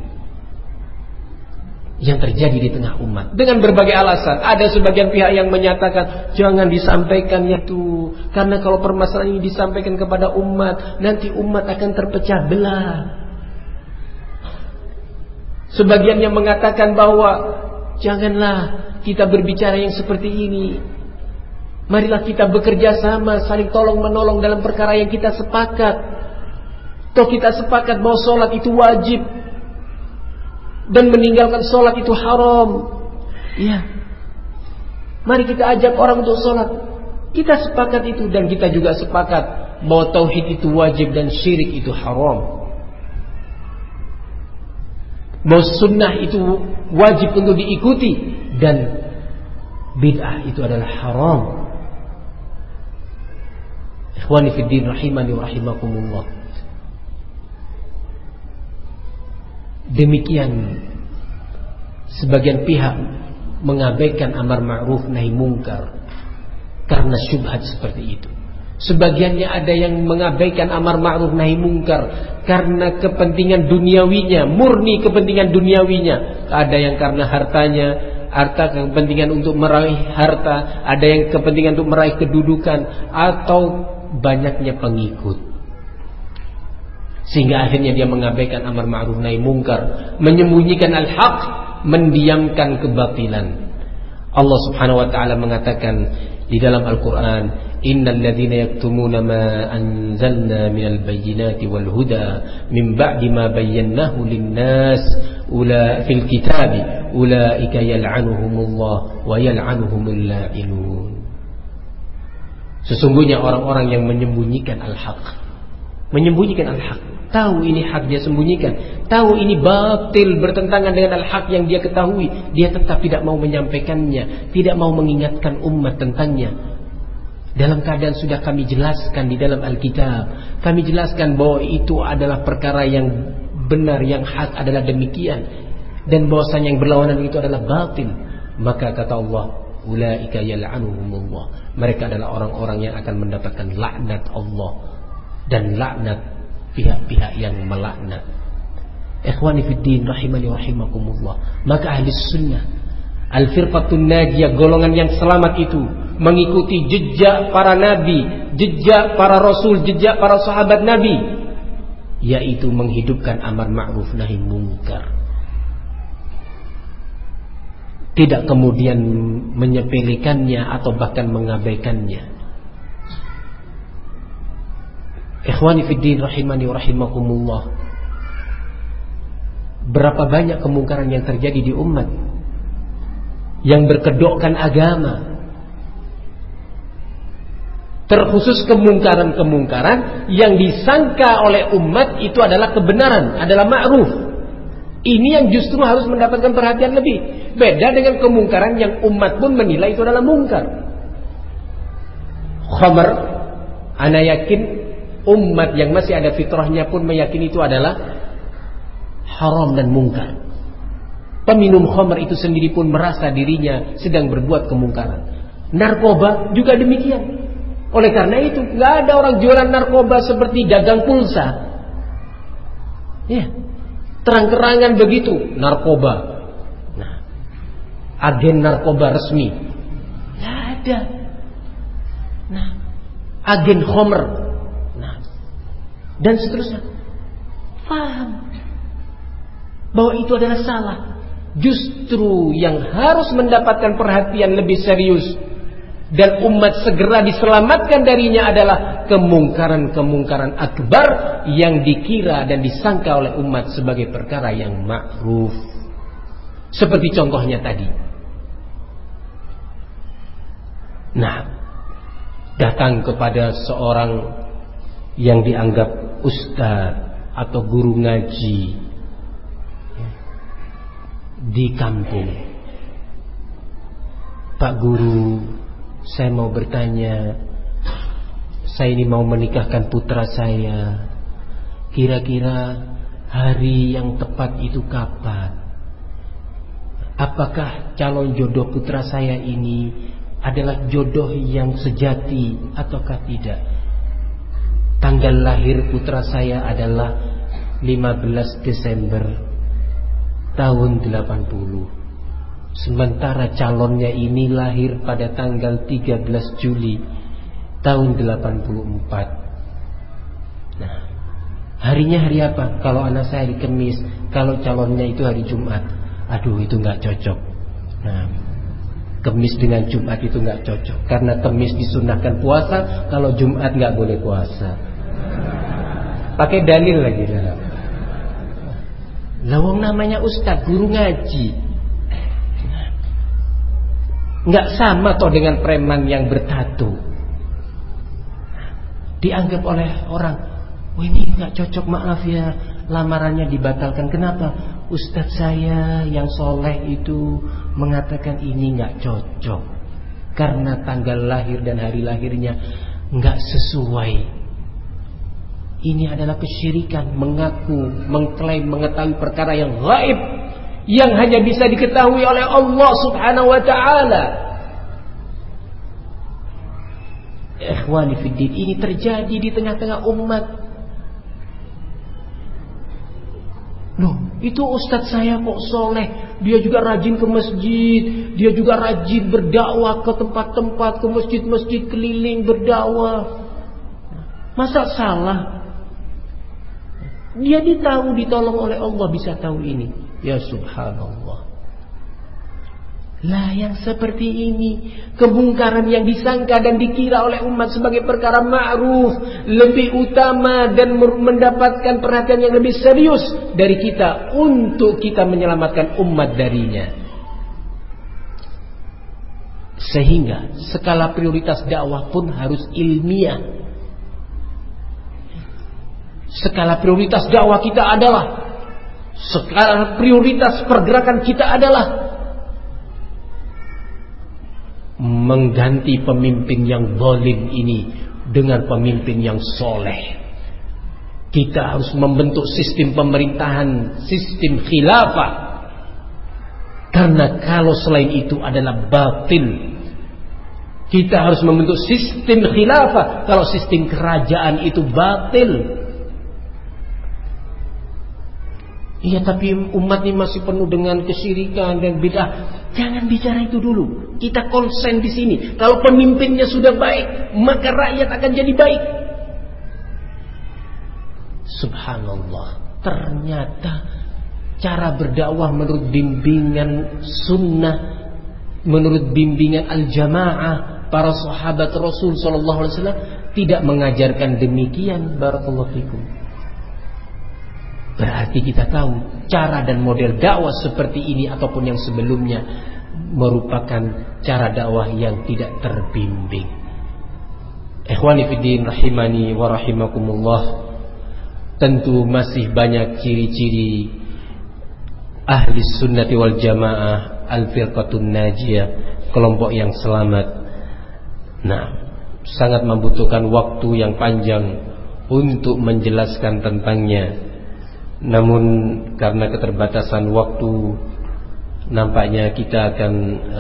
yang terjadi di tengah umat dengan berbagai alasan. Ada sebagian pihak yang menyatakan jangan disampaikan itu, karena kalau permasalahan ini disampaikan kepada umat, nanti umat akan terpecah belah. Sebagian yang mengatakan bahwa janganlah kita berbicara yang seperti ini, Marilah kita bekerja sama, saling tolong menolong dalam perkara yang kita sepakat. Toh kita sepakat bahwa sholat itu wajib dan meninggalkan sholat itu haram. Ya, mari kita ajak orang untuk sholat. Kita sepakat itu, dan kita juga sepakat bahwa tauhid itu wajib dan syirik itu haram. Bahwa sunnah itu wajib untuk diikuti dan bid'ah itu adalah haram. Ikhwani fid din rahimani wa rahimakumullah. Demikian sebagian pihak mengabaikan amar ma'ruf nahi mungkar karena syubhat seperti itu. Sebagiannya ada yang mengabaikan amar ma'ruf nahi mungkar karena kepentingan duniawinya, murni kepentingan duniawinya. Ada yang karena hartanya, kepentingan untuk meraih harta, ada yang kepentingan untuk meraih kedudukan atau banyaknya pengikut. Sehingga akhirnya dia mengabaikan amar ma'ruf nahi mungkar, menyembunyikan al-haq, mendiamkan kebatilan. Allah Subhanahu wa taala mengatakan di dalam Al-Qur'an, innal ladzina yaktumuna ma anzalna minal bayyinati wal huda min ba'di ma bayyanahu lin-nas fil kitabi ulaika yal'anuhumullah wa yal'anuhumul la'inun. Sesungguhnya orang-orang yang menyembunyikan al-haq, tahu ini hak dia sembunyikan, tahu ini batil bertentangan dengan al-haq yang dia ketahui, dia tetap tidak mau menyampaikannya, tidak mau mengingatkan umat tentangnya. Dalam keadaan sudah kami jelaskan di dalam Alkitab, kami jelaskan bahwa itu adalah perkara yang benar, yang hak adalah demikian, dan bahwasanya yang berlawanan itu adalah batil. Maka kata Allah, ulaika yal'anuhumullah, mereka adalah orang-orang yang akan mendapatkan laknat Allah dan laknat pihak-pihak yang melaknat. Ikhwani fiddin rahimani wa rahimakumullah. Maka ahli sunnah, al-firqatun najiyah, golongan yang selamat itu mengikuti jejak para nabi, jejak para rasul, jejak para sahabat nabi, yaitu menghidupkan amar ma'ruf nahi mungkar. Tidak kemudian menyepelekannya atau bahkan mengabaikannya. Ikhwani fiddin rahimani wa rahimakumullah. Berapa banyak kemungkaran yang terjadi di umat yang berkedokkan agama, terkhusus kemungkaran-kemungkaran yang disangka oleh umat itu adalah kebenaran, adalah ma'ruf. Ini yang justru harus mendapatkan perhatian lebih. Beda dengan kemungkaran yang umat pun menilai itu adalah mungkar. Khamr, ana yakin umat yang masih ada fitrahnya pun meyakini itu adalah haram dan mungkar. Peminum khamr itu sendiri pun merasa dirinya sedang berbuat kemungkaran. Narkoba juga demikian. Oleh karena itu, nggak ada orang jualan narkoba seperti dagang pulsa. Ya, terang-terangan begitu narkoba. Nah, agen narkoba resmi nggak ada. Nah, agen khamr, dan seterusnya. Faham bahwa itu adalah salah. Justru yang harus mendapatkan perhatian lebih serius dan umat segera diselamatkan darinya adalah kemungkaran-kemungkaran akbar yang dikira dan disangka oleh umat sebagai perkara yang ma'ruf. Seperti contohnya tadi. Nah, datang kepada seorang yang dianggap ustaz atau guru ngaji di kampung. Pak guru, saya mau bertanya, saya ini mau menikahkan putra saya. Kira-kira hari yang tepat itu kapan? Apakah calon jodoh putra saya ini adalah jodoh yang sejati ataukah tidak? Tanggal lahir putra saya adalah 15 Desember tahun 80. Sementara calonnya ini lahir pada tanggal 13 Juli tahun 84. Nah, harinya hari apa? Kalau anak saya hari Kamis, kalau calonnya itu hari Jumat. Aduh, itu gak cocok. Nah, Kemis dengan Jumat itu nggak cocok, karena Kemis disunahkan puasa, kalau Jumat nggak boleh puasa. Pakai dalil lagi. Lawang namanya ustadz, guru ngaji. Nggak sama toh dengan preman yang bertato. Dianggap oleh orang, oh ini nggak cocok, maaf ya, lamarannya dibatalkan. Kenapa? Ustadz saya yang soleh itu mengatakan ini nggak cocok karena tanggal lahir dan hari lahirnya nggak sesuai. Ini adalah kesyirikan, mengaku, mengklaim mengetahui perkara yang gaib, yang hanya bisa diketahui oleh Allah Subhanahu wa ta'ala. Ikhwani fiddin, ini terjadi di tengah-tengah umat. Loh, itu ustadz saya kok soleh, dia juga rajin ke masjid, dia juga rajin berdakwah ke tempat-tempat, ke masjid-masjid keliling berdakwah. Masa salah? Dia ditolong oleh Allah bisa tahu ini. Ya subhanallah. Lah yang seperti ini, kemungkaran yang disangka dan dikira oleh umat sebagai perkara ma'ruf lebih utama dan mendapatkan perhatian yang lebih serius dari kita untuk kita menyelamatkan umat darinya. Sehingga skala prioritas dakwah pun harus ilmiah. Skala prioritas dakwah kita adalah, skala prioritas pergerakan kita adalah mengganti pemimpin yang zalim ini dengan pemimpin yang soleh. Kita harus membentuk sistem pemerintahan, sistem khilafah. Karena kalau selain itu adalah batil. Kita harus membentuk sistem khilafah. Kalau sistem kerajaan itu batil. Iya, tapi umat ini masih penuh dengan kesyirikan dan bid'ah. Jangan bicara itu dulu. Kita konsen di sini. Kalau pemimpinnya sudah baik, maka rakyat akan jadi baik. Subhanallah. Ternyata cara berdakwah menurut bimbingan sunnah, menurut bimbingan al-jamaah para sahabat Rasul sallallahu alaihi wasallam tidak mengajarkan demikian. Barakallahu fikum. Berarti kita tahu cara dan model dakwah seperti ini ataupun yang sebelumnya merupakan cara dakwah yang tidak terbimbing. Ikhwani fiddin rahimani wa rahimakumullah. Tentu masih banyak ciri-ciri ahli sunnati wal jamaah, al-firqatun najiyah, kelompok yang selamat. Nah, sangat membutuhkan waktu yang panjang untuk menjelaskan tentangnya. Namun karena keterbatasan waktu, nampaknya kita akan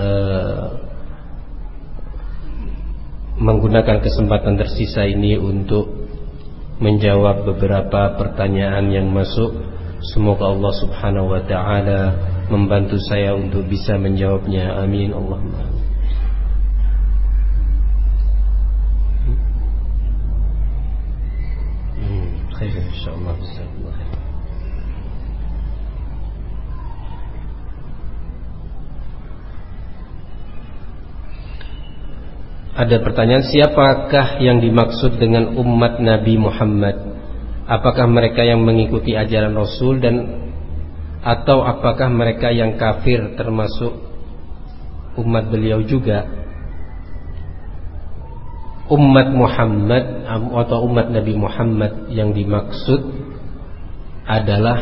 menggunakan kesempatan tersisa ini untuk menjawab beberapa pertanyaan yang masuk. Semoga Allah subhanahu wa ta'ala membantu saya untuk bisa menjawabnya. Amin Allahumma. Khair insyaallah. Ada pertanyaan, siapakah yang dimaksud dengan umat Nabi Muhammad? Apakah mereka yang mengikuti ajaran Rasul atau apakah mereka yang kafir termasuk umat beliau juga? Umat Muhammad atau umat Nabi Muhammad yang dimaksud adalah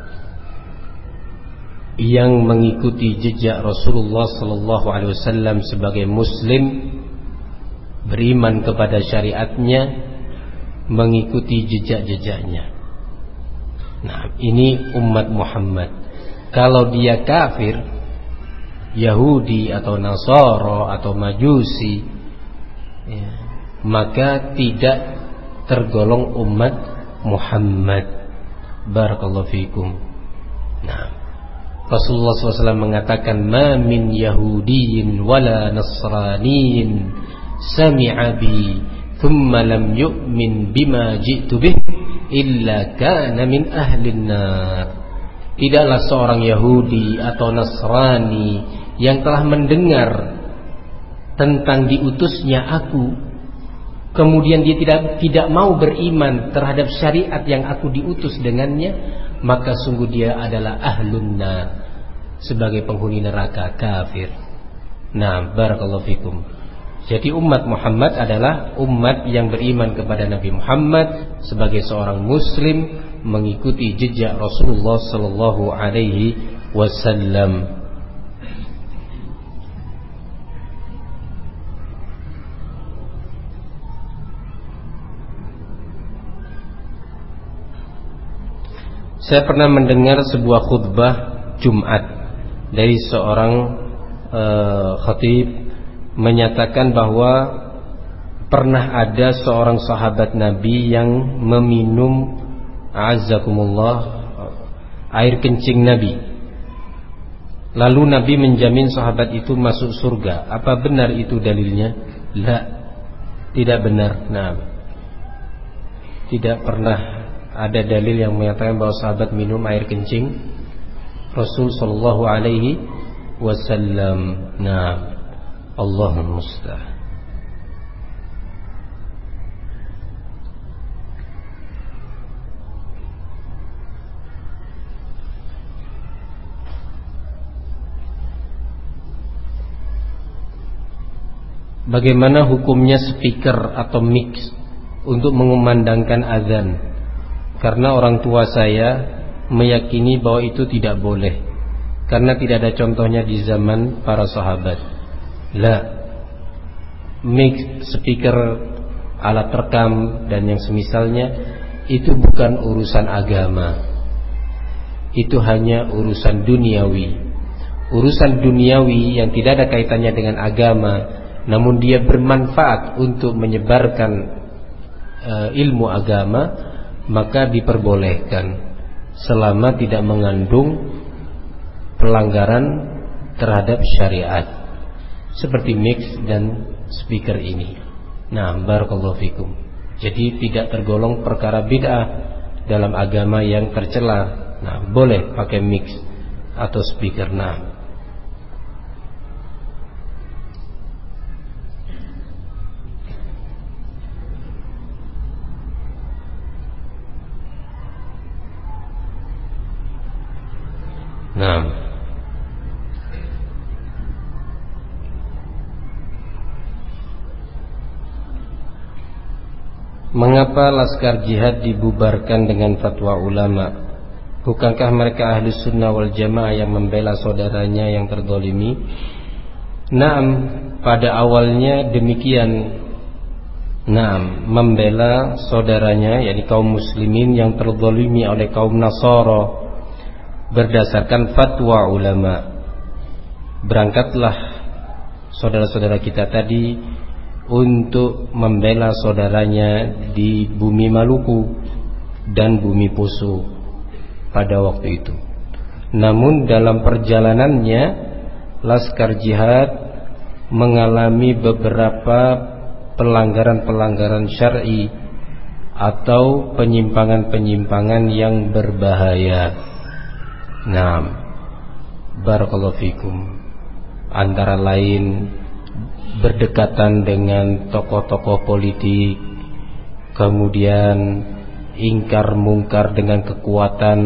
yang mengikuti jejak Rasulullah sallallahu alaihi wasallam sebagai muslim, beriman kepada syariatnya, mengikuti jejak-jejaknya. Nah, ini umat Muhammad. Kalau dia kafir, Yahudi atau Nasara atau Majusi, ya, maka tidak tergolong umat Muhammad. Barakallahu fikum. Nah, Rasulullah SAW mengatakan, "Ma min Yahudiyin wala Nasraniyin sami'a bi thumma lam yu'min bima ji'tu bih illa kana min ahlin nar." Tidaklah seorang Yahudi atau Nasrani yang telah mendengar tentang diutusnya aku, kemudian dia tidak mau beriman terhadap syariat yang aku diutus dengannya, maka sungguh dia adalah ahlun nar, sebagai penghuni neraka, kafir. Nah, barakallahu fikum. Jadi umat Muhammad adalah umat yang beriman kepada Nabi Muhammad sebagai seorang muslim, mengikuti jejak Rasulullah sallallahu alaihi wasallam. Saya pernah mendengar sebuah khutbah Jumat dari seorang khatib menyatakan bahwa pernah ada seorang sahabat Nabi yang meminum azakumullah air kencing Nabi. Lalu Nabi menjamin sahabat itu masuk surga. Apa benar itu dalilnya? La, tidak benar. Nah, tidak pernah ada dalil yang menyatakan bahwa sahabat minum air kencing Rasul sallallahu alaihi wasallam. Nah, Allahul musta'an. Bagaimana hukumnya speaker atau mix untuk mengumandangkan azan? Karena orang tua saya meyakini bahwa itu tidak boleh, karena tidak ada contohnya di zaman para sahabat. La, mix, speaker, alat rekam dan yang semisalnya itu bukan urusan agama. Itu hanya urusan duniawi. Urusan duniawi yang tidak ada kaitannya dengan agama, namun dia bermanfaat untuk menyebarkan ilmu agama, maka diperbolehkan selama tidak mengandung pelanggaran terhadap syariat, seperti mix dan speaker ini. Nah, barakallahu fikum. Jadi tidak tergolong perkara bid'ah dalam agama yang tercela. Nah, boleh pakai mix atau speaker. Nah, mengapa laskar jihad dibubarkan dengan fatwa ulama? Bukankah mereka ahli sunnah wal jamaah yang membela saudaranya yang terzalimi? Naam, pada awalnya demikian. Naam, membela saudaranya, yakni kaum muslimin yang terzalimi oleh kaum Nasara berdasarkan fatwa ulama. Berangkatlah saudara-saudara kita tadi untuk membela saudaranya di bumi Maluku dan bumi Poso pada waktu itu. Namun dalam perjalanannya laskar jihad mengalami beberapa pelanggaran-pelanggaran syar'i atau penyimpangan-penyimpangan yang berbahaya. Nah, barakallahu fikum. Antara lain berdekatan dengan tokoh-tokoh politik, kemudian ingkar mungkar dengan kekuatan,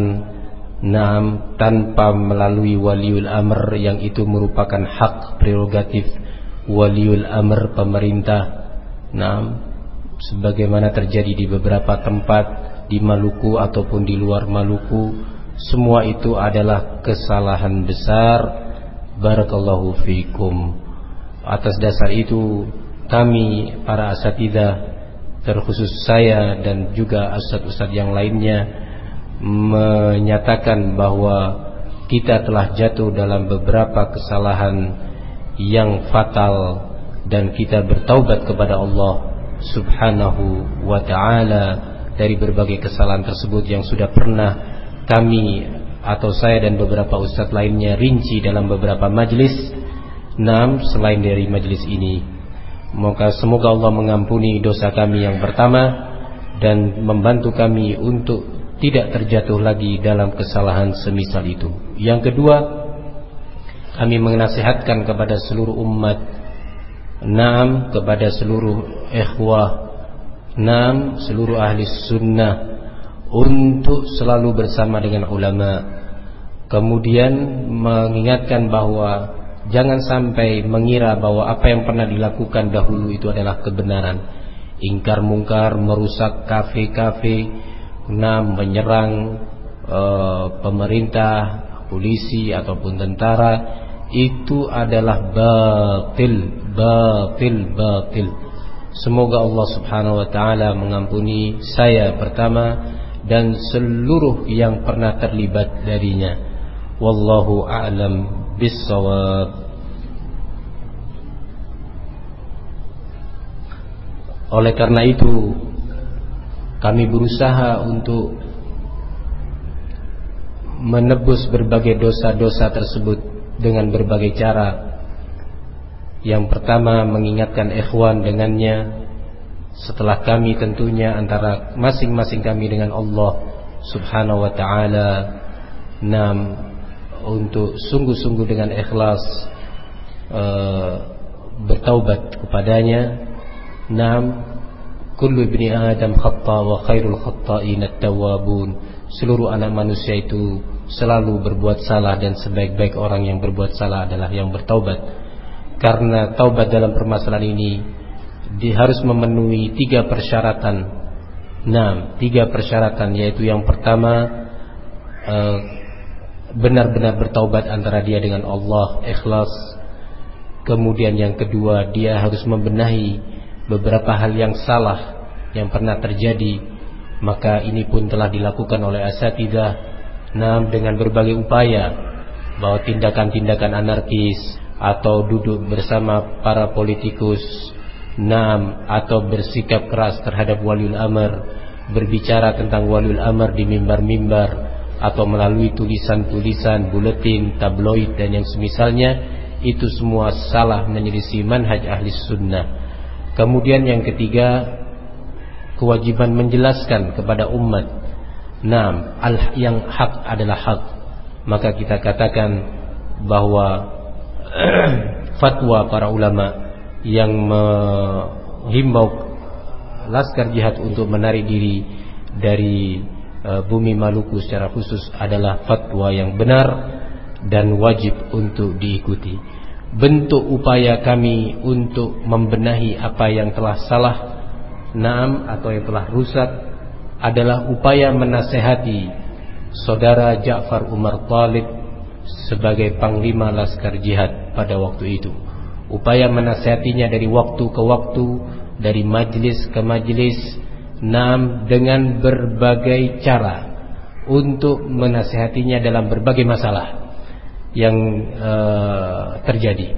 tanpa melalui waliul amr, yang itu merupakan hak prerogatif waliul amr pemerintah. Sebagaimana terjadi di beberapa tempat di Maluku ataupun di luar Maluku, semua itu adalah kesalahan besar. Barakallahu fikum. Atas dasar itu kami para asatidzah, terkhusus saya dan juga ustadz-ustadz yang lainnya, menyatakan bahwa kita telah jatuh dalam beberapa kesalahan yang fatal dan kita bertaubat kepada Allah Subhanahu wa ta'ala dari berbagai kesalahan tersebut yang sudah pernah kami atau saya dan beberapa ustadz lainnya rinci dalam beberapa majlis selain dari majlis ini. Semoga Allah mengampuni dosa kami yang pertama dan membantu kami untuk tidak terjatuh lagi dalam kesalahan semisal itu. Yang kedua, kami menasihatkan kepada seluruh umat Naam, kepada seluruh ikhwah, naam, seluruh ahli sunnah untuk selalu bersama dengan ulama. Kemudian mengingatkan bahwa jangan sampai mengira bahwa apa yang pernah dilakukan dahulu itu adalah kebenaran. Ingkar mungkar, merusak kafe-kafe, menyerang pemerintah, polisi ataupun tentara, itu adalah batil. Semoga Allah Subhanahu wa taala mengampuni saya pertama dan seluruh yang pernah terlibat darinya. Wallahu a'lam bissawab. Oleh karena itu, kami berusaha untuk menebus berbagai dosa-dosa tersebut dengan berbagai cara. Yang pertama, mengingatkan ikhwan dengannya. Setelah kami tentunya antara masing-masing kami dengan Allah Subhanahu wa ta'ala, untuk sungguh-sungguh dengan ikhlas bertaubat kepadanya. Kullu ibni Adam khata wa khairul khata'in at-tawwabun. Seluruh anak manusia itu selalu berbuat salah dan sebaik-baik orang yang berbuat salah adalah yang bertaubat. Karena taubat dalam permasalahan ini harus memenuhi 3 persyaratan. 3 persyaratan, yaitu yang pertama, benar-benar bertaubat antara dia dengan Allah, ikhlas. Kemudian yang kedua, dia harus membenahi beberapa hal yang salah yang pernah terjadi. Maka ini pun telah dilakukan oleh asatidzah, dengan berbagai upaya, bahwa tindakan-tindakan anarkis atau duduk bersama para politikus, atau bersikap keras terhadap waliul amr, berbicara tentang waliul amr di mimbar-mimbar, atau melalui tulisan-tulisan, buletin, tabloid dan yang semisalnya, itu semua salah, menyelisih manhaj ahli sunnah. Kemudian yang ketiga, kewajiban menjelaskan kepada umat, yang hak adalah hak. Maka kita katakan bahwa fatwa para ulama yang menghimbau laskar jihad untuk menarik diri dari bumi Maluku secara khusus adalah fatwa yang benar dan wajib untuk diikuti. Bentuk upaya kami untuk membenahi apa yang telah salah, atau yang telah rusak, adalah upaya menasehati saudara Ja'far Umar Thalib sebagai panglima laskar jihad pada waktu itu. Upaya menasihatinya dari waktu ke waktu, dari majlis ke majlis, dengan berbagai cara untuk menasihatinya dalam berbagai masalah yang terjadi.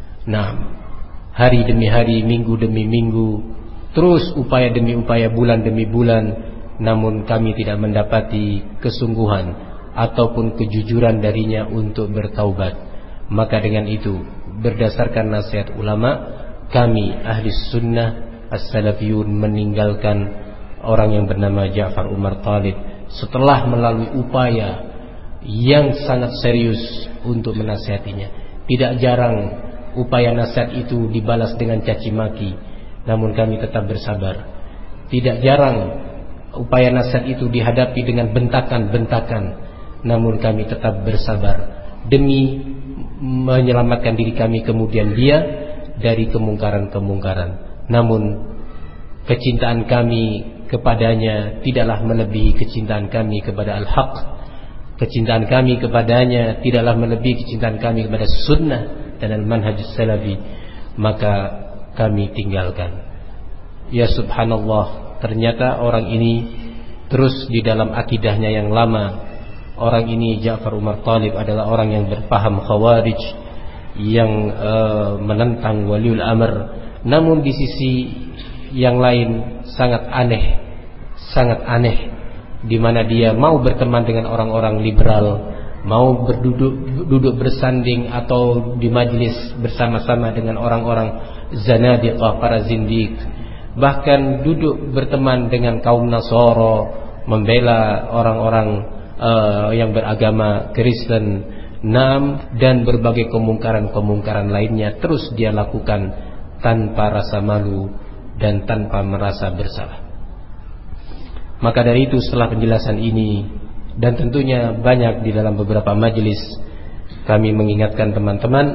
Hari demi hari, minggu demi minggu, terus upaya demi upaya, bulan demi bulan, namun kami tidak mendapati kesungguhan ataupun kejujuran darinya untuk bertaubat. Maka dengan itu, berdasarkan nasihat ulama, kami ahli sunnah as-salafiyun meninggalkan orang yang bernama Ja'far Umar Thalib setelah melalui upaya yang sangat serius untuk menasihatinya. Tidak jarang upaya nasihat itu dibalas dengan caci maki, namun kami tetap bersabar. Tidak jarang upaya nasihat itu dihadapi dengan bentakan-bentakan, namun kami tetap bersabar demi menyelamatkan diri kami kemudian dia dari kemungkaran-kemungkaran. Namun kecintaan kami kepadanya tidaklah melebihi kecintaan kami kepada al-haq. Kecintaan kami kepadanya tidaklah melebihi kecintaan kami kepada sunnah dan al-manhaj salafi. Maka kami tinggalkan. Ya subhanallah, ternyata orang ini terus di dalam akidahnya yang lama. Orang ini, Ja'far Umar Thalib, adalah orang yang berpaham khawarij, yang menentang waliul amr. Namun di sisi yang lain sangat aneh, di mana dia mau berteman dengan orang-orang liberal, mau duduk bersanding atau di majlis bersama-sama dengan orang-orang zanadiqah, para zindiq, bahkan duduk berteman dengan kaum Nasara, membela orang-orang yang beragama Kristen, dan berbagai kemungkaran-kemungkaran lainnya terus dia lakukan tanpa rasa malu dan tanpa merasa bersalah. Maka dari itu setelah penjelasan ini, dan tentunya banyak di dalam beberapa majelis kami mengingatkan teman-teman,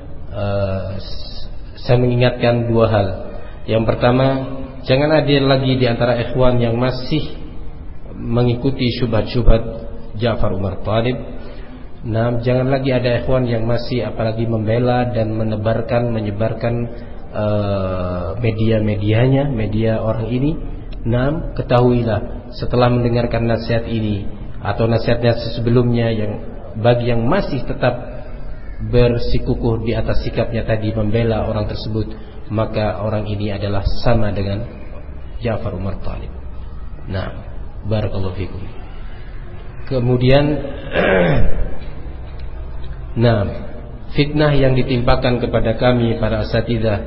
saya mengingatkan dua hal. Yang pertama, jangan ada lagi di antara ikhwan yang masih mengikuti syubhat-syubhat Ja'far Umar Thalib. Nah, jangan lagi ada ikhwan yang masih apalagi membela dan menyebarkan media-medianya, media orang ini. Nah, ketahuilah setelah mendengarkan nasihat ini atau nasihat-nasihat sebelumnya, yang bagi yang masih tetap bersikukuh di atas sikapnya tadi membela orang tersebut, maka orang ini adalah sama dengan Ja'far Umar Thalib. Nah, barakallahu fikum. Kemudian nah, fitnah yang ditimpakan kepada kami para asatidzah,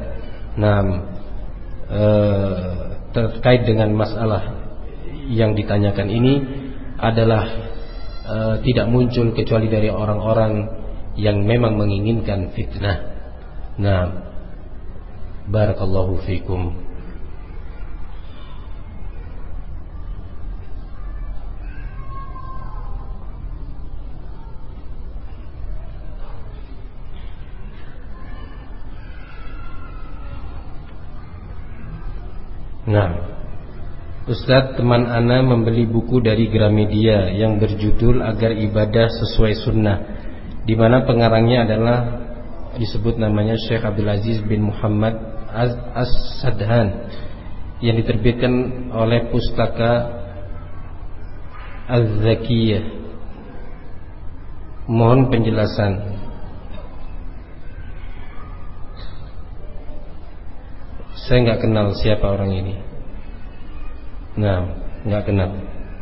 terkait dengan masalah yang ditanyakan ini adalah tidak muncul kecuali dari orang-orang yang memang menginginkan fitnah. Nah, barakallahu fikum. Nah, Ustadz, teman ana membeli buku dari Gramedia yang berjudul Agar Ibadah Sesuai Sunnah, di mana pengarangnya adalah disebut namanya Syekh Abdul Aziz bin Muhammad As-Sadhan, yang diterbitkan oleh Pustaka Az-Zakiyah. Mohon penjelasan. Saya nggak kenal siapa orang ini. Nah, nggak kenal.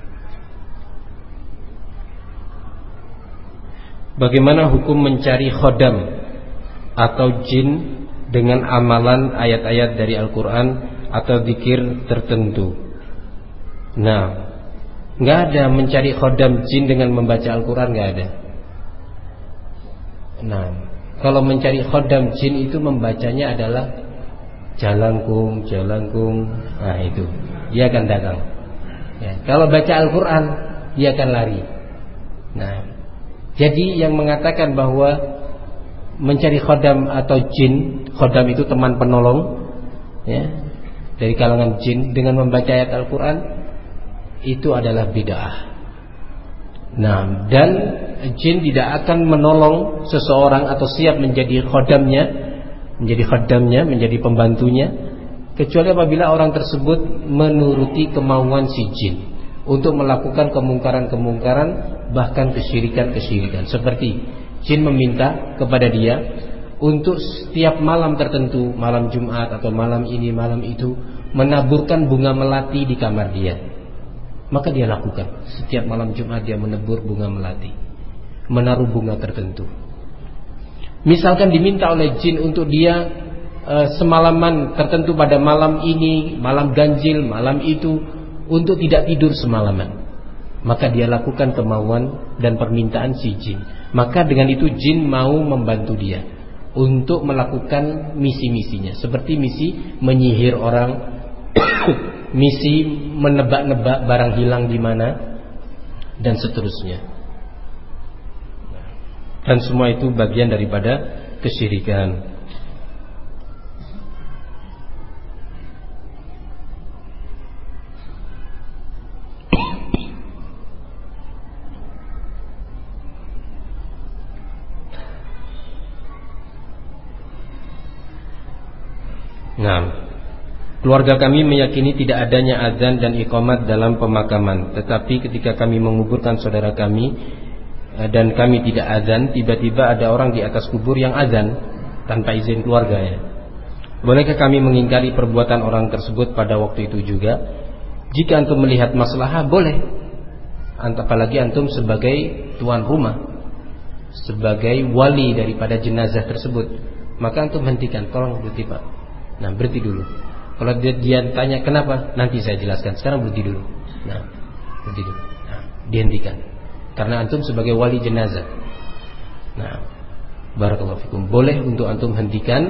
Bagaimana hukum mencari khodam atau jin dengan amalan ayat-ayat dari Al-Quran atau zikir tertentu? Nah, nggak ada mencari khodam jin dengan membaca Al-Quran, nggak ada. Nah, kalau mencari khodam jin itu membacanya adalah jalangkung, nah itu dia akan datang. Ya, kalau baca Al-Quran dia akan lari. Nah, jadi yang mengatakan bahwa mencari khodam atau jin, khodam itu teman penolong, ya, dari kalangan jin dengan membaca ayat Al-Quran, itu adalah bid'ah. Nah, dan jin tidak akan menolong seseorang atau siap menjadi khodamnya, menjadi pembantunya, kecuali apabila orang tersebut menuruti kemauan si jin untuk melakukan kemungkaran-kemungkaran, bahkan kesyirikan-kesyirikan. Seperti jin meminta kepada dia untuk setiap malam tertentu, malam Jumat atau malam ini, malam itu, menaburkan bunga melati di kamar dia. Maka dia lakukan. Setiap malam Jumat dia menebur bunga melati, menaruh bunga tertentu. Misalkan diminta oleh jin untuk dia semalaman tertentu pada malam ini, malam ganjil, malam itu, untuk tidak tidur semalaman, maka dia lakukan kemauan dan permintaan si jin. Maka dengan itu jin mau membantu dia untuk melakukan misi-misinya, seperti misi menyihir orang, misi menebak-nebak barang hilang di mana, dan seterusnya. Dan semua itu bagian daripada kesyirikan. Nah, keluarga kami meyakini tidak adanya azan dan iqamat dalam pemakaman. Tetapi ketika kami menguburkan saudara kami dan kami tidak azan, tiba-tiba ada orang di atas kubur yang azan tanpa izin keluarga, ya. Bolehkah kami mengingkari perbuatan orang tersebut pada waktu itu juga? Jika antum melihat maslahah, boleh. Apalagi antum sebagai tuan rumah, sebagai wali daripada jenazah tersebut, maka antum hentikan. Tolong berhenti, Pak. Nah, berhenti dulu. Kalau dia tanya kenapa, nanti saya jelaskan. Sekarang berhenti dulu. Nah, berhenti dulu. Nah, dihentikan. Karena antum sebagai wali jenazah. Nah, barakallahu fikum, boleh untuk antum hentikan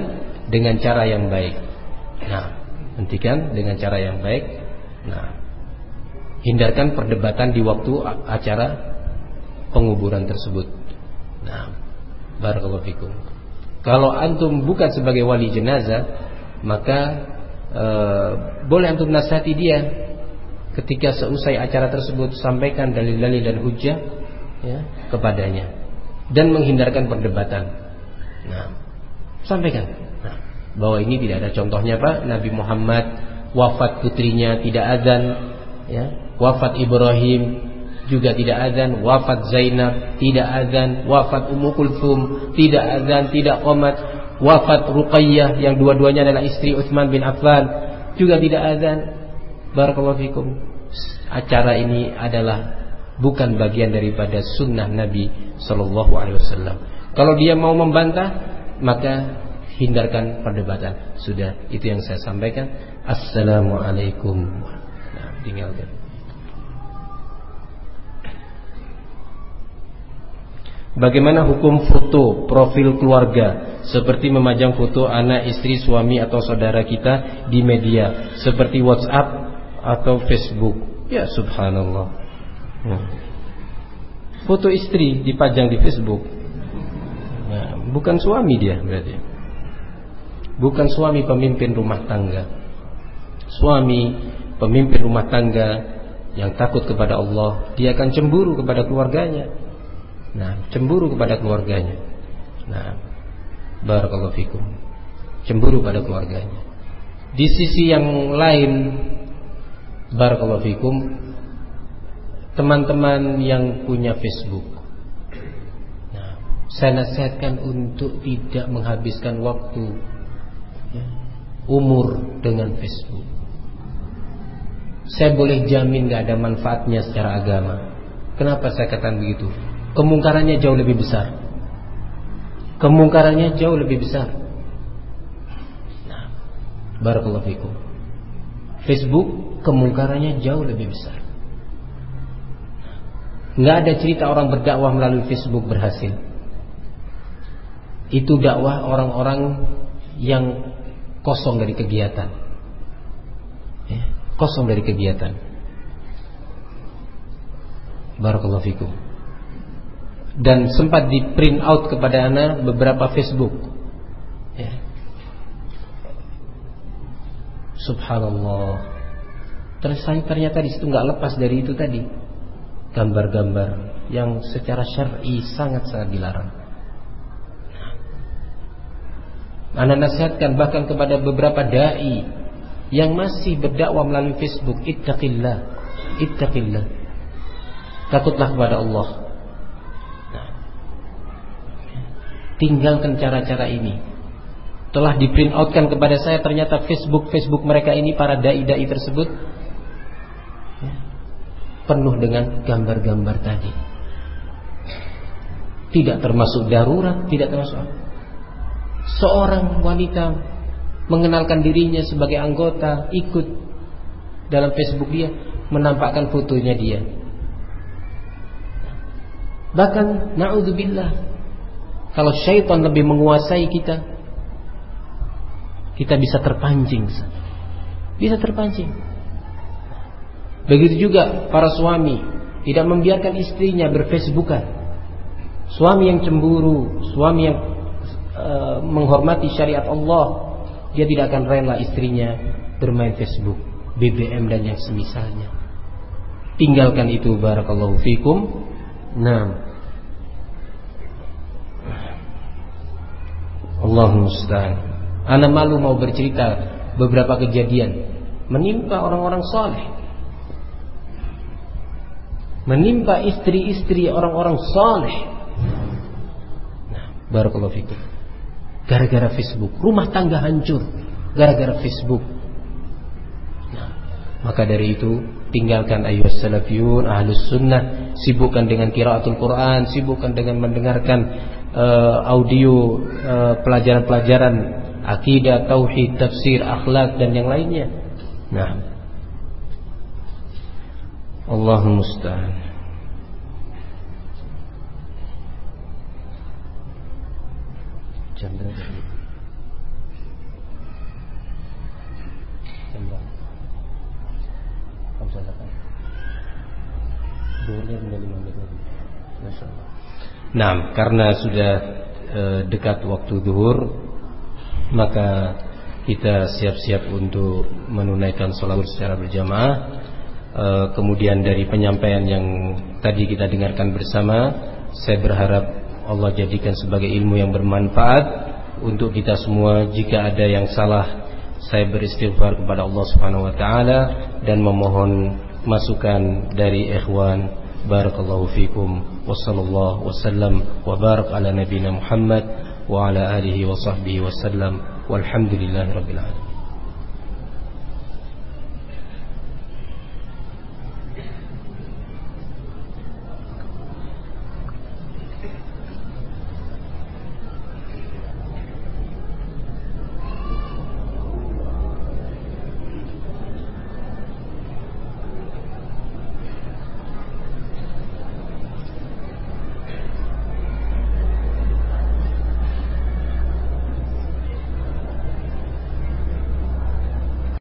dengan cara yang baik. Nah, hentikan dengan cara yang baik. Nah, hindarkan perdebatan di waktu acara penguburan tersebut. Nah, barakallahu fikum. Kalau antum bukan sebagai wali jenazah, maka boleh antum nasihati dia ketika seusai acara tersebut, sampaikan dalil-dalil dan hujjah ya, kepadanya dan menghindarkan perdebatan. Nah, sampaikan bahwa ini tidak ada contohnya, Pak. Nabi Muhammad wafat putrinya tidak azan, ya. Wafat Ibrahim juga tidak azan, wafat Zainab tidak azan, wafat Ummu Kulthum tidak azan, tidak qomat, wafat Ruqayyah yang dua-duanya adalah istri Utsman bin Affan juga tidak azan. Barakallahu fikum. Acara ini adalah bukan bagian daripada sunnah Nabi sallallahu alaihi wasallam. Kalau dia mau membantah, maka hindarkan perdebatan. Sudah, itu yang saya sampaikan. Assalamualaikum. Nah, tinggalkan. Bagaimana hukum foto profil keluarga seperti memajang foto anak, istri, suami atau saudara kita di media seperti WhatsApp atau Facebook? Ya subhanallah. Foto istri dipajang di Facebook. Nah, bukan suami dia berarti. Bukan suami pemimpin rumah tangga. Suami pemimpin rumah tangga yang takut kepada Allah, dia akan cemburu kepada keluarganya. Nah, cemburu kepada keluarganya. Nah, barakallahu fikum. Cemburu pada keluarganya. Di sisi yang lain, barakallahu fikum, teman-teman yang punya Facebook, nah, saya nasihatkan untuk tidak menghabiskan waktu umur dengan Facebook. Saya boleh jamin gak ada manfaatnya secara agama. Kenapa saya katakan begitu? Kemungkarannya jauh lebih besar. Kemungkarannya jauh lebih besar. Nah, barakallahu fikum. Facebook kemungkarannya jauh lebih besar. Nggak ada cerita orang berdakwah melalui Facebook berhasil. Itu dakwah orang-orang yang kosong dari kegiatan, ya, kosong dari kegiatan. Barakallahu fikum. Dan sempat di print out kepada anak beberapa Facebook, ya. Subhanallah. Ternyata di situ nggak lepas dari itu tadi, gambar-gambar yang secara syar'i sangat-sangat dilarang. Anak nasihatkan bahkan kepada beberapa dai yang masih berdakwah melalui Facebook, ittaqillah, ittaqillah, takutlah kepada Allah. Tinggalkan cara-cara ini. Telah di print outkan kepada saya, ternyata Facebook mereka ini, para dai-dai tersebut, penuh dengan gambar-gambar tadi. Tidak termasuk darurat, tidak termasuk. Seorang wanita mengenalkan dirinya sebagai anggota, ikut dalam Facebook dia, menampakkan fotonya dia. Bahkan na'udzubillah, kalau syaitan lebih menguasai kita, kita bisa terpancing. Bisa terpancing. Begitu juga para suami, tidak membiarkan istrinya berfacebookan. Suami yang cemburu, suami yang menghormati syariat Allah, dia tidak akan rela istrinya bermain Facebook, BBM dan yang semisalnya. Tinggalkan itu, barakallahu fikum. Nah, Allahumma musta'an. Ana malu mau bercerita beberapa kejadian menimpa orang-orang saleh, menimpa istri-istri orang-orang saleh. Nah, barakallahu fikum. Gara-gara Facebook, rumah tangga hancur gara-gara Facebook. Nah, maka dari itu tinggalkan ayyuhas salafiyun, ahlus sunnah, sibukkan dengan qiraatul Quran, sibukkan dengan mendengarkan audio pelajaran-pelajaran akidah, tauhid, tafsir, akhlak dan yang lainnya. Nah, Allahumma musta'an. Jam berapa? Nah, karena sudah dekat waktu zuhur, maka kita siap-siap untuk menunaikan sholat secara berjamaah. Kemudian dari penyampaian yang tadi kita dengarkan bersama, saya berharap Allah jadikan sebagai ilmu yang bermanfaat untuk kita semua. Jika ada yang salah, saya beristighfar kepada Allah Subhanahu wa taala dan memohon masukan dari ikhwan. Barakallahu fikum wa sallallahu wasallam wa barak ala nabiyina Muhammad wa ala alihi wa sahbihi wasallam walhamdulillahi rabbil alamin.